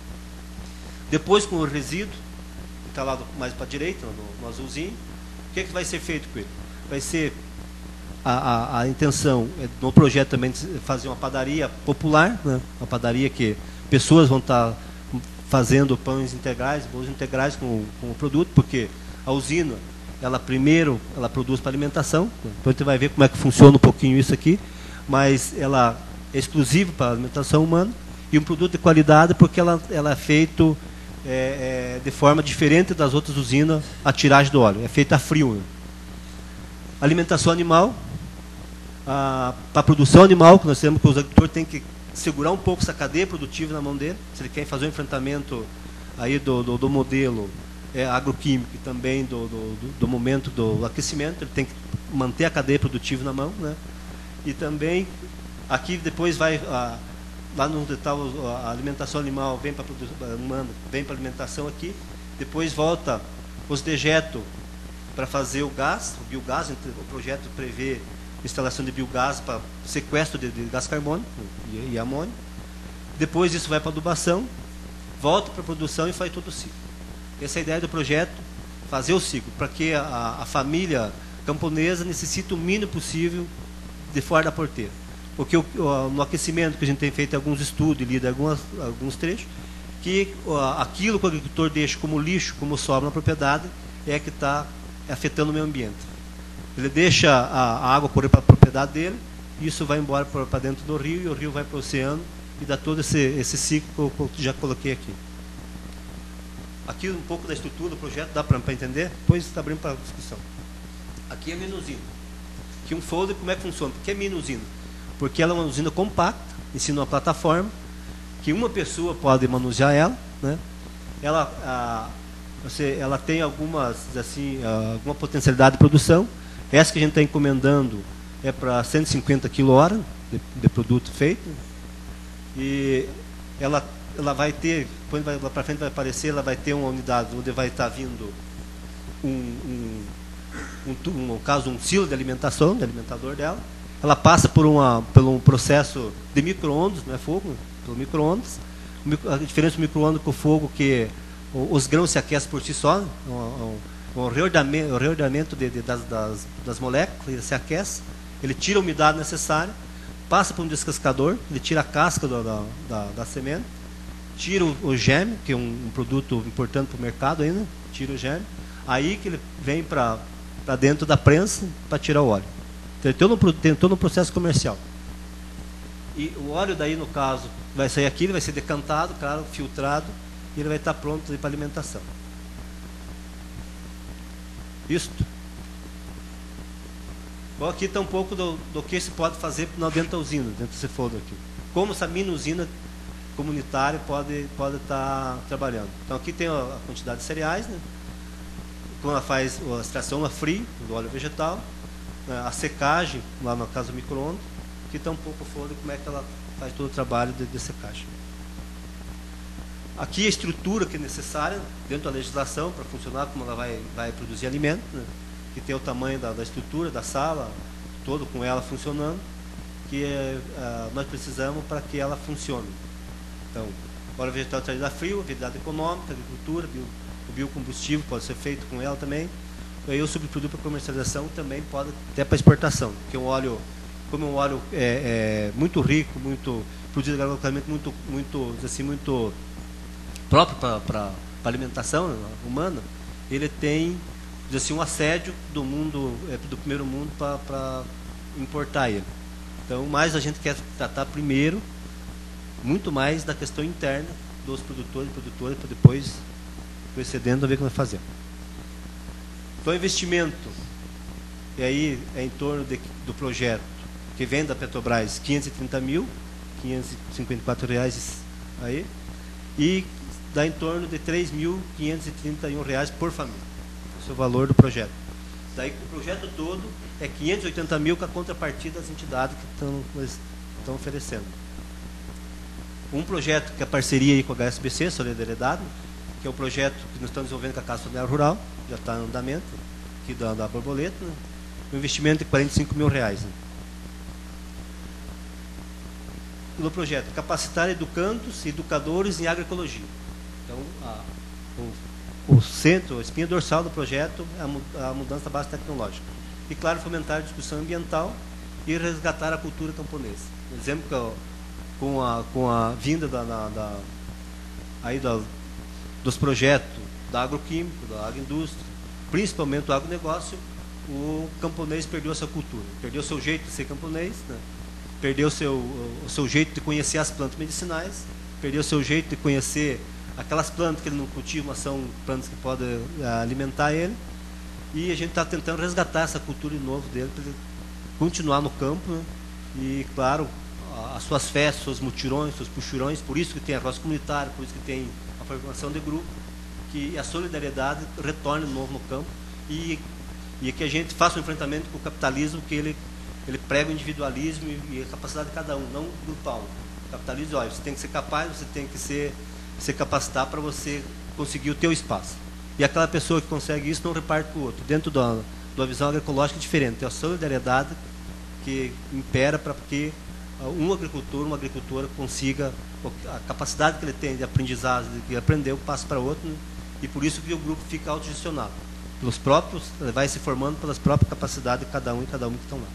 Speaker 2: Depois, com o resíduo, está lá mais para a direita, no, no azulzinho, o que, é que vai ser feito com ele? Vai ser a, a, a intenção é, no projeto também de fazer uma padaria popular, né? Uma padaria que pessoas vão estar fazendo pães integrais, bolos integrais com, com o produto, porque a usina, ela primeiro ela produz para alimentação, então a gente vai ver como é que funciona um pouquinho isso aqui, mas ela é exclusiva para a alimentação humana e um produto de qualidade porque ela, ela é feito é, é, de forma diferente das outras usinas, a tiragem do óleo, é feita a frio. Né? Alimentação animal, para a produção animal, que nós temos que os agricultores têm que segurar um pouco essa cadeia produtiva na mão dele, se ele quer fazer um enfrentamento aí do, do, do modelo é, agroquímico e também do, do, do momento do aquecimento, ele tem que manter a cadeia produtiva na mão, né? E também aqui depois vai a, lá no detalhe a alimentação animal vem para humana, vem para alimentação aqui, depois volta os dejetos para fazer o gás, o biogás, o projeto prevê instalação de biogás para sequestro de, de gás carbônico e, e amônio. Depois isso vai para adubação, volta para a produção e faz todo o ciclo. Essa é a ideia do projeto, fazer o ciclo, para que a, a família camponesa necessite o mínimo possível de fora da porteira. Porque o, o, no aquecimento que a gente tem feito alguns estudos e lido algumas, alguns trechos, que o, aquilo que o agricultor deixa como lixo, como sobra na propriedade, é que está afetando o meio ambiente. Ele deixa a, a água correr para a propriedade dele, e isso vai embora para dentro do rio, e o rio vai para o oceano, e dá todo esse, esse ciclo que eu já coloquei aqui. Aqui um pouco da estrutura do projeto, dá para entender? Depois está abrindo para discussão. Aqui é a minusina. Aqui um folder, como é que funciona? Por que é minusina? Porque ela é uma usina compacta, ensina uma plataforma, que uma pessoa pode manusear ela, né? Ela, a, você, ela tem algumas, assim, alguma potencialidade de produção. Essa que a gente está encomendando é para cento e cinquenta quilos-hora de, de produto feito. E ela, ela vai ter depois vai, lá para frente vai aparecer, ela vai ter uma unidade onde vai estar vindo um, um, um, um, no caso, um silo de alimentação, de alimentador dela. Ela passa por, uma, por um processo de micro-ondas, não é fogo, pelo micro-ondas. A diferença do micro-ondas com o fogo é que os grãos se aquecem por si só, um, um, um reordenamento, um reordenamento de, de, das, das, das moléculas, ele se aquece, ele tira a umidade necessária, passa por um descascador, ele tira a casca do, da, da, da semente, tira o, o germe, que é um, um produto importante para o mercado ainda, tira o germe, aí que ele vem para dentro da prensa para tirar o óleo. Então, ele tem todo, tem todo um processo comercial. E o óleo daí, no caso, vai sair aqui, ele vai ser decantado, claro, filtrado, e ele vai estar pronto para alimentação. Isto. Bom, aqui está um pouco do, do que se pode fazer dentro da usina, dentro desse folder aqui. Como essa mini usina comunitária pode, pode estar trabalhando. Então aqui tem a, a quantidade de cereais, né? Como ela faz a extração a frio do óleo vegetal, né? A secagem, lá na casa do micro-ondas. Aqui está um pouco o folder, como é que ela faz todo o trabalho de, de secagem. Aqui a estrutura que é necessária dentro da legislação para funcionar, como ela vai, vai produzir alimento, né? Que tem o tamanho da, da estrutura, da sala, todo com ela funcionando, que é, uh, nós precisamos para que ela funcione. Então, óleo vegetal traído a frio, atividade econômica, agricultura, bio, o biocombustível pode ser feito com ela também. E aí o subproduto para comercialização também pode, até para exportação, porque um óleo, como um óleo é, é muito rico, muito produzido localmente, muito, muito, assim, muito próprio para a alimentação humana, ele tem, diz assim, um assédio do mundo, é, do primeiro mundo para importar ele. Então, mais a gente quer tratar primeiro, muito mais da questão interna dos produtores e produtoras, para depois, excedendo, a ver o que vai fazer. Então, investimento, e aí é em torno de, do projeto, que vem da Petrobras, quinhentos e trinta mil, quinhentos e cinquenta e quatro reais aí, e dá em torno de três mil quinhentos e trinta e um reais por família. Esse é o valor do projeto. Daí o projeto todo é quinhentos e oitenta mil com a contrapartida das entidades que estão, estão oferecendo. Um projeto que é a parceria aí com a H S B C, Solidariedade, que é o projeto que nós estamos desenvolvendo com a Casa Familiar Rural, já está em andamento, aqui da, da Borboleta, né? Um investimento de quarenta e cinco mil reais. Né? No projeto, capacitar educandos e educadores em agroecologia. Então, a, o, o centro, a espinha dorsal do projeto é a, a mudança da base tecnológica. E, claro, fomentar a discussão ambiental e resgatar a cultura camponesa. Por exemplo, que, com, a, com a vinda da, da, da, aí da, dos projetos da agroquímico, da agroindústria, principalmente do agronegócio, o camponês perdeu essa cultura, perdeu o seu jeito de ser camponês, né? Perdeu o seu, o seu jeito de conhecer as plantas medicinais, perdeu o seu jeito de conhecer aquelas plantas que ele não cultiva, mas são plantas que podem alimentar ele. E a gente está tentando resgatar essa cultura de novo dele, para ele continuar no campo, né? E, claro, as suas festas, seus mutirões, seus puxurões, por isso que tem a roça comunitária, por isso que tem a formação de grupo, que a solidariedade retorne de novo no campo e, e que a gente faça um enfrentamento com o capitalismo, que ele, ele prega o individualismo e a capacidade de cada um, não grupal. O capitalismo, olha, você tem que ser capaz, você tem que ser, se capacitar para você conseguir o teu espaço. E aquela pessoa que consegue isso não reparte para o outro. Dentro da, de uma visão agroecológica diferente. Tem a solidariedade que impera para que um agricultor, uma agricultora consiga, a capacidade que ele tem de aprendizagem, de aprender, passa para outro, né? E por isso que o grupo fica autogestionado. Pelos próprios, ele vai se formando pelas próprias capacidades de cada um e cada um que estão lá.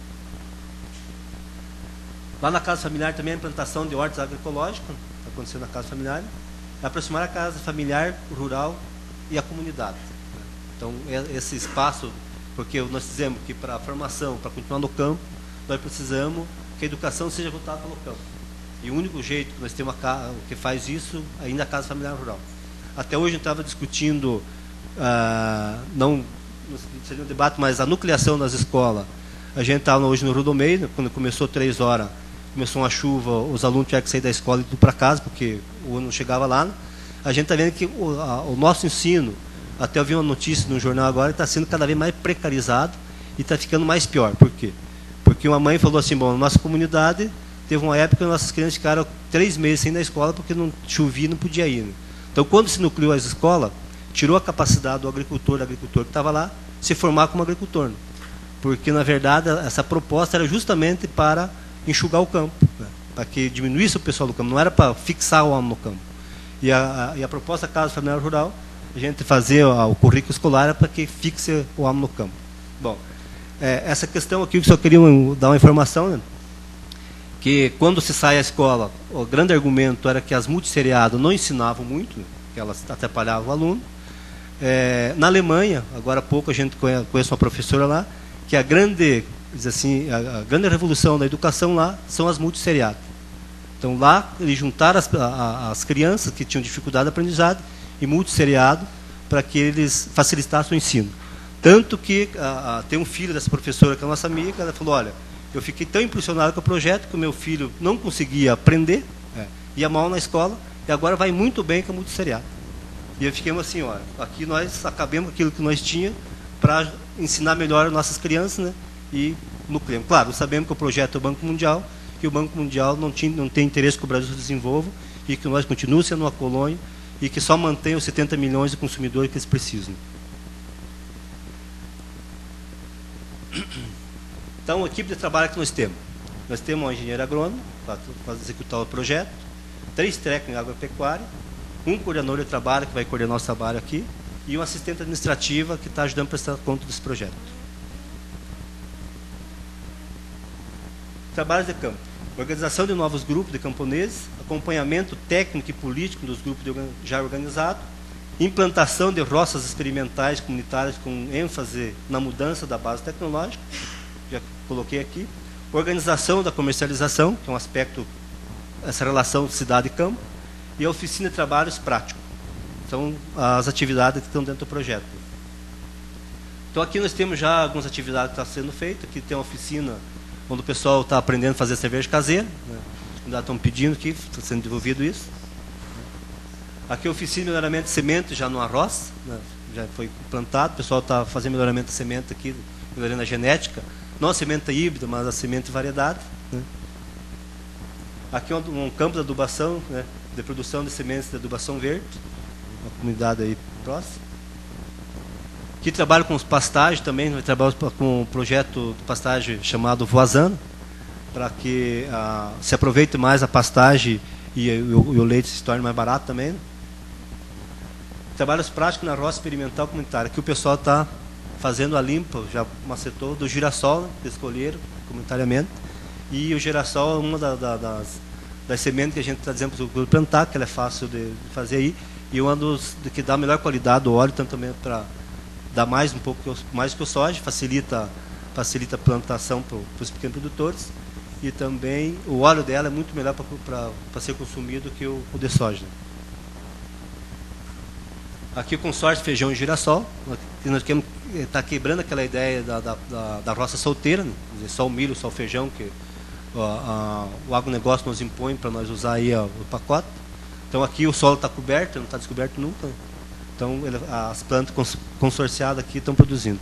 Speaker 2: Lá na Casa Familiar também a implantação de hortas agroecológicas, está acontecendo na Casa Familiar, é aproximar a casa familiar, rural e a comunidade. Então, esse espaço, porque nós dizemos que para a formação, para continuar no campo, nós precisamos que a educação seja voltada para o campo. E o único jeito que nós temos a, que faz isso ainda é a Casa Familiar Rural. Até hoje a gente estava discutindo, ah, não, não seria um debate, mas a nucleação das escolas. A gente estava hoje no Rio do Meio, quando começou três horas, começou uma chuva, os alunos tiveram que sair da escola e ir para casa, porque o ano não chegava lá. A gente está vendo que o, a, o nosso ensino, até eu vi uma notícia no jornal agora, está sendo cada vez mais precarizado e está ficando mais pior. Por quê? Porque uma mãe falou assim, bom, na nossa comunidade teve uma época que nossas crianças ficaram três meses sem ir na escola porque não chovia e não podia ir. Né? Então, quando se nucleou as escolas, tirou a capacidade do agricultor, do agricultor que estava lá, se formar como agricultor. Né? Porque, na verdade, essa proposta era justamente para enxugar o campo, né? Para que diminuísse o pessoal do campo, não era para fixar o homem no campo. E a, a, e a proposta da Casa Familiar Rural, a gente fazer o, o currículo escolar era para que fixe o homem no campo. Bom, é, essa questão aqui, eu só queria dar uma informação, né? Que quando se sai à escola, o grande argumento era que as multisseriadas não ensinavam muito, né? Que elas atrapalhavam o aluno. É, na Alemanha, agora há pouco a gente conhece, conhece uma professora lá, que a grande, diz assim, a, a grande revolução da educação lá são as multisseriadas. Então lá eles juntaram as, a, as crianças que tinham dificuldade de aprendizado e multisseriado para que eles facilitassem o ensino. Tanto que a, a, tem um filho dessa professora que é a nossa amiga, ela falou, olha, eu fiquei tão impressionado com o projeto que o meu filho não conseguia aprender, é, ia mal na escola, e agora vai muito bem com a multisseriado. E eu fiquei assim, olha, aqui nós acabamos aquilo que nós tínhamos para ensinar melhor as nossas crianças, né? E nucleamos. Claro, sabemos que o projeto é o Banco Mundial, que o Banco Mundial não, tinha, não tem interesse que o Brasil se desenvolva e que nós continuemos sendo uma colônia e que só mantenha os setenta milhões de consumidores que eles precisam. Então, a equipe de trabalho que nós temos. Nós temos um engenheiro agrônomo para, para executar o projeto, três técnicos em agropecuária, um coordenador de trabalho que vai coordenar o trabalho aqui e uma assistente administrativa que está ajudando a prestar conta desse projeto. Trabalhos de campo. Organização de novos grupos de camponeses, acompanhamento técnico e político dos grupos de, já organizados, implantação de roças experimentais comunitárias com ênfase na mudança da base tecnológica, já coloquei aqui, organização da comercialização, que é um aspecto, essa relação de cidade e campo, e a oficina de trabalhos práticos. São as atividades que estão dentro do projeto. Então aqui nós temos já algumas atividades que estão sendo feitas, aqui tem uma oficina onde o pessoal está aprendendo a fazer cerveja caseira, né? Ainda estão pedindo aqui, está sendo desenvolvido isso. Aqui a oficina de melhoramento de semente já no arroz, né? Já foi plantado, o pessoal está fazendo melhoramento de semente aqui, melhorando a genética, não a semente híbrida, mas a semente de variedade. Né? Aqui um, um campo de adubação, né? De produção de sementes de adubação verde, uma comunidade aí próxima. Aqui trabalho com os pastagens também, nós trabalhamos com um projeto de pastagem chamado Voazano, para que ah, se aproveite mais a pastagem e, e, o, e o leite se torne mais barato também. Né? Trabalhos práticos na roça experimental comunitária. Aqui o pessoal está fazendo a limpa, já macetou, do girassol, né, que escolheram comunitariamente. E o girassol é uma da, da, das, das sementes que a gente está dizendo para plantar, que ela é fácil de fazer aí, e uma dos que dá a melhor qualidade do óleo, tanto também para dar mais um pouco mais que o soja, facilita, facilita a plantação para os pequenos produtores, e também o óleo dela é muito melhor para ser consumido que o, o de soja. Aqui o consórcio feijão e girassol, nós queremos estar quebrando aquela ideia da, da, da, da roça solteira, né? Dizer, só o milho, só o feijão, que a, a, o agronegócio nos impõe para nós usar aí a, o pacote. Então aqui o solo está coberto, não está descoberto nunca. Então ele, as plantas cons, consorciadas aqui estão produzindo.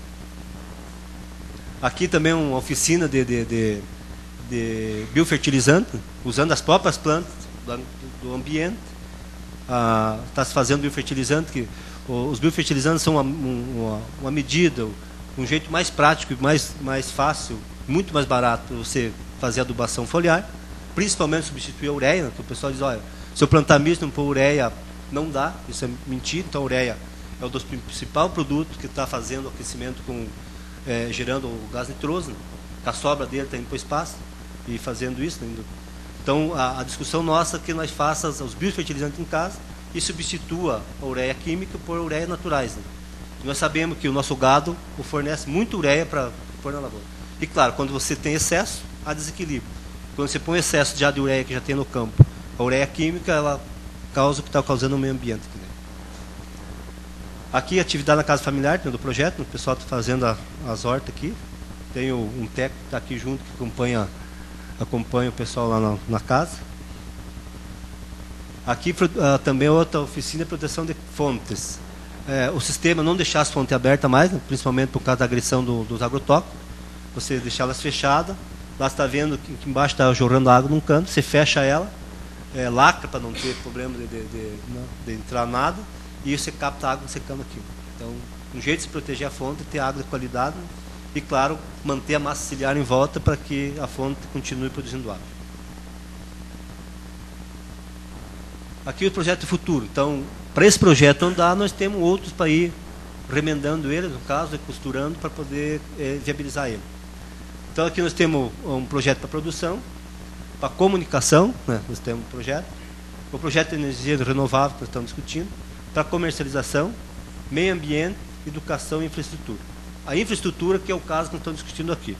Speaker 2: Aqui também uma oficina de, de, de, de biofertilizante, usando as próprias plantas do, do ambiente. Está ah, se fazendo biofertilizante, que os biofertilizantes são uma, uma, uma medida, um jeito mais prático e mais, mais fácil, muito mais barato você fazer adubação foliar, principalmente substituir a ureia, né, que o pessoal diz, olha, se eu plantar milho não pôr ureia, não dá, isso é mentira. Então a ureia é o dos principal produto que está fazendo o aquecimento, com, é, gerando o gás nitroso, né, a sobra dele está indo para o espaço e fazendo isso, né, então, a, a discussão nossa é que nós façamos os biofertilizantes em casa e substitua a ureia química por ureia naturais. Né? Nós sabemos que o nosso gado fornece muita ureia para pôr na lavoura. E, claro, quando você tem excesso, há desequilíbrio. Quando você põe excesso já de ureia que já tem no campo, a ureia química, ela causa o que está causando no meio ambiente. Né? Aqui, a atividade na casa familiar, né, do projeto, o pessoal está fazendo a, as hortas aqui. Tem o, um técnico que está aqui junto, que acompanha acompanha o pessoal lá na, na casa. Aqui uh, também outra oficina de proteção de fontes. É, o sistema não deixar as fontes abertas mais, né, principalmente por causa da agressão do, dos agrotóxicos. Você deixá-las fechadas. Lá está vendo que, que embaixo está jorrando água num canto, você fecha ela, é, lacra para não ter problema de, de, de, de entrar nada, e você capta a água secando aqui. Então, um jeito de se proteger a fonte é ter água de qualidade, né? E, claro, manter a massa ciliar em volta para que a fonte continue produzindo água. Aqui o projeto futuro. Então, para esse projeto andar, nós temos outros para ir remendando ele, no caso, e costurando para poder é, viabilizar ele. Então, aqui nós temos um projeto para produção, para comunicação, né? Nós temos um projeto, o projeto de energia renovável que nós estamos discutindo, para comercialização, meio ambiente, educação e infraestrutura. A infraestrutura, que é o caso que nós estamos discutindo aqui.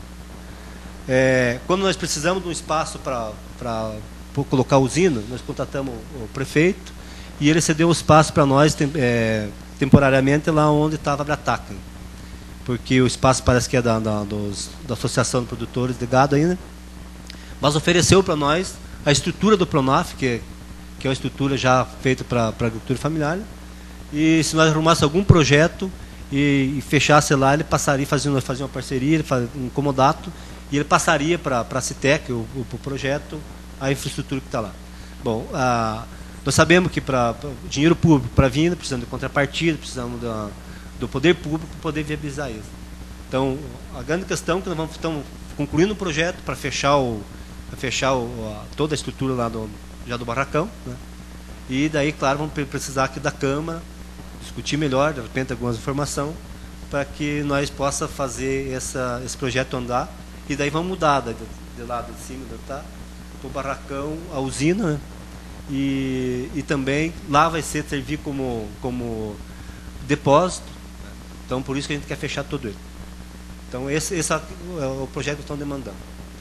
Speaker 2: É, quando nós precisamos de um espaço para colocar a usina, nós contatamos o prefeito e ele cedeu o espaço para nós tem, é, temporariamente lá onde estava a Brataca. Porque o espaço parece que é da, da, dos, da Associação de Produtores de Gado ainda, mas ofereceu para nós a estrutura do Pronaf, que, que é uma estrutura já feita para a agricultura familiar, e se nós arrumássemos algum projeto e, e fechasse lá, ele passaria, fazia, fazia uma parceria, ele fazia um comodato, e ele passaria para a Citec, o, o, o projeto, a infraestrutura que está lá. Bom, a, nós sabemos que para dinheiro público, para vinda, precisamos de contrapartida, precisamos da, do poder público para poder viabilizar isso. Então, a grande questão é que nós vamos, estamos concluindo o projeto para fechar, o, pra fechar o, a, toda a estrutura lá do, já do barracão, né? E daí, claro, vamos precisar aqui da Câmara, discutir melhor, de repente, algumas informações, para que nós possamos fazer essa, esse projeto andar. E daí vamos mudar de, de lado de cima, tá? O barracão, a usina, né? e, e também lá vai ser servir como, como depósito. Então, por isso que a gente quer fechar todo ele. Então, esse, esse é o projeto que estão demandando.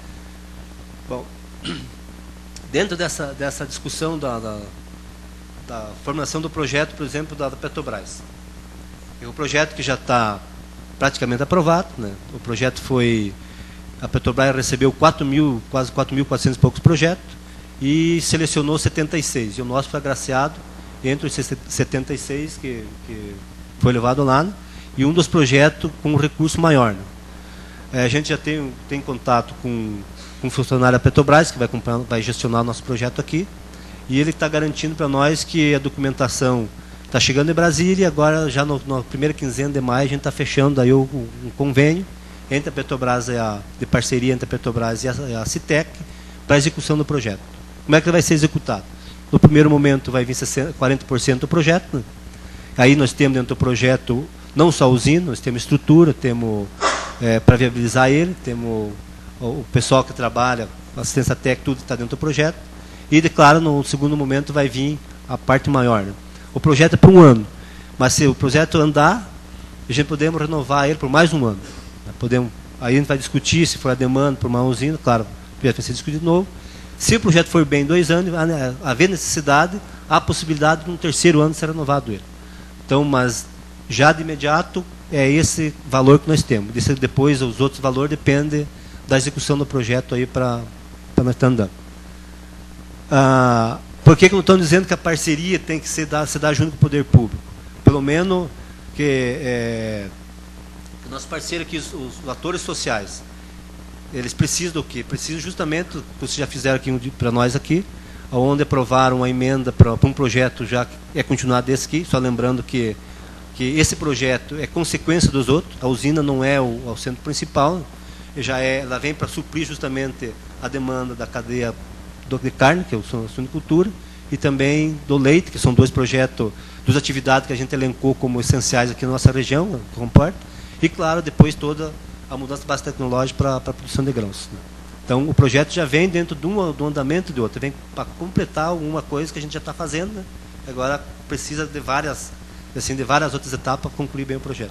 Speaker 2: Bom, dentro dessa, dessa discussão da, da, da formulação do projeto, por exemplo, da, da Petrobras. É um projeto que já está praticamente aprovado, né? O projeto foi... A Petrobras recebeu quatro mil, quase quatro mil e quatrocentos e poucos projetos e selecionou setenta e seis. E o nosso foi agraciado entre os setenta e seis que, que foi levado lá, né? E um dos projetos com um recurso maior, né? É, a gente já tem, tem contato com, com um funcionário da Petrobras, que vai, comprar, vai gestionar o nosso projeto aqui, e ele está garantindo para nós que a documentação está chegando em Brasília, e agora, já no, na primeira quinzena de maio, a gente está fechando aí o, um convênio entre a Petrobras, e a, de parceria entre a Petrobras e a, a Citec, para a execução do projeto. Como é que ele vai ser executado? No primeiro momento vai vir quarenta por cento do projeto, né? Aí nós temos dentro do projeto não só a usina, nós temos estrutura, temos é, para viabilizar ele, temos o, o pessoal que trabalha, assistência técnica, tudo está dentro do projeto. E, claro, no segundo momento vai vir a parte maior, né? O projeto é por um ano, mas se o projeto andar, a gente podemos renovar ele por mais um ano. Podemos, aí a gente vai discutir se for a demanda por uma usina, claro, o projeto vai ser discutido de novo. Se o projeto for bem dois anos, haver necessidade, há a possibilidade de um terceiro ano ser renovado ele. Então, mas já de imediato é esse valor que nós temos. Depois, os outros valores dependem da execução do projeto aí para nós estar andando. Ah, por que que não estão dizendo que a parceria tem que ser dar, se dar junto com o poder público? Pelo menos que... É, nosso parceiro aqui, os, os atores sociais, eles precisam do quê? Precisam justamente, que vocês já fizeram aqui para nós aqui, onde aprovaram uma emenda para um projeto já que é continuado desse aqui, só lembrando que, que esse projeto é consequência dos outros, a usina não é o, o centro principal, já é, ela vem para suprir justamente a demanda da cadeia do, de carne, que é a suinocultura, e também do leite, que são dois projetos, duas atividades que a gente elencou como essenciais aqui na nossa região, comporta. E, claro, depois toda a mudança de base tecnológica para a produção de grãos, né? Então, o projeto já vem dentro de um, do andamento de outro, vem para completar alguma coisa que a gente já está fazendo, né? Agora precisa de várias, assim, de várias outras etapas para concluir bem o projeto.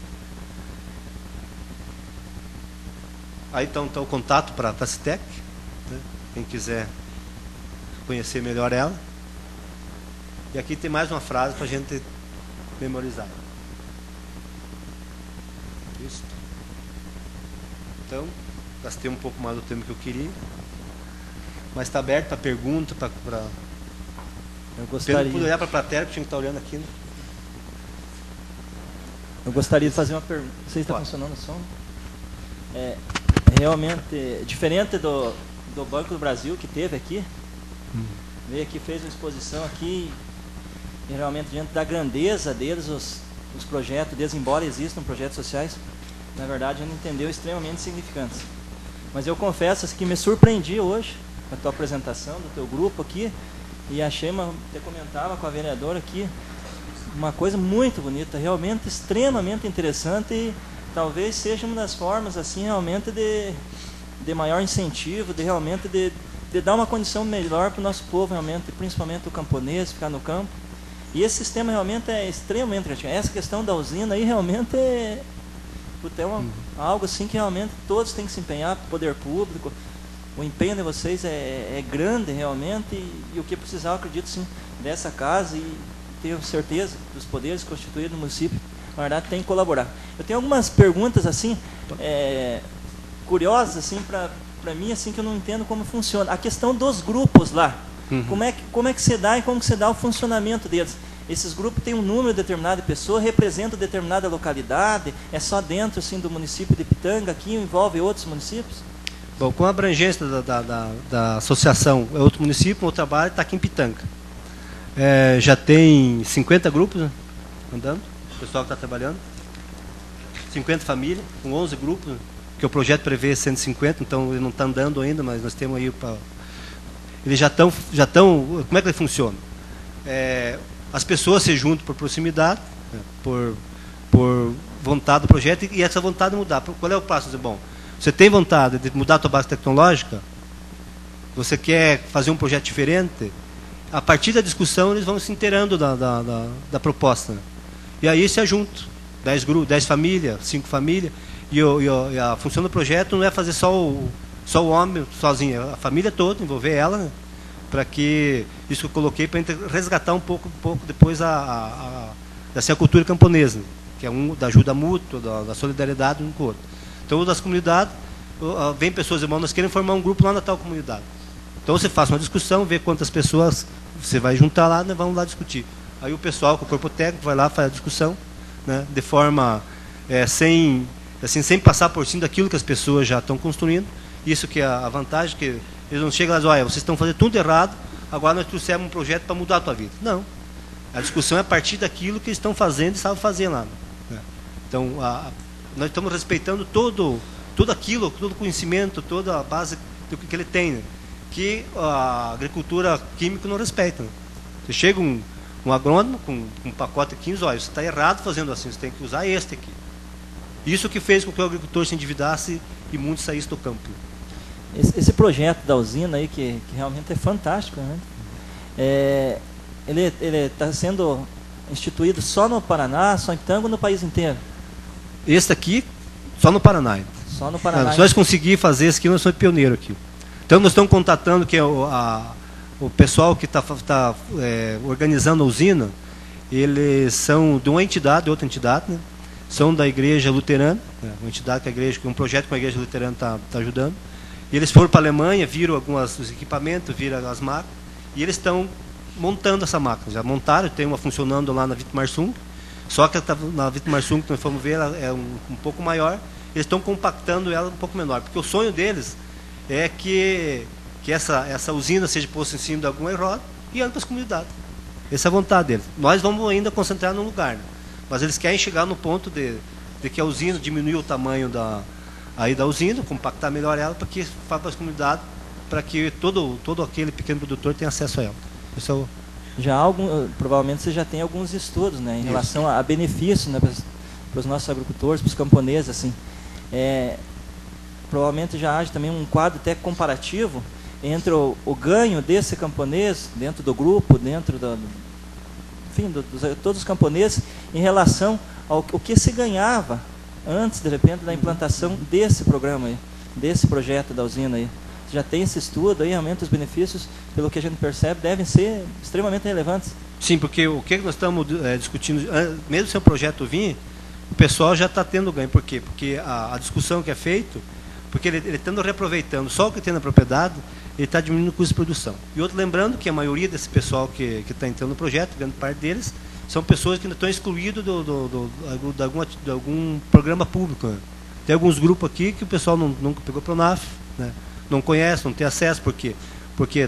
Speaker 2: Aí, então, está o contato para a Citec, né? Quem quiser conhecer melhor ela. E aqui tem mais uma frase para a gente memorizar. Isso. Então, gastei um pouco mais do tempo que eu queria, mas está aberto para pergunta, para... Pra...
Speaker 6: Eu gostaria...
Speaker 2: Pedro, pude olhar para a plateia, porque tinha que estar olhando aqui, né?
Speaker 6: Eu gostaria de fazer uma pergunta. Não sei se está funcionando o som. É, realmente, diferente do, do Banco do Brasil que teve aqui, hum. veio aqui, fez uma exposição aqui, e realmente diante da grandeza deles, os, os projetos deles, embora existam projetos sociais, na verdade a gente entendeu extremamente significantes. Mas eu confesso que me surpreendi hoje com a tua apresentação, do teu grupo aqui, e achei, uma, até comentava com a vereadora aqui, uma coisa muito bonita, realmente extremamente interessante, e talvez seja uma das formas assim realmente de, de maior incentivo, de realmente de, de dar uma condição melhor para o nosso povo, realmente, principalmente o camponês, ficar no campo. E esse sistema realmente é extremamente gratificante. Essa questão da usina aí realmente é, é uma, algo assim que realmente todos têm que se empenhar, o poder público. O empenho de vocês é, é grande realmente, e, e o que precisar, eu acredito sim, dessa casa, e tenho certeza dos poderes constituídos no município, na verdade, tem que colaborar. Eu tenho algumas perguntas assim, é, curiosas assim, para mim, assim, que eu não entendo como funciona. A questão dos grupos lá, uhum. como, é que, como é que se dá e como que se dá o funcionamento deles? Esses grupos têm um número determinado de pessoas, representam determinada localidade, é só dentro assim, do município de Pitanga, aqui envolve outros municípios?
Speaker 2: Bom, com a abrangência da, da, da, da associação, é outro município, o trabalho está aqui em Pitanga. É, já tem cinquenta grupos, né, andando, o pessoal que está trabalhando. cinquenta famílias, com onze grupos, que o projeto prevê cento e cinquenta, então ele não está andando ainda, mas nós temos aí para... Eles já estão... Já estão, como é que ele funciona? É, as pessoas se juntam por proximidade, né, por, por vontade do projeto, e essa vontade de mudar. Qual é o passo? Bom, você tem vontade de mudar a sua base tecnológica? Você quer fazer um projeto diferente? A partir da discussão, eles vão se inteirando da, da, da, da proposta. Né? E aí se ajuntam. Dez grupos, dez famílias, cinco famílias. E, o, e, o, e a função do projeto não é fazer só o, só o homem sozinho, a família toda, envolver ela, né? Para que, isso que eu coloquei, para resgatar um pouco, um pouco depois a, a, a, assim, a cultura camponesa, que é um da ajuda mútua, da, da solidariedade um com o outro. Então, das comunidades, vem pessoas, irmãos, nós queremos formar um grupo lá na tal comunidade. Então, você faz uma discussão, vê quantas pessoas você vai juntar lá, né, vamos lá discutir. Aí o pessoal, com o corpo técnico, vai lá, faz a discussão, né, de forma, é, sem, assim, sem passar por cima daquilo que as pessoas já estão construindo. Isso que é a vantagem, que eles não chegam lá e dizem, olha, vocês estão fazendo tudo errado, agora nós trouxemos um projeto para mudar a tua vida. Não. A discussão é a partir daquilo que eles estão fazendo e sabem fazer lá. Né? Então, a, nós estamos respeitando todo, tudo aquilo, todo o conhecimento, toda a base do que ele tem, né? Que a agricultura química não respeita. Né? Você chega um, um agrônomo com, com um pacote de quinze, olha, você está errado fazendo assim, você tem que usar este aqui. Isso que fez com que o agricultor se endividasse e muitos saíssem do campo.
Speaker 6: Esse, esse projeto da usina aí, que, que realmente é fantástico, né? É, ele está sendo instituído só no Paraná, só em Pitanga ou no país inteiro?
Speaker 2: Esse aqui, só no Paraná.
Speaker 6: Só no Paraná.
Speaker 2: Se nós conseguirmos fazer esse aqui, nós somos pioneiros aqui. Então, nós estamos contatando que o, a, o pessoal que está tá, é, organizando a usina, eles são de uma entidade, de outra entidade, né? São da Igreja Luterana, né? Uma entidade que a igreja, um projeto que a Igreja Luterana está tá ajudando. E eles foram para a Alemanha, viram alguns os equipamentos, viram as máquinas, e eles estão montando essa máquina. Já montaram, tem uma funcionando lá na Vitmarsung, só que na Vitmarsung, que nós fomos ver, ela é um, um pouco maior, eles estão compactando ela um pouco menor, porque o sonho deles é que, que essa, essa usina seja posta em cima de alguma roda e ande para as comunidades. Essa é a vontade deles. Nós vamos ainda concentrar num lugar, né? Mas eles querem chegar no ponto de, de que a usina diminui o tamanho da, aí da usina, compactar melhor ela, para que vá para as comunidades, para que todo, todo aquele pequeno produtor tenha acesso a ela. Isso é o...
Speaker 6: Já há algum, provavelmente você já tem alguns estudos, né, em Isso. relação a, a benefício, né, para os nossos agricultores, para os camponeses, assim. É, provavelmente já haja também um quadro até comparativo entre o, o ganho desse camponês dentro do grupo, dentro da, enfim, do, dos, todos os camponeses, em relação ao, ao que se ganhava antes, de repente, da implantação desse programa aí, desse projeto da usina aí. Já tem esse estudo aí, realmente os benefícios, pelo que a gente percebe, devem ser extremamente relevantes.
Speaker 2: Sim, porque o que nós estamos é, discutindo, mesmo se o projeto vir, o pessoal já está tendo ganho. Por quê? Porque a, a discussão que é feita, porque ele, ele estando reaproveitando só o que tem na propriedade, ele está diminuindo o custo de produção. E outro, lembrando que a maioria desse pessoal que está entrando no projeto, grande parte deles, são pessoas que ainda estão excluídos do, do, do, de, algum, de algum programa público. Né? Tem alguns grupos aqui que o pessoal não, nunca pegou Pronaf, né? Não conhece, não tem acesso. Por quê? Porque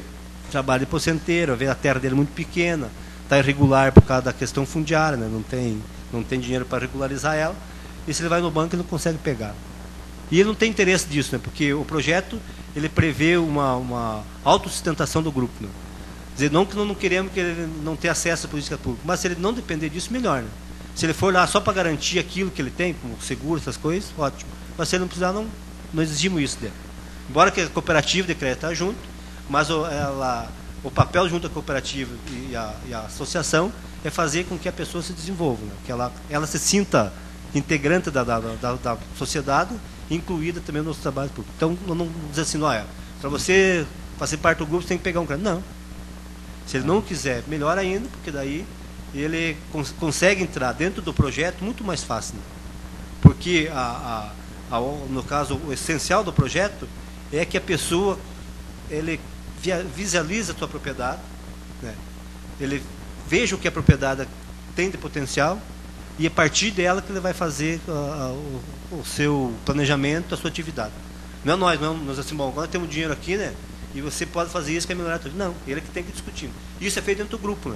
Speaker 2: trabalha de porcenteiro, vê a terra dele muito pequena, está irregular por causa da questão fundiária, né? não, tem, não tem dinheiro para regularizar ela, e se ele vai no banco ele não consegue pegar. E ele não tem interesse disso, né? Porque o projeto ele prevê uma, uma autossustentação do grupo. Né? Quer dizer, não que nós não queremos que ele não tenha acesso à política pública, mas se ele não depender disso, melhor. Né? Se ele for lá só para garantir aquilo que ele tem, como seguro, essas coisas, ótimo. Mas se ele não precisar, não, não exigimos isso dele. Embora que a cooperativa de crédito está junto, mas o, ela, o papel junto à cooperativa e a, e a associação é fazer com que a pessoa se desenvolva, né? Que ela, ela se sinta integrante da, da, da, da sociedade, incluída também nos trabalhos públicos. Então, não dizer assim, não é, para você fazer parte do grupo, você tem que pegar um crédito. Não. Se ele não quiser, melhor ainda, porque daí ele cons consegue entrar dentro do projeto muito mais fácil. Né? Porque, a, a, a, no caso, o essencial do projeto é que a pessoa ele via, visualiza a sua propriedade, né? Ele veja o que a propriedade tem de potencial e a partir dela que ele vai fazer uh, uh, o, o seu planejamento, a sua atividade. Não é nós, não, nós assim, bom, agora temos dinheiro aqui, né? E você pode fazer isso que é melhorar tudo. Não, ele é que tem que discutir. Isso é feito dentro do grupo, né?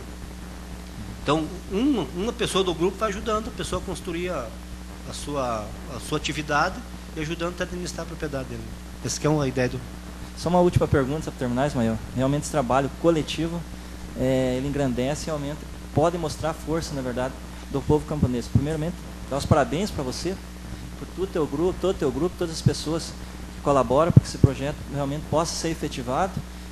Speaker 2: Então, um, uma pessoa do grupo vai ajudando a pessoa a construir a, a, sua, a sua atividade e ajudando a administrar a propriedade dele. Essa que é uma ideia do...
Speaker 6: Só uma última pergunta para terminar, Ismael. Realmente esse trabalho coletivo, é, ele engrandece e aumenta, pode mostrar a força, na verdade, do povo camponês. Primeiramente, dar os parabéns para você, por todo o teu grupo, todo o teu grupo, todas as pessoas que colaboram para que esse projeto realmente possa ser efetivado.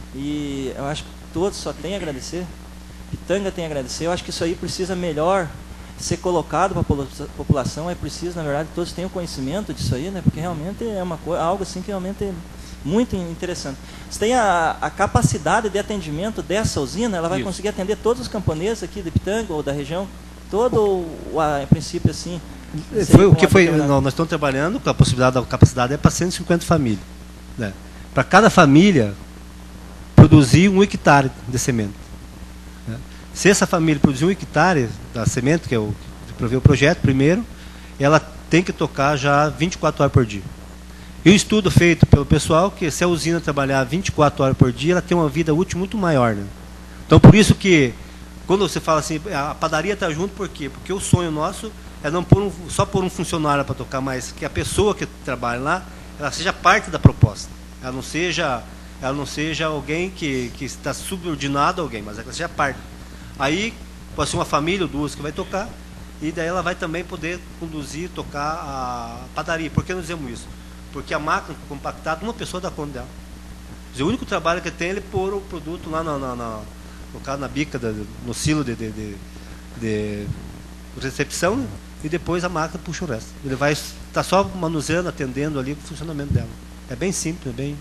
Speaker 6: E eu acho que todos só têm a agradecer. Pitanga tem a agradecer. Eu acho que isso aí precisa melhor ser colocado para a população. É preciso, na verdade, que todos tenham conhecimento disso aí, né? Porque realmente é uma coisa, algo assim que realmente é muito interessante. Você tem a, a capacidade de atendimento dessa usina, ela vai Isso. conseguir atender todos os camponeses aqui de Pitanga ou da região, todo o, a, a princípio assim.
Speaker 2: Foi o que foi, não, nós estamos trabalhando com a possibilidade da capacidade é para cento e cinquenta famílias, né? Para cada família produzir um hectare de semente. Né? Se essa família produzir um hectare da semente, que é o que provê o projeto primeiro, ela tem que tocar já vinte e quatro horas por dia. E o estudo feito pelo pessoal, que se a usina trabalhar vinte e quatro horas por dia, ela tem uma vida útil muito maior. Né? Então, por isso que, quando você fala assim, a padaria está junto, por quê? Porque o sonho nosso é não pôr um, só pôr um funcionário para tocar, mas que a pessoa que trabalha lá, ela seja parte da proposta. Ela não seja, ela não seja alguém que, que está subordinado a alguém, mas ela seja parte. Aí, pode ser uma família ou duas que vai tocar, e daí ela vai também poder conduzir, tocar a padaria. Por que nós dizemos isso? Porque a máquina compactada, uma pessoa dá conta dela. O único trabalho que tem é ele pôr o produto lá na, na, na, no caso, na bica, da, no silo de, de, de, de recepção, né? E depois a máquina puxa o resto. Ele vai estar só manuseando, atendendo ali o funcionamento dela. É bem simples, é bem...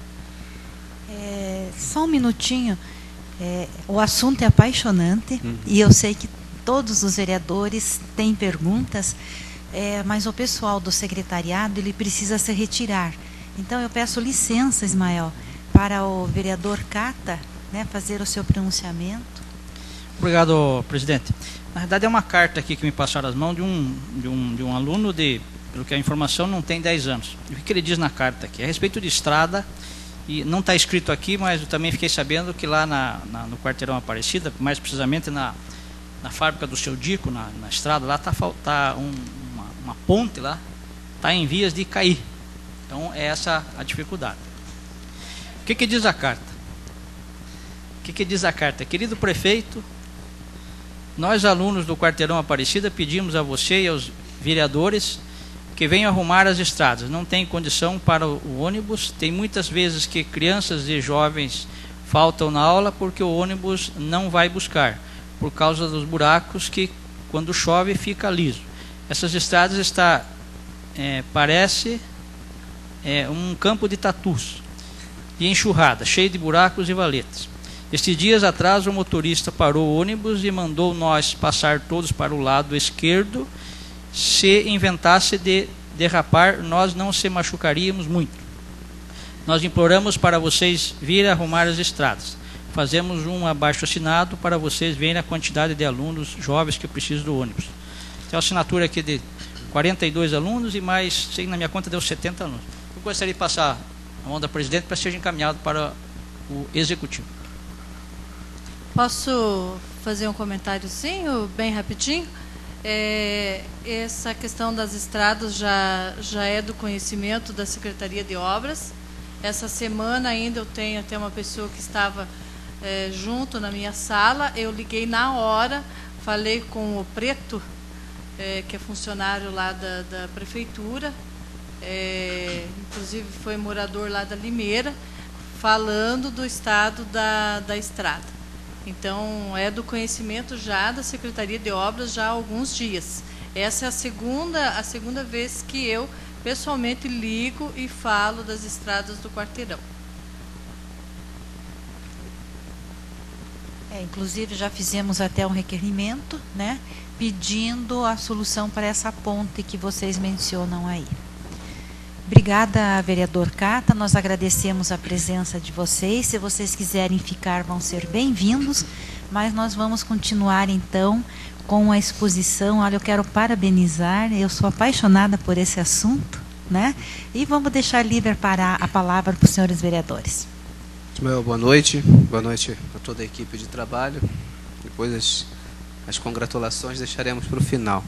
Speaker 1: É, só um minutinho. É, o assunto é apaixonante, uhum. E eu sei que todos os vereadores têm perguntas. É, mas o pessoal do secretariado ele precisa se retirar. Então eu peço licença, Ismael, para o vereador Cata, né, fazer o seu pronunciamento.
Speaker 7: Obrigado, presidente. Na verdade é uma carta aqui que me passaram as mãos de um, de um, de um aluno de, pelo que a informação não tem dez anos. O que ele diz na carta aqui? A respeito de estrada, e não está escrito aqui, mas eu também fiquei sabendo que lá na, na, no quarteirão Aparecida, mais precisamente na, na fábrica do seu Dico, na, na estrada, lá está tá um uma ponte lá, está em vias de cair. Então, é essa a dificuldade. O que que diz a carta? O que que diz a carta? Querido prefeito, nós alunos do quarteirão Aparecida pedimos a você e aos vereadores que venham arrumar as estradas. Não tem condição para o ônibus, tem muitas vezes que crianças e jovens faltam na aula porque o ônibus não vai buscar, por causa dos buracos que quando chove fica liso. Essas estradas está, é, parece é, um campo de tatus e enxurrada, cheio de buracos e valetas. Estes dias atrás o motorista parou o ônibus e mandou nós passar todos para o lado esquerdo. Se inventasse de derrapar, nós não se machucaríamos muito. Nós imploramos para vocês vir arrumar as estradas. Fazemos um abaixo-assinado para vocês verem a quantidade de alunos jovens que precisam do ônibus. Tem uma assinatura aqui de quarenta e dois alunos e mais, sei, na minha conta deu setenta alunos. Eu gostaria de passar a mão da presidente para ser encaminhado para o executivo.
Speaker 8: Posso fazer um comentáriozinho, bem rapidinho? É, essa questão das estradas já, já é do conhecimento da Secretaria de Obras. Essa semana ainda eu tenho até uma pessoa que estava é, junto na minha sala. Eu liguei na hora, falei com o Preto, é, que é funcionário lá da, da prefeitura, é, inclusive foi morador lá da Limeira, falando do estado da, da estrada. Então, é do conhecimento já da Secretaria de Obras já há alguns dias. Essa é a segunda, a segunda vez que eu, pessoalmente, ligo e falo das estradas do quarteirão.
Speaker 1: É, inclusive, já fizemos até um requerimento, né, pedindo a solução para essa ponte que vocês mencionam aí. Obrigada, vereador Cata. Nós agradecemos a presença de vocês. Se vocês quiserem ficar, vão ser bem-vindos. Mas nós vamos continuar, então, com a exposição. Olha, eu quero parabenizar. Eu sou apaixonada por esse assunto, né? E vamos deixar livre para a palavra para os senhores vereadores.
Speaker 3: Boa noite. Boa noite a toda a equipe de trabalho. Depois as, as congratulações deixaremos para o final.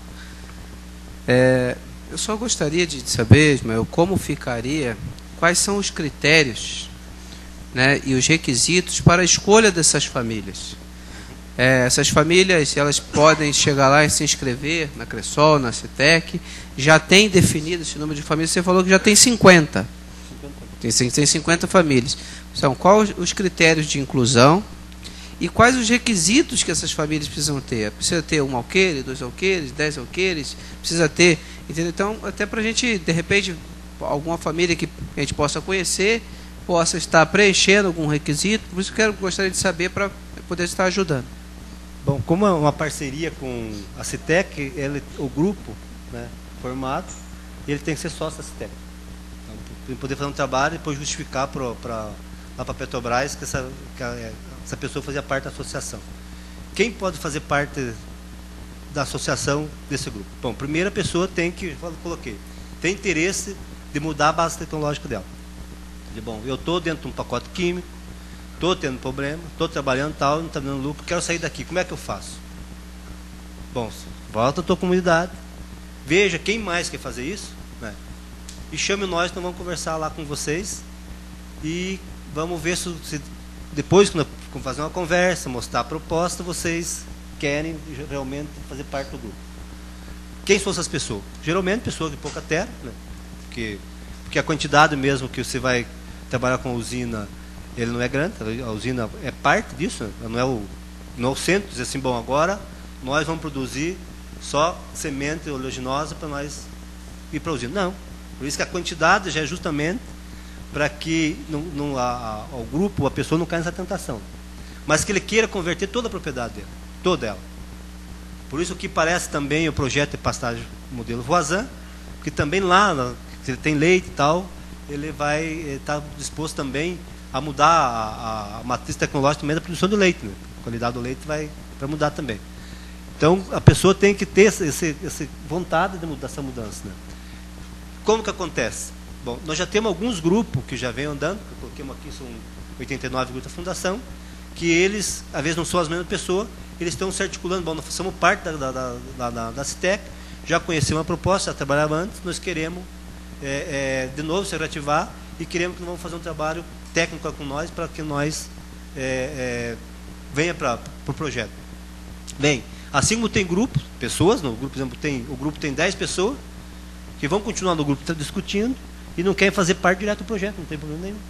Speaker 3: É... Eu só gostaria de saber, Ismael, como ficaria, quais são os critérios, né, e os requisitos para a escolha dessas famílias. É, essas famílias, elas podem chegar lá e se inscrever na Cressol, na CETEC, já tem definido esse número de famílias, você falou que já tem cinquenta. Tem, tem cinquenta famílias. Então, quais os critérios de inclusão e quais os requisitos que essas famílias precisam ter? Precisa ter um alqueire, dois alqueires, dez alqueires, precisa ter... Entendeu? Então, até para a gente, de repente, alguma família que a gente possa conhecer, possa estar preenchendo algum requisito, por isso eu quero, gostaria de saber para poder estar ajudando.
Speaker 2: Bom, como é uma parceria com a CETEC, ele, o grupo, né, formado, ele tem que ser sócio da CETEC. Então, para poder fazer um trabalho e depois justificar para lá para a Petrobras que, essa, que a, essa pessoa fazia parte da associação. Quem pode fazer parte da associação desse grupo? Bom, primeira pessoa tem que, eu coloquei, tem interesse de mudar a base tecnológica dela. Bom, eu estou dentro de um pacote químico, estou tendo problema, estou trabalhando tal, não está dando lucro, quero sair daqui, como é que eu faço? Bom, volta à tua comunidade, veja quem mais quer fazer isso, né? E chame nós, então vamos conversar lá com vocês e vamos ver se, se depois, quando fazer uma conversa, mostrar a proposta, vocês querem realmente fazer parte do grupo. Quem são essas pessoas? Geralmente pessoas de pouca terra, né? porque, porque a quantidade mesmo que você vai trabalhar com a usina, ele não é grande, a usina é parte disso, né? não, é o, não é o centro, dizer assim, bom, agora nós vamos produzir só semente oleaginosa para nós ir para a usina. Não, por isso que a quantidade já é justamente para que não, não, a, a, o grupo, a pessoa não caia nessa tentação, mas que ele queira converter toda a propriedade dele. Toda ela. Por isso que parece também o projeto de pastagem modelo Voisin, que também lá, se ele tem leite e tal, ele vai estar tá disposto também a mudar a, a matriz tecnológica também da produção do leite. Né? A qualidade do leite vai, vai mudar também. Então, a pessoa tem que ter essa, essa vontade de mudar essa mudança. Né? Como que acontece? Bom, nós já temos alguns grupos que já vêm andando, que eu coloquei aqui, são oitenta e nove grupos da Fundação, que eles, às vezes não são as mesmas pessoas, eles estão se articulando. Bom, nós somos parte da, da, da, da, da CETEC, já conhecemos uma proposta, já trabalhava antes, nós queremos é, é, de novo se reativar e queremos que nós vamos fazer um trabalho técnico com nós para que nós é, é, venha para o pro projeto. Bem, assim como tem grupos, pessoas, no grupo, por exemplo, tem, o grupo tem dez pessoas que vão continuar no grupo discutindo e não querem fazer parte direto do projeto, não tem problema nenhum.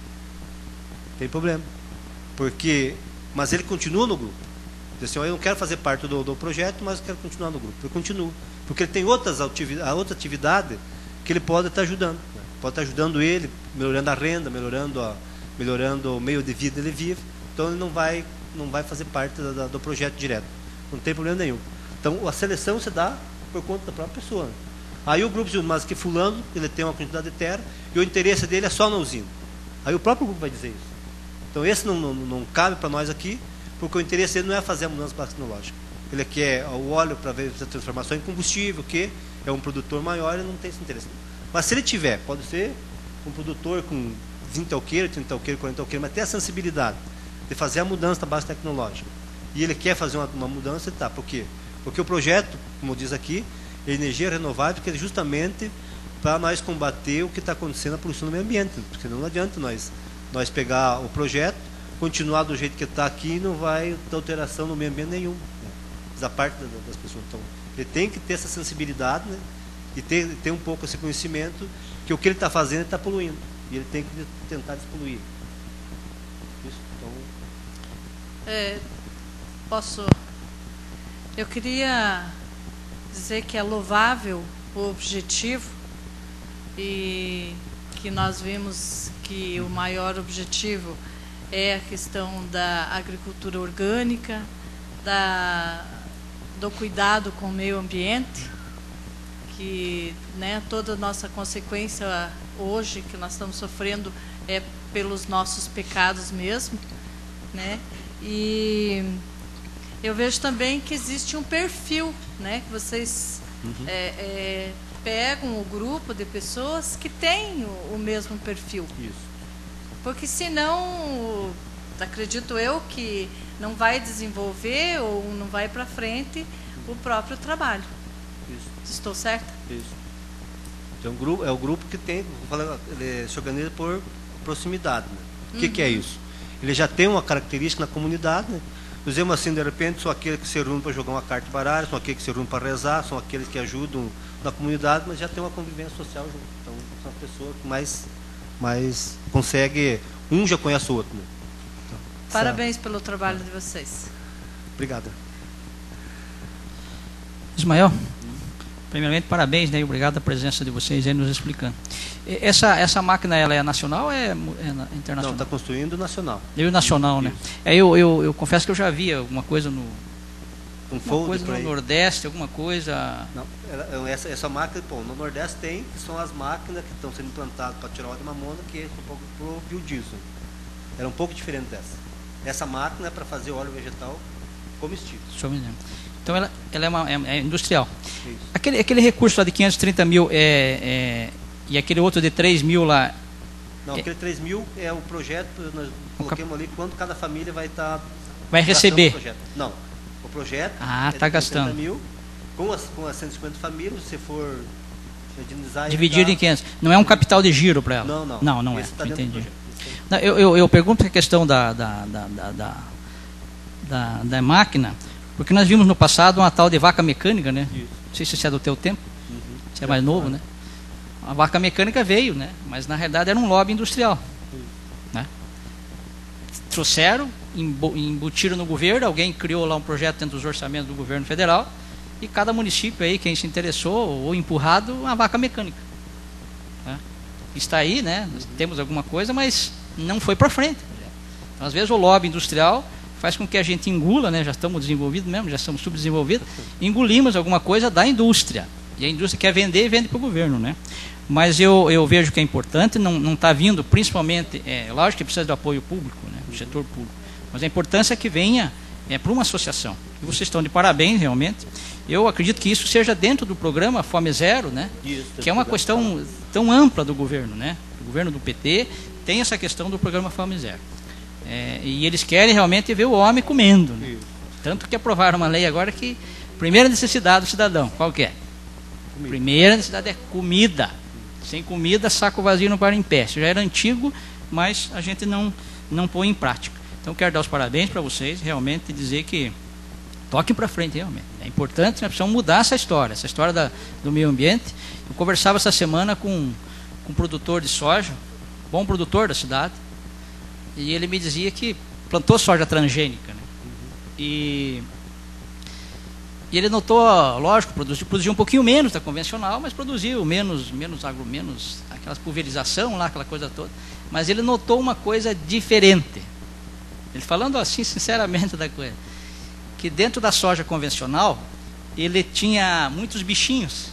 Speaker 2: Não tem problema. Porque, mas ele continua no grupo. Diz assim, eu não quero fazer parte do, do projeto, mas eu quero continuar no grupo. Eu continuo. Porque ele tem outras atividades, outra atividade que ele pode estar ajudando. Né? Pode estar ajudando ele, melhorando a renda, melhorando, a, melhorando o meio de vida que ele vive. Então ele não vai, não vai fazer parte da, da, do projeto direto. Não tem problema nenhum. Então a seleção se dá por conta da própria pessoa. Né? Aí o grupo diz, mas que fulano, ele tem uma quantidade de terra e o interesse dele é só na usina. Aí o próprio grupo vai dizer isso. Então esse não, não, não cabe para nós aqui, porque o interesse dele não é fazer a mudança tecnológica. Ele quer o óleo para ver a transformação em combustível, que é um produtor maior e não tem esse interesse. Mas se ele tiver, pode ser um produtor com vinte alqueiros, trinta alqueiros, quarenta alqueiros, mas tem a sensibilidade de fazer a mudança da base tecnológica. E ele quer fazer uma, uma mudança, tá? Por quê? Porque o projeto, como diz aqui, é energia renovável, porque é justamente para nós combater o que está acontecendo na poluição do meio ambiente. Porque não adianta nós, nós pegar o projeto, continuar do jeito que está aqui e não vai ter alteração no meio ambiente nenhum. Né? Da parte das pessoas. Então, ele tem que ter essa sensibilidade, né? E ter, ter um pouco esse conhecimento que o que ele está fazendo está poluindo. E ele tem que tentar despoluir. Isso, então...
Speaker 8: É, posso... Eu queria dizer que é louvável o objetivo e que nós vimos que o maior objetivo é a questão da agricultura orgânica, da, do cuidado com o meio ambiente, que, né, toda a nossa consequência hoje que nós estamos sofrendo é pelos nossos pecados mesmo, né? E eu vejo também que existe um perfil, né, que vocês uhum. é, é, pegam o grupo de pessoas que têm o, o mesmo perfil.
Speaker 2: Isso.
Speaker 8: Porque senão, acredito eu, que não vai desenvolver ou não vai para frente o próprio trabalho.
Speaker 2: Isso.
Speaker 8: Estou certa?
Speaker 2: Isso. Então, um grupo, é o grupo que tem, ele se organiza por proximidade. Né? O que, uhum. que é isso? Ele já tem uma característica na comunidade, né? Dizemos assim, de repente, são aqueles que se reúnem para jogar uma carta baralho, são aqueles que se reúnem para rezar, são aqueles que ajudam na comunidade, mas já tem uma convivência social junto. Então, são as pessoas que mais, mais conseguem, um já conhece o outro. Né? Então,
Speaker 8: Parabéns
Speaker 2: essa...
Speaker 8: pelo trabalho de vocês.
Speaker 2: Obrigado.
Speaker 7: Ismael, primeiramente, parabéns, né? Obrigado pela presença de vocês aí nos explicando. Essa, essa máquina, ela é nacional ou é, é internacional?
Speaker 2: Não, está construindo nacional.
Speaker 7: Eu nacional, né? É, eu, eu, eu confesso que eu já vi alguma coisa no,
Speaker 2: um
Speaker 7: alguma coisa no Nordeste, alguma coisa...
Speaker 2: Não, essa, essa máquina, bom, no Nordeste tem, que são as máquinas que estão sendo implantadas para tirar óleo de mamona, que é um pouco para o biodiesel. Era um pouco diferente dessa. Essa máquina é para fazer óleo vegetal comestível.
Speaker 7: Só me lembro. Então ela, ela é, uma, é, é industrial.
Speaker 2: Isso. Aquele,
Speaker 7: aquele recurso lá de quinhentos e trinta mil é, é, e aquele outro de três mil lá...
Speaker 2: Não,
Speaker 7: é,
Speaker 2: aquele três mil é o projeto, nós coloquemos ali quanto cada família vai estar... Tá
Speaker 7: vai receber?
Speaker 2: Não, o projeto
Speaker 7: ah,
Speaker 2: é
Speaker 7: tá gastando.
Speaker 2: mil, com as, com as cento e cinquenta famílias, se for indemnizar...
Speaker 7: Dividido
Speaker 2: tá...
Speaker 7: em quinhentos. Não é um capital de giro para ela?
Speaker 2: Não, não.
Speaker 7: Não, não
Speaker 2: Esse
Speaker 7: é.
Speaker 2: Tá
Speaker 7: entendi. Não, eu, eu, eu pergunto a questão da, da, da, da, da, da, da máquina... Porque nós vimos no passado uma tal de vaca mecânica, né? Isso. Não sei se isso é do teu tempo, uhum. Você é mais novo, né? A vaca mecânica veio, né? Mas na realidade era um lobby industrial. Uhum. Né? Trouxeram, embutiram no governo, alguém criou lá um projeto dentro dos orçamentos do governo federal, e cada município aí, quem se interessou, ou empurrado, uma vaca mecânica. Né? Está aí, né? Nós temos alguma coisa, mas não foi para frente. Então, às vezes o lobby industrial faz com que a gente engula, né? Já estamos desenvolvidos mesmo, já estamos subdesenvolvidos, engolimos alguma coisa da indústria. E a indústria quer vender e vende para o governo, né? Mas eu, eu vejo que é importante, não está vindo, principalmente, é lógico que precisa do apoio público, né? Do setor público. Mas a importância é que venha é, para uma associação. E vocês estão de parabéns, realmente. Eu acredito que isso seja dentro do programa Fome Zero, né? Isso, que é uma questão tão ampla do governo, né? O governo do P T tem essa questão do programa Fome Zero. É, e eles querem realmente ver o homem comendo. Né? Tanto que aprovaram uma lei agora que primeira necessidade do cidadão, qual que é? Comida. Primeira necessidade é comida. Sem comida, saco vazio não para em pé. Isso já era antigo, mas a gente não, não põe em prática. Então quero dar os parabéns para vocês, realmente dizer que toquem para frente, realmente. É importante, nós precisamos mudar essa história, essa história da, do meio ambiente. Eu conversava essa semana com, com um produtor de soja, bom produtor da cidade, e ele me dizia que plantou soja transgênica. Né? Uhum. E, e ele notou, lógico, produziu, produziu um pouquinho menos da convencional, mas produziu menos, menos, agro, menos aquela pulverização lá, aquela coisa toda. Mas ele notou uma coisa diferente. Ele falando assim, sinceramente da coisa, que dentro da soja convencional, ele tinha muitos bichinhos.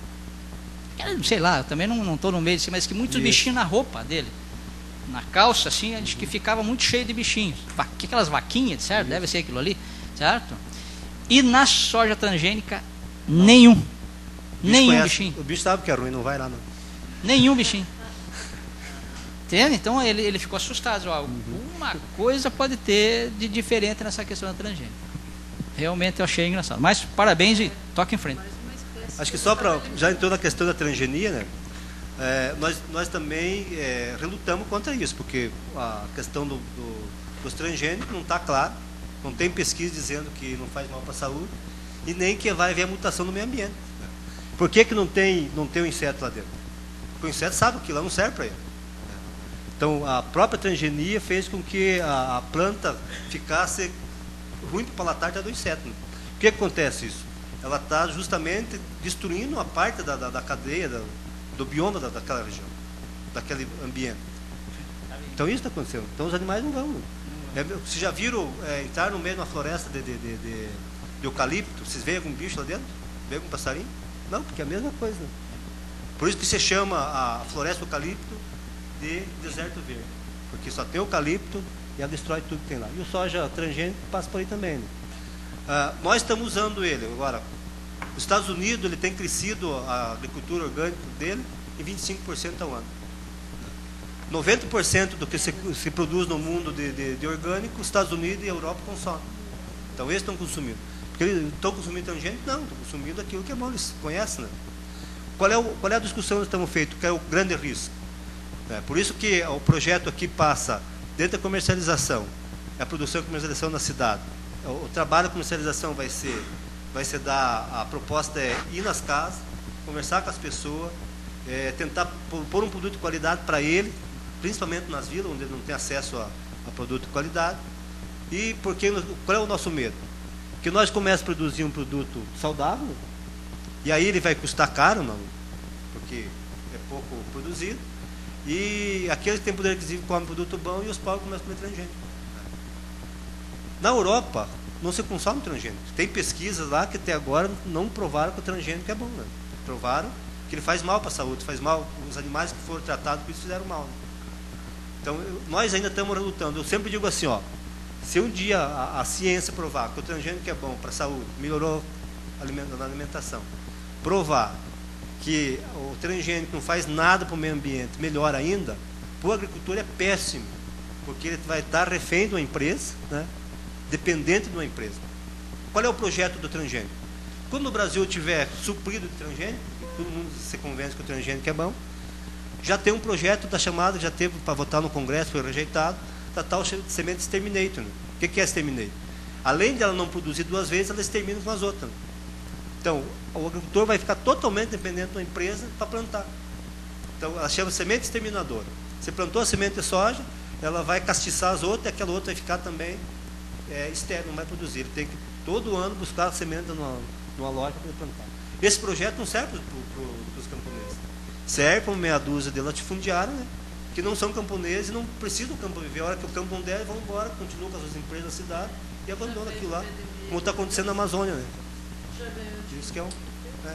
Speaker 7: Sei lá, eu também não estou no meio disso, mas que muitos Isso. bichinhos na roupa dele. Na calça, assim, a gente que ficava muito cheio de bichinhos. Aquelas vaquinhas, certo? Isso. Deve ser aquilo ali, certo? E na soja transgênica, não. nenhum.
Speaker 2: O
Speaker 7: nenhum
Speaker 2: conhece,
Speaker 7: bichinho.
Speaker 2: O bicho sabe que é ruim, não vai lá não.
Speaker 7: Nenhum bichinho. Entende? Então ele, ele ficou assustado. Ó, alguma coisa pode ter de diferente nessa questão da transgênica. Realmente eu achei engraçado. Mas parabéns e toque em frente.
Speaker 2: Acho que só para... Já entrou na questão da transgenia, né? É, nós, nós também é, relutamos contra isso, porque a questão do, do, dos transgênicos não está clara, não tem pesquisa dizendo que não faz mal para a saúde, e nem que vai haver a mutação no meio ambiente. Né? Por que, que não tem não tem o inseto lá dentro? Porque o inseto sabe que lá não serve para ele. Então, a própria transgenia fez com que a, a planta ficasse ruim para o palatar do inseto. Né? O que acontece isso? Ela está justamente destruindo a parte da, da, da cadeia, da, do bioma da, daquela região, daquele ambiente. Então, isso está acontecendo. Então, os animais não vão. É, vocês já viram é, entrar no meio de uma floresta de, de, de, de, de eucalipto? Vocês veem algum bicho lá dentro? Veem algum passarinho? Não, porque é a mesma coisa. Né? Por isso que se chama a floresta eucalipto de deserto verde, porque só tem eucalipto e ela destrói tudo que tem lá. E o soja transgênico passa por aí também. Né? Ah, nós estamos usando ele. Agora, os Estados Unidos ele tem crescido a agricultura orgânica dele em vinte e cinco por cento ao ano. noventa por cento do que se, se produz no mundo de, de, de orgânico, os Estados Unidos e a Europa consomem. Então eles estão consumindo. Porque eles estão consumindo transgênico? Não, estão consumindo aquilo que é bom, eles conhecem. Né? Qual, é o, qual é a discussão que estamos feito? Que é o grande risco. É, por isso que o projeto aqui passa dentro da comercialização, a produção e comercialização na cidade. O, o trabalho de comercialização vai ser, vai ser dar, a proposta é ir nas casas, conversar com as pessoas, é, tentar pôr um produto de qualidade para ele, principalmente nas vilas, onde ele não tem acesso a, a produto de qualidade. E porque, qual é o nosso medo? Que nós começamos a produzir um produto saudável, e aí ele vai custar caro, não, porque é pouco produzido, e aqueles que têm poder aquisitivo comem produto bom e os pobres começam a comer transgênico. Na Europa, não se consome transgênico. Tem pesquisas lá que até agora não provaram que o transgênico é bom. Né? Provaram que ele faz mal para a saúde, faz mal. Os animais que foram tratados com isso fizeram mal. Né? Então, eu, nós ainda estamos relutando. Eu sempre digo assim, ó, se um dia a, a ciência provar que o transgênico é bom para a saúde, melhorou na alimentação, provar que o transgênico não faz nada para o meio ambiente, melhor ainda, para o agricultor é péssimo, porque ele vai estar refém de uma empresa, né, dependente de uma empresa. Qual é o projeto do transgênico? Quando o Brasil tiver suprido de transgênico, todo mundo se convence que o transgênico é bom, já tem um projeto da chamada, já teve para votar no Congresso, foi rejeitado, da tal semente exterminator. Né? O que é exterminator? Além de ela não produzir duas vezes, ela extermina com as outras. Né? Então, o agricultor vai ficar totalmente dependente de uma empresa para plantar. Então, ela chama semente exterminadora. Você plantou a semente de soja, ela vai castiçar as outras, e aquela outra vai ficar também é, estéril, não vai produzir. Ele tem que, todo ano, buscar a semente numa, numa loja para plantar. Esse projeto não serve para pro, os camponeses. Serve para uma meia dúzia de latifundiários, né, que não são camponeses e não precisam do campo viver. A hora que o campo não der, vão embora, continuam com as suas empresas na cidade e abandonam aquilo lá, como está acontecendo na Amazônia. Né? Isso que é um, né?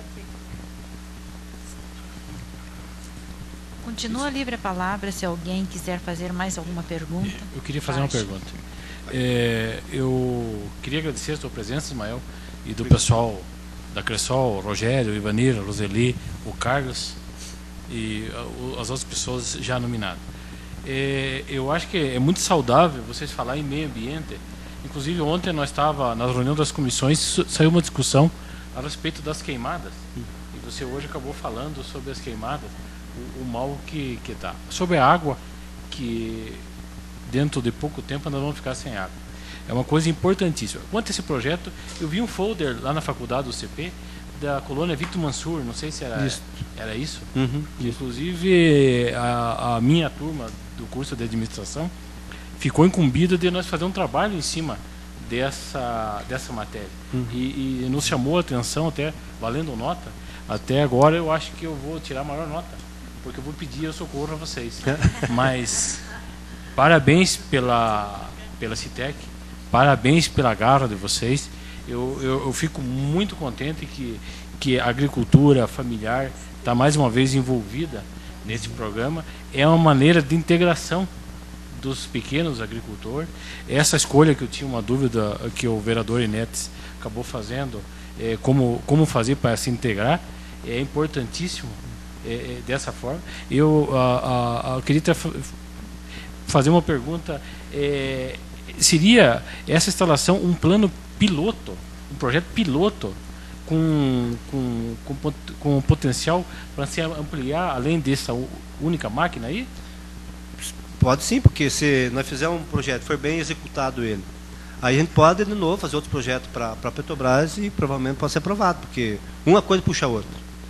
Speaker 1: Continua livre a palavra se alguém quiser fazer mais alguma pergunta.
Speaker 4: Eu queria fazer uma pergunta. É, eu queria agradecer a sua presença, Ismael, e do pessoal da Cressol, o Rogério, o Ivanir, a Roseli, o Carlos e as outras pessoas já nominadas. É, eu acho que é muito saudável vocês falarem em meio ambiente. Inclusive, ontem nós estávamos na reunião das comissões, saiu uma discussão a respeito das queimadas. E você hoje acabou falando sobre as queimadas, o, o mal que que está. Sobre a água, que dentro de pouco tempo nós vamos ficar sem água. É uma coisa importantíssima. Quanto a esse projeto, eu vi um folder lá na faculdade do C P, da colônia Victor Mansur, não sei se era isso. Era isso?
Speaker 2: Uhum,
Speaker 4: Inclusive, a, a minha turma do curso de administração ficou incumbida de nós fazer um trabalho em cima dessa, dessa matéria. Uhum. E, e nos chamou a atenção, até valendo nota. Até agora eu acho que eu vou tirar a maior nota, porque eu vou pedir o socorro a vocês. Mas parabéns pela, pela Citec, parabéns pela garra de vocês. Eu, eu, eu fico muito contente que, que a agricultura familiar está mais uma vez envolvida nesse programa. É uma maneira de integração dos pequenos agricultores. Essa escolha que eu tinha uma dúvida, que o vereador Inetes acabou fazendo, é, como, como fazer para se integrar, é importantíssimo é, dessa forma. Eu, a, a, a, eu queria ter, fazer uma pergunta. É, seria essa instalação um plano piloto, um projeto piloto, com, com, com, com potencial para se ampliar além dessa única máquina aí?
Speaker 2: Pode sim, porque se nós fizermos um projeto, for bem executado ele, aí a gente pode de novo fazer outros projetos para a Petrobras e provavelmente pode ser aprovado, porque uma coisa puxa a outra.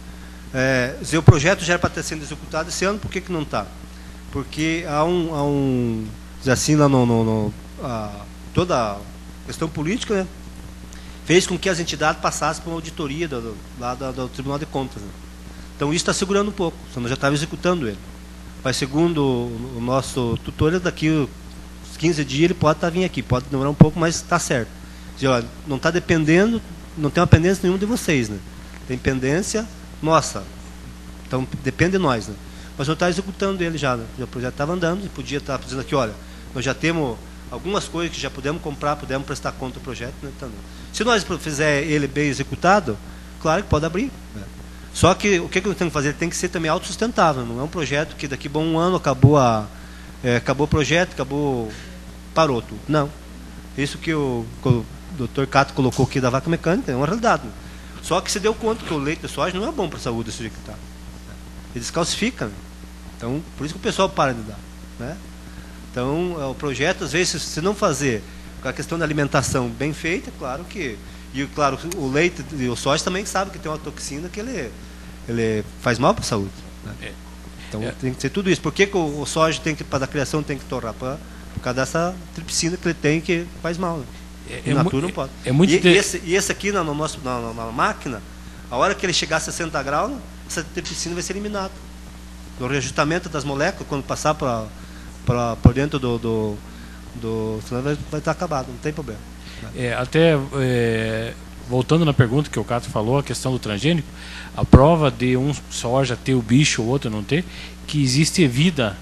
Speaker 2: É, se o projeto já era para ter sido executado esse ano, por que, que não está? Porque há um, há um assim, lá no, no, no a, toda a questão política, né, fez com que as entidades passassem por uma auditoria do, do, lá do, do Tribunal de Contas. Né? Então isso está segurando um pouco, senão já estava executando ele. Mas segundo o nosso tutor, daqui uns quinze dias ele pode estar vindo aqui, pode demorar um pouco, mas está certo. Dizer, olha, não está dependendo, não tem uma pendência nenhuma de vocês, né? Tem pendência nossa. Então depende de nós, né? Mas não está executando ele já, né? O projeto estava andando, e podia estar dizendo aqui, olha, nós já temos algumas coisas que já podemos comprar, podemos prestar conta do projeto, né? Então, se nós fizer ele bem executado, claro que pode abrir, né? Só que o que nós temos que fazer? Ele tem que ser também autossustentável. Não é um projeto que daqui a um ano acabou, a, é, acabou o projeto, acabou, parou tudo. Não. Isso que o, que o doutor Cato colocou aqui da vaca mecânica é uma realidade. Só que se deu conta que o leite de soja não é bom para a saúde desse jeito que está. Ele descalcifica. Né? Então, por isso que o pessoal para de dar. Né? Então, o projeto, às vezes, se não fazer com a questão da alimentação bem feita, claro que... E, claro, o leite e o soja também sabe que tem uma toxina que ele, ele faz mal para a saúde. Né? É. Então, é. tem que ser tudo isso. Por que, que o, o soja, tem que, para a criação, tem que torrar? Pra, por causa dessa tripsina que ele tem que faz mal. Né? É, é, natura não pode. É, é muito e, de... e, esse, e esse aqui, na, no nosso, na, na, na máquina, a hora que ele chegar a sessenta graus, essa tripsina vai ser eliminada. No reajustamento das moléculas, quando passar para por dentro do... do, do senão vai, vai estar acabado, não tem problema.
Speaker 4: É, até é, voltando na pergunta que o Cato falou, a questão do transgênico, a prova de um soja ter o bicho, o outro não ter, que existe vida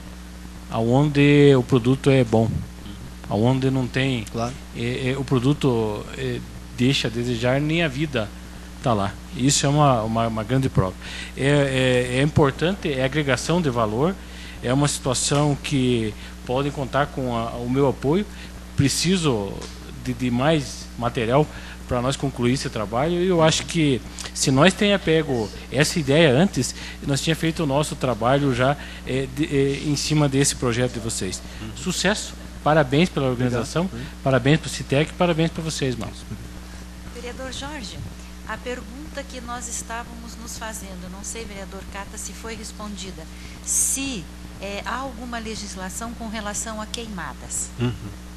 Speaker 4: onde o produto é bom, onde não tem, claro. é, é, o produto é, deixa a desejar, nem a vida está lá. Isso é uma, uma, uma grande prova. É, é, é importante, é agregação de valor, é uma situação que podem contar com a, o meu apoio. Preciso De, de mais material para nós concluir esse trabalho, e eu acho que se nós tenha pego essa ideia antes, nós tinha feito o nosso trabalho já é, de, é, em cima desse projeto de vocês. Uhum. Sucesso, parabéns pela organização, uhum. parabéns para o CITEC, parabéns para vocês, Marcos.
Speaker 1: Vereador Jorge, a pergunta que nós estávamos nos fazendo, não sei, vereador Cata, se foi respondida, se é, há alguma legislação com relação a queimadas. Uhum.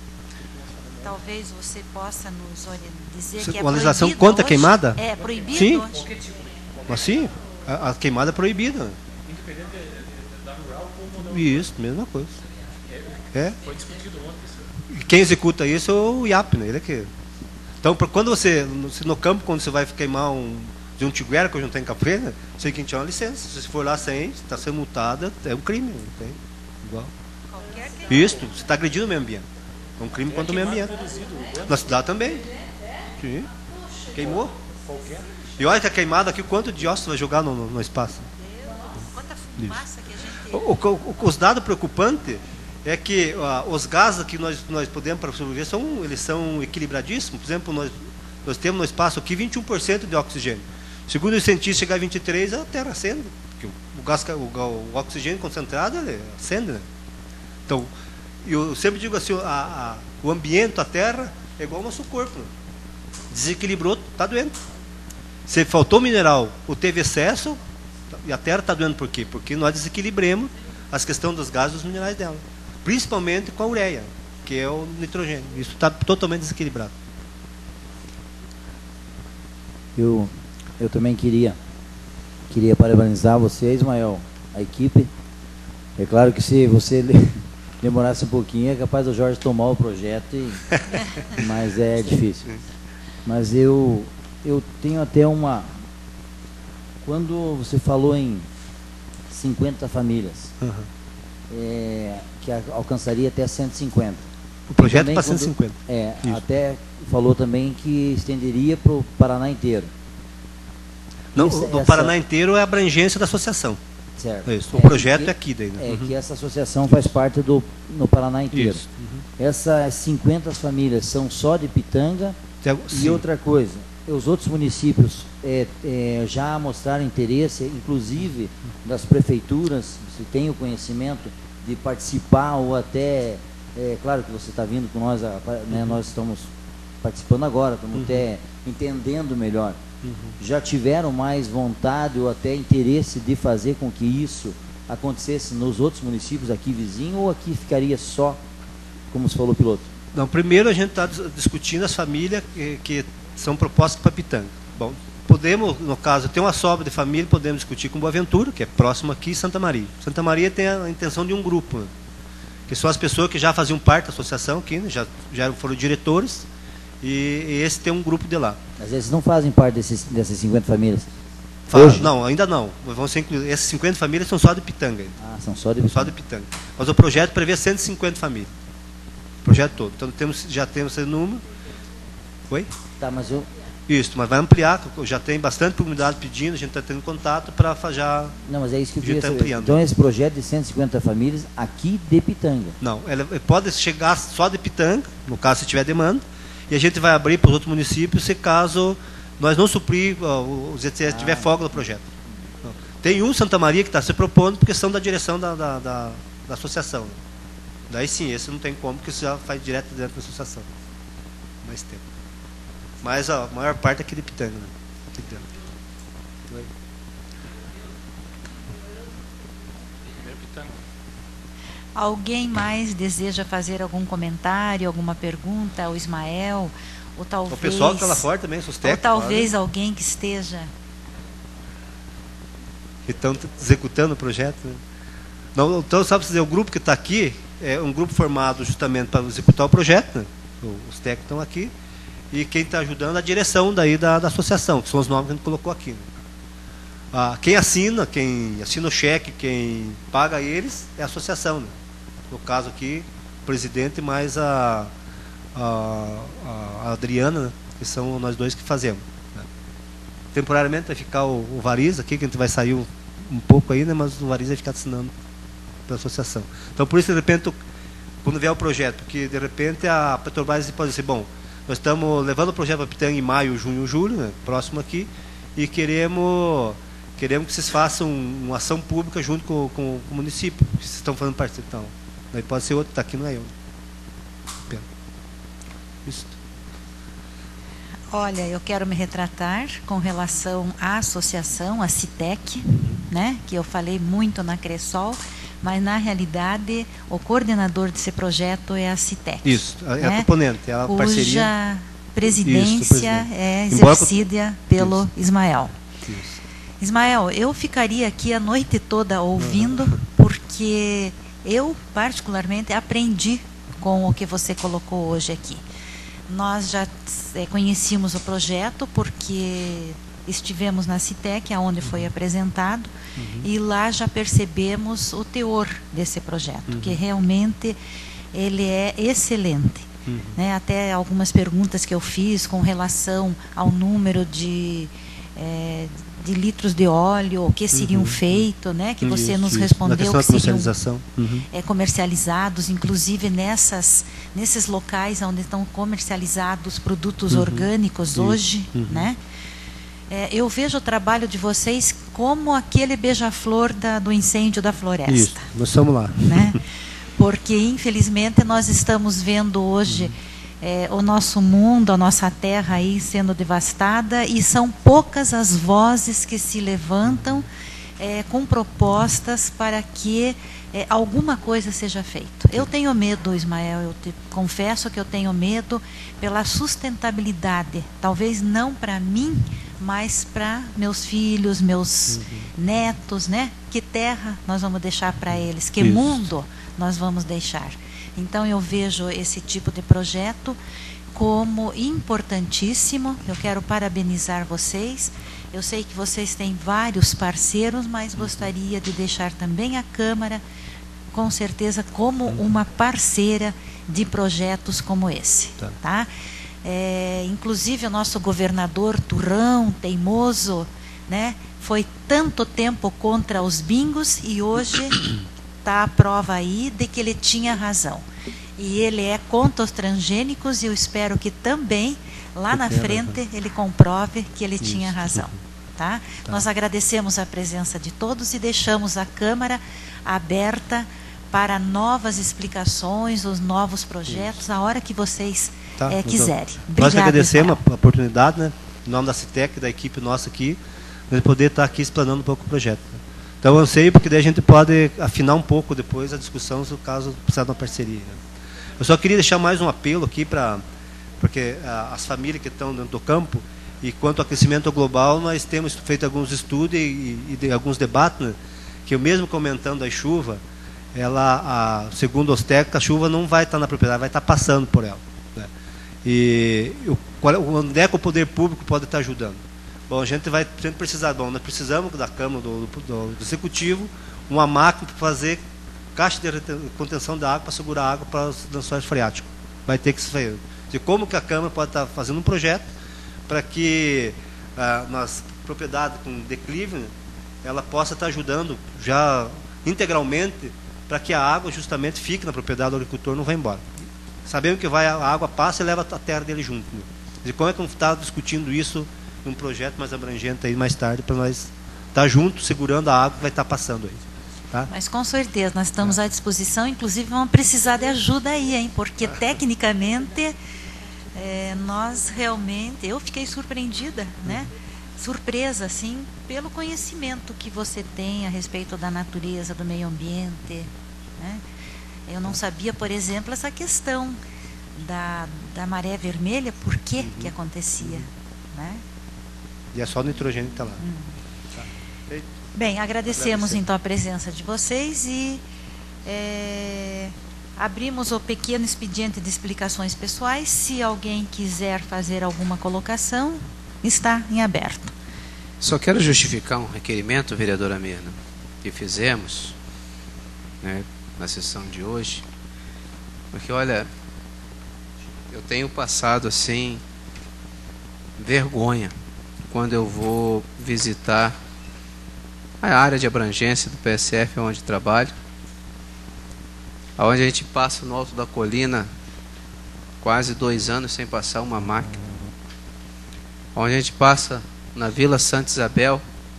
Speaker 1: Talvez você possa nos dizer que é
Speaker 2: uma legislação contra a queimada?
Speaker 1: É proibido?
Speaker 2: Sim.
Speaker 1: Hoje?
Speaker 2: Mas sim, a, a queimada é proibida.
Speaker 4: Independente da rural ou não.
Speaker 2: Isso, mesma coisa. É.
Speaker 4: Foi discutido ontem.
Speaker 2: Quem executa isso é o I A P, né? Ele é que... Então, quando você, no campo, quando você vai queimar um de um tiguera, que hoje não tem capoeira, você tem que tirar uma licença. Se você for lá sem, está sendo multada, é um crime. Não tem? Igual. Isso, você está agredindo o meio ambiente. É um crime contra o meio ambiente. Na cidade também. Sim. Queimou. E olha que a queimada aqui, quanto de dióxido vai jogar no, no, no espaço?
Speaker 1: Quanta fumaça que a gente...
Speaker 2: O, o, os dados preocupantes é que uh, os gases que nós, nós podemos para sobreviver, são, eles são equilibradíssimos. Por exemplo, nós, nós temos no espaço aqui vinte e um por cento de oxigênio. Segundo os cientistas, chegar a vinte e três por cento, a Terra acende. Porque o, o, gás, o, o oxigênio concentrado, ele acende, né? Então, eu sempre digo assim, a, a, o ambiente, a terra, é igual ao nosso corpo. Né? Desequilibrou, está doendo. Se faltou mineral ou teve excesso, e a terra está doendo por quê? Porque nós desequilibramos as questões dos gases e dos minerais dela. Principalmente com a ureia, que é o nitrogênio. Isso está totalmente desequilibrado.
Speaker 9: Eu, eu também queria, queria parabenizar você, Ismael, a equipe. É claro que se você... demorasse um pouquinho, é capaz do Jorge tomar o projeto, e... mas é difícil. Mas eu, eu tenho até uma... Quando você falou em cinquenta famílias, uhum. é, que alcançaria até cento e cinquenta.
Speaker 2: O projeto para cento e cinquenta.
Speaker 9: É, isso. Até falou também que estenderia para o Paraná inteiro.
Speaker 2: Não, essa, o essa... Paraná inteiro é a abrangência da associação.
Speaker 9: Certo.
Speaker 2: Isso. O
Speaker 9: É,
Speaker 2: projeto
Speaker 9: que,
Speaker 2: é aqui daí, né?
Speaker 9: É
Speaker 2: Uhum.
Speaker 9: que essa associação faz parte do no Paraná inteiro.
Speaker 2: Isso. Uhum.
Speaker 9: Essas cinquenta famílias são só de Pitanga.
Speaker 2: Tem-
Speaker 9: E
Speaker 2: sim.
Speaker 9: outra coisa, os outros municípios é, é, já mostraram interesse, inclusive das prefeituras, se tem o conhecimento de participar ou até, é claro que você está vindo com nós, a- né, nós estamos participando agora, estamos
Speaker 2: Uhum.
Speaker 9: até entendendo melhor.
Speaker 2: Uhum.
Speaker 9: Já tiveram mais vontade ou até interesse de fazer com que isso acontecesse nos outros municípios aqui vizinhos, ou aqui ficaria só, como se falou o piloto?
Speaker 2: Não, primeiro a gente está discutindo as famílias que, que são propostas para Pitanga. Bom, podemos, no caso, ter uma sobra de família, podemos discutir com Boa Ventura, que é próximo aqui, e Santa Maria. Santa Maria tem a intenção de um grupo, né, que são as pessoas que já faziam parte da associação aqui, né, já, já foram diretores, e, e esse tem um grupo de lá.
Speaker 9: Às vezes não fazem parte desses, dessas cinquenta famílias.
Speaker 2: Fala,
Speaker 9: Hoje?
Speaker 2: não, ainda não. Vão ser incluídos. Essas cinquenta famílias são só de Pitanga. ainda.
Speaker 9: Ah, são só de
Speaker 2: Só de Pitanga. Mas o projeto prevê cento e cinquenta famílias. O projeto todo. Então temos, já temos esse número. Oi?
Speaker 9: Tá, mas eu...
Speaker 2: Isso, mas vai ampliar. Já tem bastante comunidade pedindo, a gente está tendo contato para já.
Speaker 9: Não, mas é isso que eu
Speaker 2: Já
Speaker 9: queria
Speaker 2: tá
Speaker 9: saber.
Speaker 2: ampliando.
Speaker 9: Então esse projeto de cento e cinquenta famílias aqui de Pitanga.
Speaker 2: Não, ela pode chegar só de Pitanga, no caso se tiver demanda, e a gente vai abrir para os outros municípios se caso nós não suprir, uh, os E T S
Speaker 9: Ah.
Speaker 2: tiver folga no projeto. Não. Tem um Santa Maria que está se propondo porque são da direção da, da, da, da associação. Daí sim, esse não tem como, porque isso já faz direto dentro da associação. Mais tempo. Mas ó, a maior parte é aqui de Pitanga. Né? Pitanga. Oi.
Speaker 1: Alguém mais deseja fazer algum comentário, alguma pergunta ao Ismael? Ou talvez,
Speaker 2: O pessoal que está lá fora também, os
Speaker 1: ou
Speaker 2: técnicos.
Speaker 1: talvez alguém que esteja...
Speaker 2: Que estão executando o projeto. Né? Não, então, sabe dizer, o grupo que está aqui é um grupo formado justamente para executar o projeto. Né? Os técnicos estão aqui. E quem está ajudando é a direção daí da, da associação, que são os nomes que a gente colocou aqui. Né? Ah, quem assina, quem assina o cheque, quem paga eles, é a associação. Né? No caso aqui, o presidente mais a, a, a Adriana, né? Que são nós dois que fazemos. Né? Temporariamente vai ficar o, o Variz aqui, que a gente vai sair um, um pouco aí, né? Mas o Variz vai ficar assinando pela associação. Então, por isso, de repente, quando vier o projeto, porque de repente a Petrobras pode dizer, bom, nós estamos levando o projeto para Pitanga em maio, junho, julho, né? Próximo aqui, e queremos... Queremos que vocês façam uma ação pública junto com, com, com o município, que vocês estão fazendo parte. Então, daí pode ser outro, está aqui, não é eu. Pena. Isso.
Speaker 1: Olha, eu quero me retratar com relação à associação, a CITEC, né, que eu falei muito na Cressol, mas na realidade o coordenador desse projeto é a CITEC.
Speaker 2: Isso, é
Speaker 1: né,
Speaker 2: a proponente, é a
Speaker 1: cuja
Speaker 2: parceria.
Speaker 1: presidência
Speaker 2: Isso, presidente.
Speaker 1: é
Speaker 2: Embora-
Speaker 1: exercida pelo
Speaker 2: Isso.
Speaker 1: Ismael.
Speaker 2: Isso.
Speaker 1: Ismael, eu ficaria aqui a noite toda ouvindo, porque eu, particularmente, aprendi com o que você colocou hoje aqui. Nós já eh, conhecíamos o projeto, porque estivemos na CITEC, onde foi apresentado,
Speaker 2: Uhum.
Speaker 1: e lá já percebemos o teor desse projeto,
Speaker 2: Uhum.
Speaker 1: que realmente ele é excelente.
Speaker 2: Uhum.
Speaker 1: Né? Até algumas perguntas que eu fiz com relação ao número de... eh, de litros de óleo, o que seriam
Speaker 2: Uhum.
Speaker 1: feitos, né? Que você
Speaker 2: Isso,
Speaker 1: nos
Speaker 2: isso. Na
Speaker 1: respondeu
Speaker 2: questão da
Speaker 1: que seriam
Speaker 2: comercialização. Uhum.
Speaker 1: é, comercializados, inclusive nessas, nesses locais onde estão comercializados produtos
Speaker 2: Uhum.
Speaker 1: orgânicos
Speaker 2: Isso.
Speaker 1: hoje,
Speaker 2: Uhum.
Speaker 1: né? É, eu vejo o trabalho de vocês como aquele beija-flor da- do incêndio da floresta.
Speaker 2: Isso, nós estamos lá.
Speaker 1: Né? Porque, infelizmente, nós estamos vendo hoje é, o nosso mundo, a nossa terra aí sendo devastada, e são poucas as vozes que se levantam é, com propostas para que é, alguma coisa seja feita. Eu tenho medo, Ismael, eu te confesso que eu tenho medo pela sustentabilidade, talvez não para mim, mas para meus filhos, meus
Speaker 2: Uhum.
Speaker 1: netos, né? Que terra nós vamos deixar para eles? Que
Speaker 2: Isso.
Speaker 1: mundo nós vamos deixar? Então eu vejo esse tipo de projeto como importantíssimo. Eu quero parabenizar vocês. Eu sei que vocês têm vários parceiros, mas gostaria de deixar também a Câmara, com certeza, como uma parceira de projetos como esse.
Speaker 2: Tá.
Speaker 1: Tá? É, inclusive o nosso governador turrão, teimoso, né? Foi tanto tempo contra os bingos e hoje está a prova aí de que ele tinha razão. E ele é contra os transgênicos e eu espero que também, lá na frente, ele comprove que ele tinha razão. Tá? Tá. Nós agradecemos a presença de todos e deixamos a Câmara aberta para novas explicações, os novos projetos, a hora que vocês tá, é, quiserem.
Speaker 2: Obrigado, nós agradecemos Israel. a oportunidade, né, em nome da CITEC, da equipe nossa aqui, de poder estar aqui explanando um pouco o projeto. Então eu sei, porque daí a gente pode afinar um pouco depois a discussão, se o caso precisar de uma parceria. Né. Eu só queria deixar mais um apelo aqui para, porque a, as famílias que estão dentro do campo, e quanto ao aquecimento global, nós temos feito alguns estudos e, e de, alguns debates, né, que eu mesmo comentando a chuva, ela, a, segundo os técnicos, a chuva não vai estar na propriedade, vai estar passando por ela. Né. E o, onde é que o poder público pode estar ajudando? Bom, a gente vai sempre precisar, bom, nós precisamos da Câmara, do, do, do Executivo, uma máquina para fazer caixa de contenção da água para segurar a água para os lençóis freáticos. Vai ter que se fazer. E como que a Câmara pode estar fazendo um projeto para que ah, nas propriedades com declive, né, ela possa estar ajudando já integralmente para que a água justamente fique na propriedade do agricultor, não vá embora. Sabemos que vai, a água passa e leva a terra dele junto. Né? E como é que vamos estar discutindo isso num projeto mais abrangente aí mais tarde, para nós estar juntos, segurando a água que vai estar passando aí. Tá?
Speaker 1: Mas com certeza, nós estamos à disposição, inclusive vamos precisar de ajuda aí, hein? Porque tecnicamente... É, nós realmente, eu fiquei surpreendida, né? Surpresa, assim, pelo conhecimento que você tem a respeito da natureza, do meio ambiente, né? Eu não sabia, por exemplo, essa questão da, da maré vermelha, por que uhum. que acontecia, né?
Speaker 2: E é só o nitrogênio que está lá. Uhum. Tá.
Speaker 1: Bem, agradecemos Agradecer. então a presença de vocês e... É, abrimos o pequeno expediente de explicações pessoais. Se alguém quiser fazer alguma colocação, está em aberto.
Speaker 3: Só quero justificar um requerimento, vereadora Mirna, que fizemos, né, na sessão de hoje. Porque, olha, eu tenho passado, assim, vergonha quando eu vou visitar a área de abrangência do P S F, onde trabalho, onde a gente passa no alto da colina quase dois anos sem passar uma máquina, onde a gente passa na Vila Santa Isabel,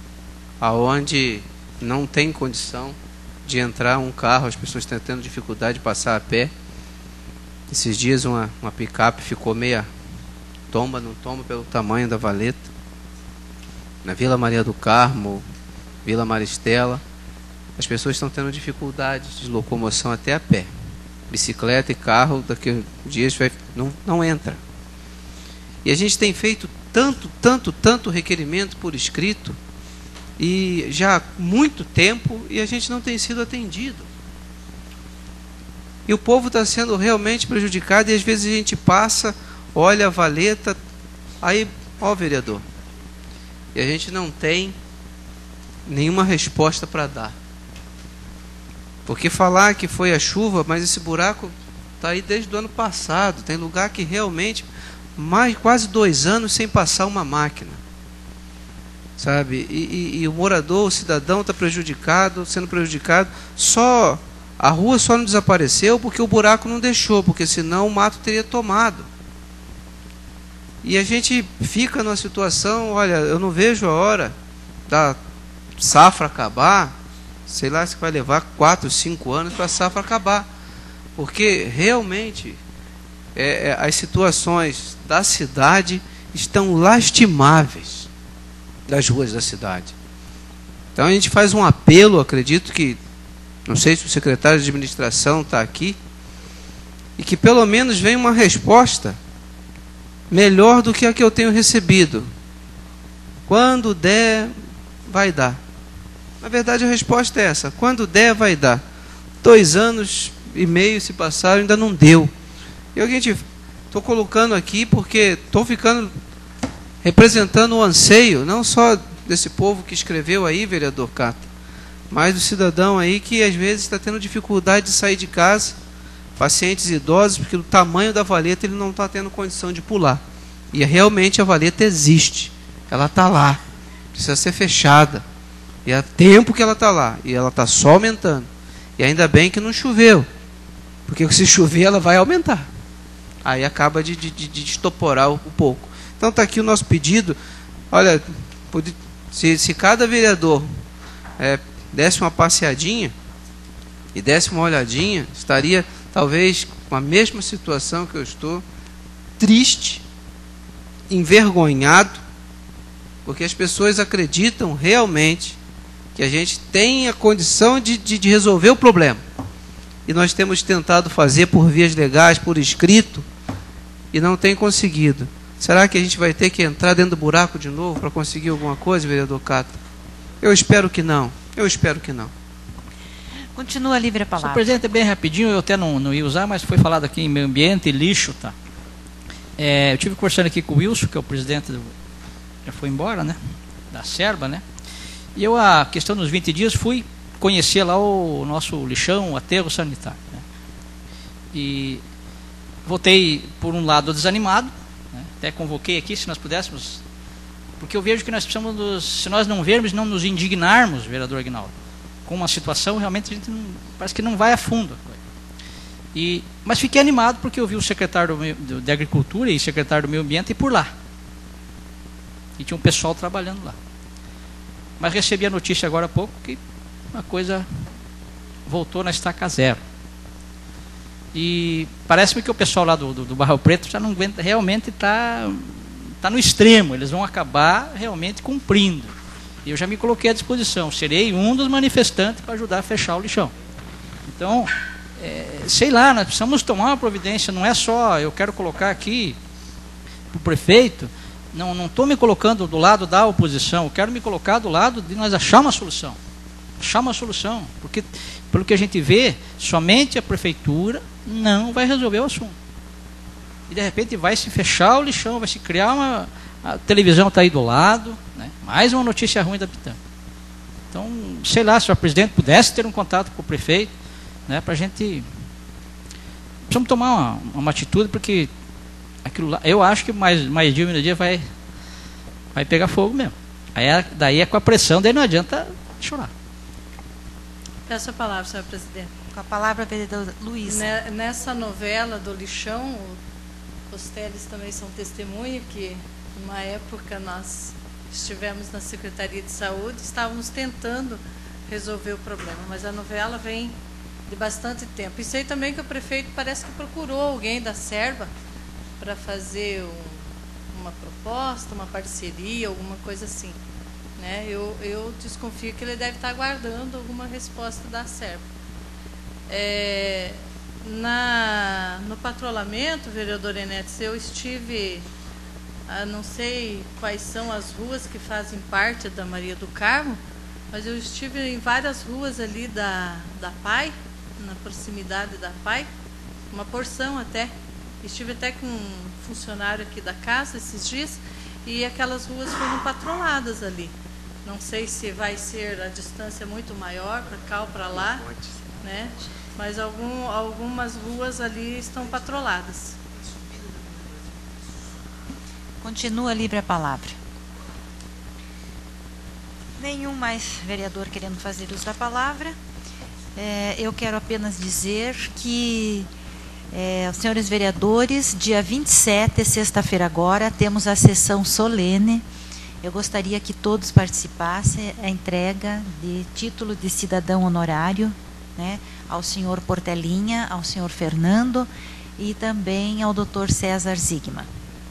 Speaker 3: aonde não tem condição de entrar um carro, as pessoas estão tendo dificuldade de passar a pé. Esses dias uma, uma picape ficou meia tomba, não tomba pelo tamanho da valeta. Na Vila Maria do Carmo, Vila Maristela, as pessoas estão tendo dificuldade de locomoção até a pé. Bicicleta e carro, daqui a dias vai, não, não entra. E a gente tem feito tanto, tanto, tanto requerimento por escrito, e já há muito tempo, e a gente não tem sido atendido. E o povo está sendo realmente prejudicado, e às vezes a gente passa, olha a valeta, aí, ó vereador, e a gente não tem nenhuma resposta para dar. Porque falar que foi a chuva, mas esse buraco está aí desde o ano passado. Tem lugar que realmente, mais quase dois anos sem passar uma máquina. Sabe? E, e, e o morador, o cidadão está prejudicado, sendo prejudicado. Só a rua só não desapareceu porque o buraco não deixou, porque senão o mato teria tomado. E a gente fica numa situação, olha, eu não vejo a hora da safra acabar. Sei lá se vai levar quatro, cinco anos para a safra acabar. Porque realmente é, é, as situações da cidade estão lastimáveis, das ruas da cidade. Então a gente faz um apelo, acredito que, não sei se o secretário de administração está aqui, e que pelo menos venha uma resposta melhor do que a que eu tenho recebido. Quando der, vai dar. Na verdade, a resposta é essa. Quando der, vai dar. Dois anos e meio se passaram, ainda não deu. E a gente, estou colocando aqui porque estou ficando representando o anseio, não só desse povo que escreveu aí, vereador Cata, mas do cidadão aí que às vezes está tendo dificuldade de sair de casa, pacientes idosos, porque do tamanho da valeta ele não está tendo condição de pular. E realmente a valeta existe. Ela está lá. precisa ser fechada. E há tempo que ela está lá, e ela está só aumentando. E ainda bem que não choveu, porque se chover ela vai aumentar. Aí acaba de, de, de estoporar um pouco. Então está aqui o nosso pedido. Olha, se, se cada vereador é, desse uma passeadinha e desse uma olhadinha, estaria talvez com a mesma situação que eu estou, triste, envergonhado, porque as pessoas acreditam realmente que a gente tem a condição de, de, de resolver o problema. E nós temos tentado fazer por vias legais, por escrito, e não tem conseguido. Será que a gente vai ter que entrar dentro do buraco de novo para conseguir alguma coisa, vereador Cata? Eu espero que não. Eu espero que não.
Speaker 1: Continua livre a palavra.
Speaker 7: Senhor presidente, bem rapidinho, eu até não, não ia usar, mas foi falado aqui em meio ambiente e lixo, tá? É, eu tive conversando aqui com o Wilson, que é o presidente do, já foi embora, né? Da Serba, né? E eu, a questão dos vinte dias, fui conhecer lá o nosso lixão, o aterro sanitário, né? E voltei, por um lado, desanimado, né? Até convoquei aqui, se nós pudéssemos, porque eu vejo que nós precisamos, dos, se nós não vermos, não nos indignarmos, vereador Aguinaldo, com uma situação, realmente a gente não, parece que não vai a fundo. E, mas fiquei animado porque eu vi o secretário do, do, de Agricultura e o secretário do Meio Ambiente por lá. E tinha um pessoal trabalhando lá. Mas recebi a notícia agora há pouco que a coisa voltou na estaca zero. E parece-me que o pessoal lá do, do, do Barral Preto já não aguenta, realmente está tá no extremo. Eles vão acabar realmente cumprindo. E eu já me coloquei à disposição. Serei um dos manifestantes para ajudar a fechar o lixão. Então, é, sei lá, nós precisamos tomar uma providência. Não é só, eu quero colocar aqui para o prefeito. Não não estou me colocando do lado da oposição. Eu quero me colocar do lado de nós achar uma solução. Achar uma solução. Porque, pelo que a gente vê, somente a prefeitura não vai resolver o assunto. E de repente vai se fechar o lixão, vai se criar uma... A televisão está aí do lado, né? Mais uma notícia ruim da Pitanga. Então, sei lá, se o presidente pudesse ter um contato com o prefeito, né, para a gente... Precisamos tomar uma, uma atitude, porque aquilo lá, eu acho que mais, mais dia, menos dia vai, vai pegar fogo mesmo. Aí, daí é com a pressão, daí não adianta chorar.
Speaker 8: Peço a palavra, senhor presidente.
Speaker 1: Com a palavra, vereador Luiz.
Speaker 8: Nessa novela do lixão, os Teles também são testemunha que, numa época, nós estivemos na Secretaria de Saúde, estávamos tentando resolver o problema, mas a novela vem de bastante tempo. E sei também que o prefeito parece que procurou alguém da Serba para fazer um, uma proposta, uma parceria, alguma coisa assim. Né? Eu, eu desconfio que ele deve estar aguardando alguma resposta da Serba. É, na, no patrulhamento, vereador Enetes, eu estive, ah, não sei quais são as ruas que fazem parte da Maria do Carmo, mas eu estive em várias ruas ali da, da P A I, na proximidade da P A I, uma porção até. Estive até com um funcionário aqui da casa esses dias, e aquelas ruas foram patruladas ali. Não sei se vai ser a distância muito maior para cá ou para lá, né? Mas algum, algumas ruas ali estão patroladas.
Speaker 1: Continua livre a palavra. Nenhum mais vereador querendo fazer uso da palavra. É, eu quero apenas dizer que, é, senhores vereadores, dia vinte e sete, sexta-feira agora, temos a sessão solene. Eu gostaria que todos participassem a entrega de título de cidadão honorário, né, ao senhor Portelinha, ao senhor Fernando e também ao doutor César Zigma.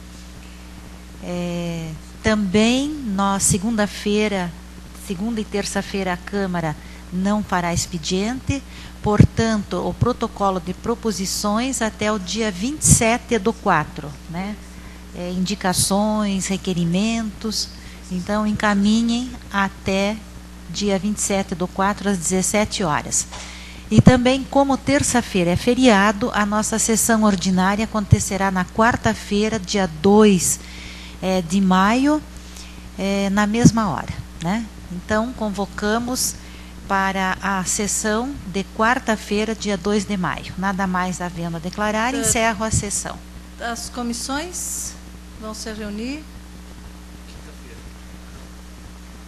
Speaker 1: É, também, nós, segunda-feira, segunda e terça-feira, a Câmara não fará expediente, portanto, o protocolo de proposições até o dia vinte e sete do quatro, né? É, indicações, requerimentos, então encaminhem até dia vinte e sete do quatro, às dezessete horas. E também, como terça-feira é feriado, a nossa sessão ordinária acontecerá na quarta-feira, dia dois é, de maio, é, na mesma hora, né? Então, convocamos para a sessão de quarta-feira, dia dois de maio. Nada mais havendo a declarar, encerro a sessão.
Speaker 8: As comissões vão se reunir?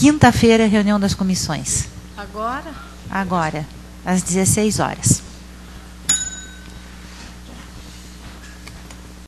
Speaker 1: quinta-feira, reunião das comissões.
Speaker 8: Agora?
Speaker 1: Agora, às dezesseis horas.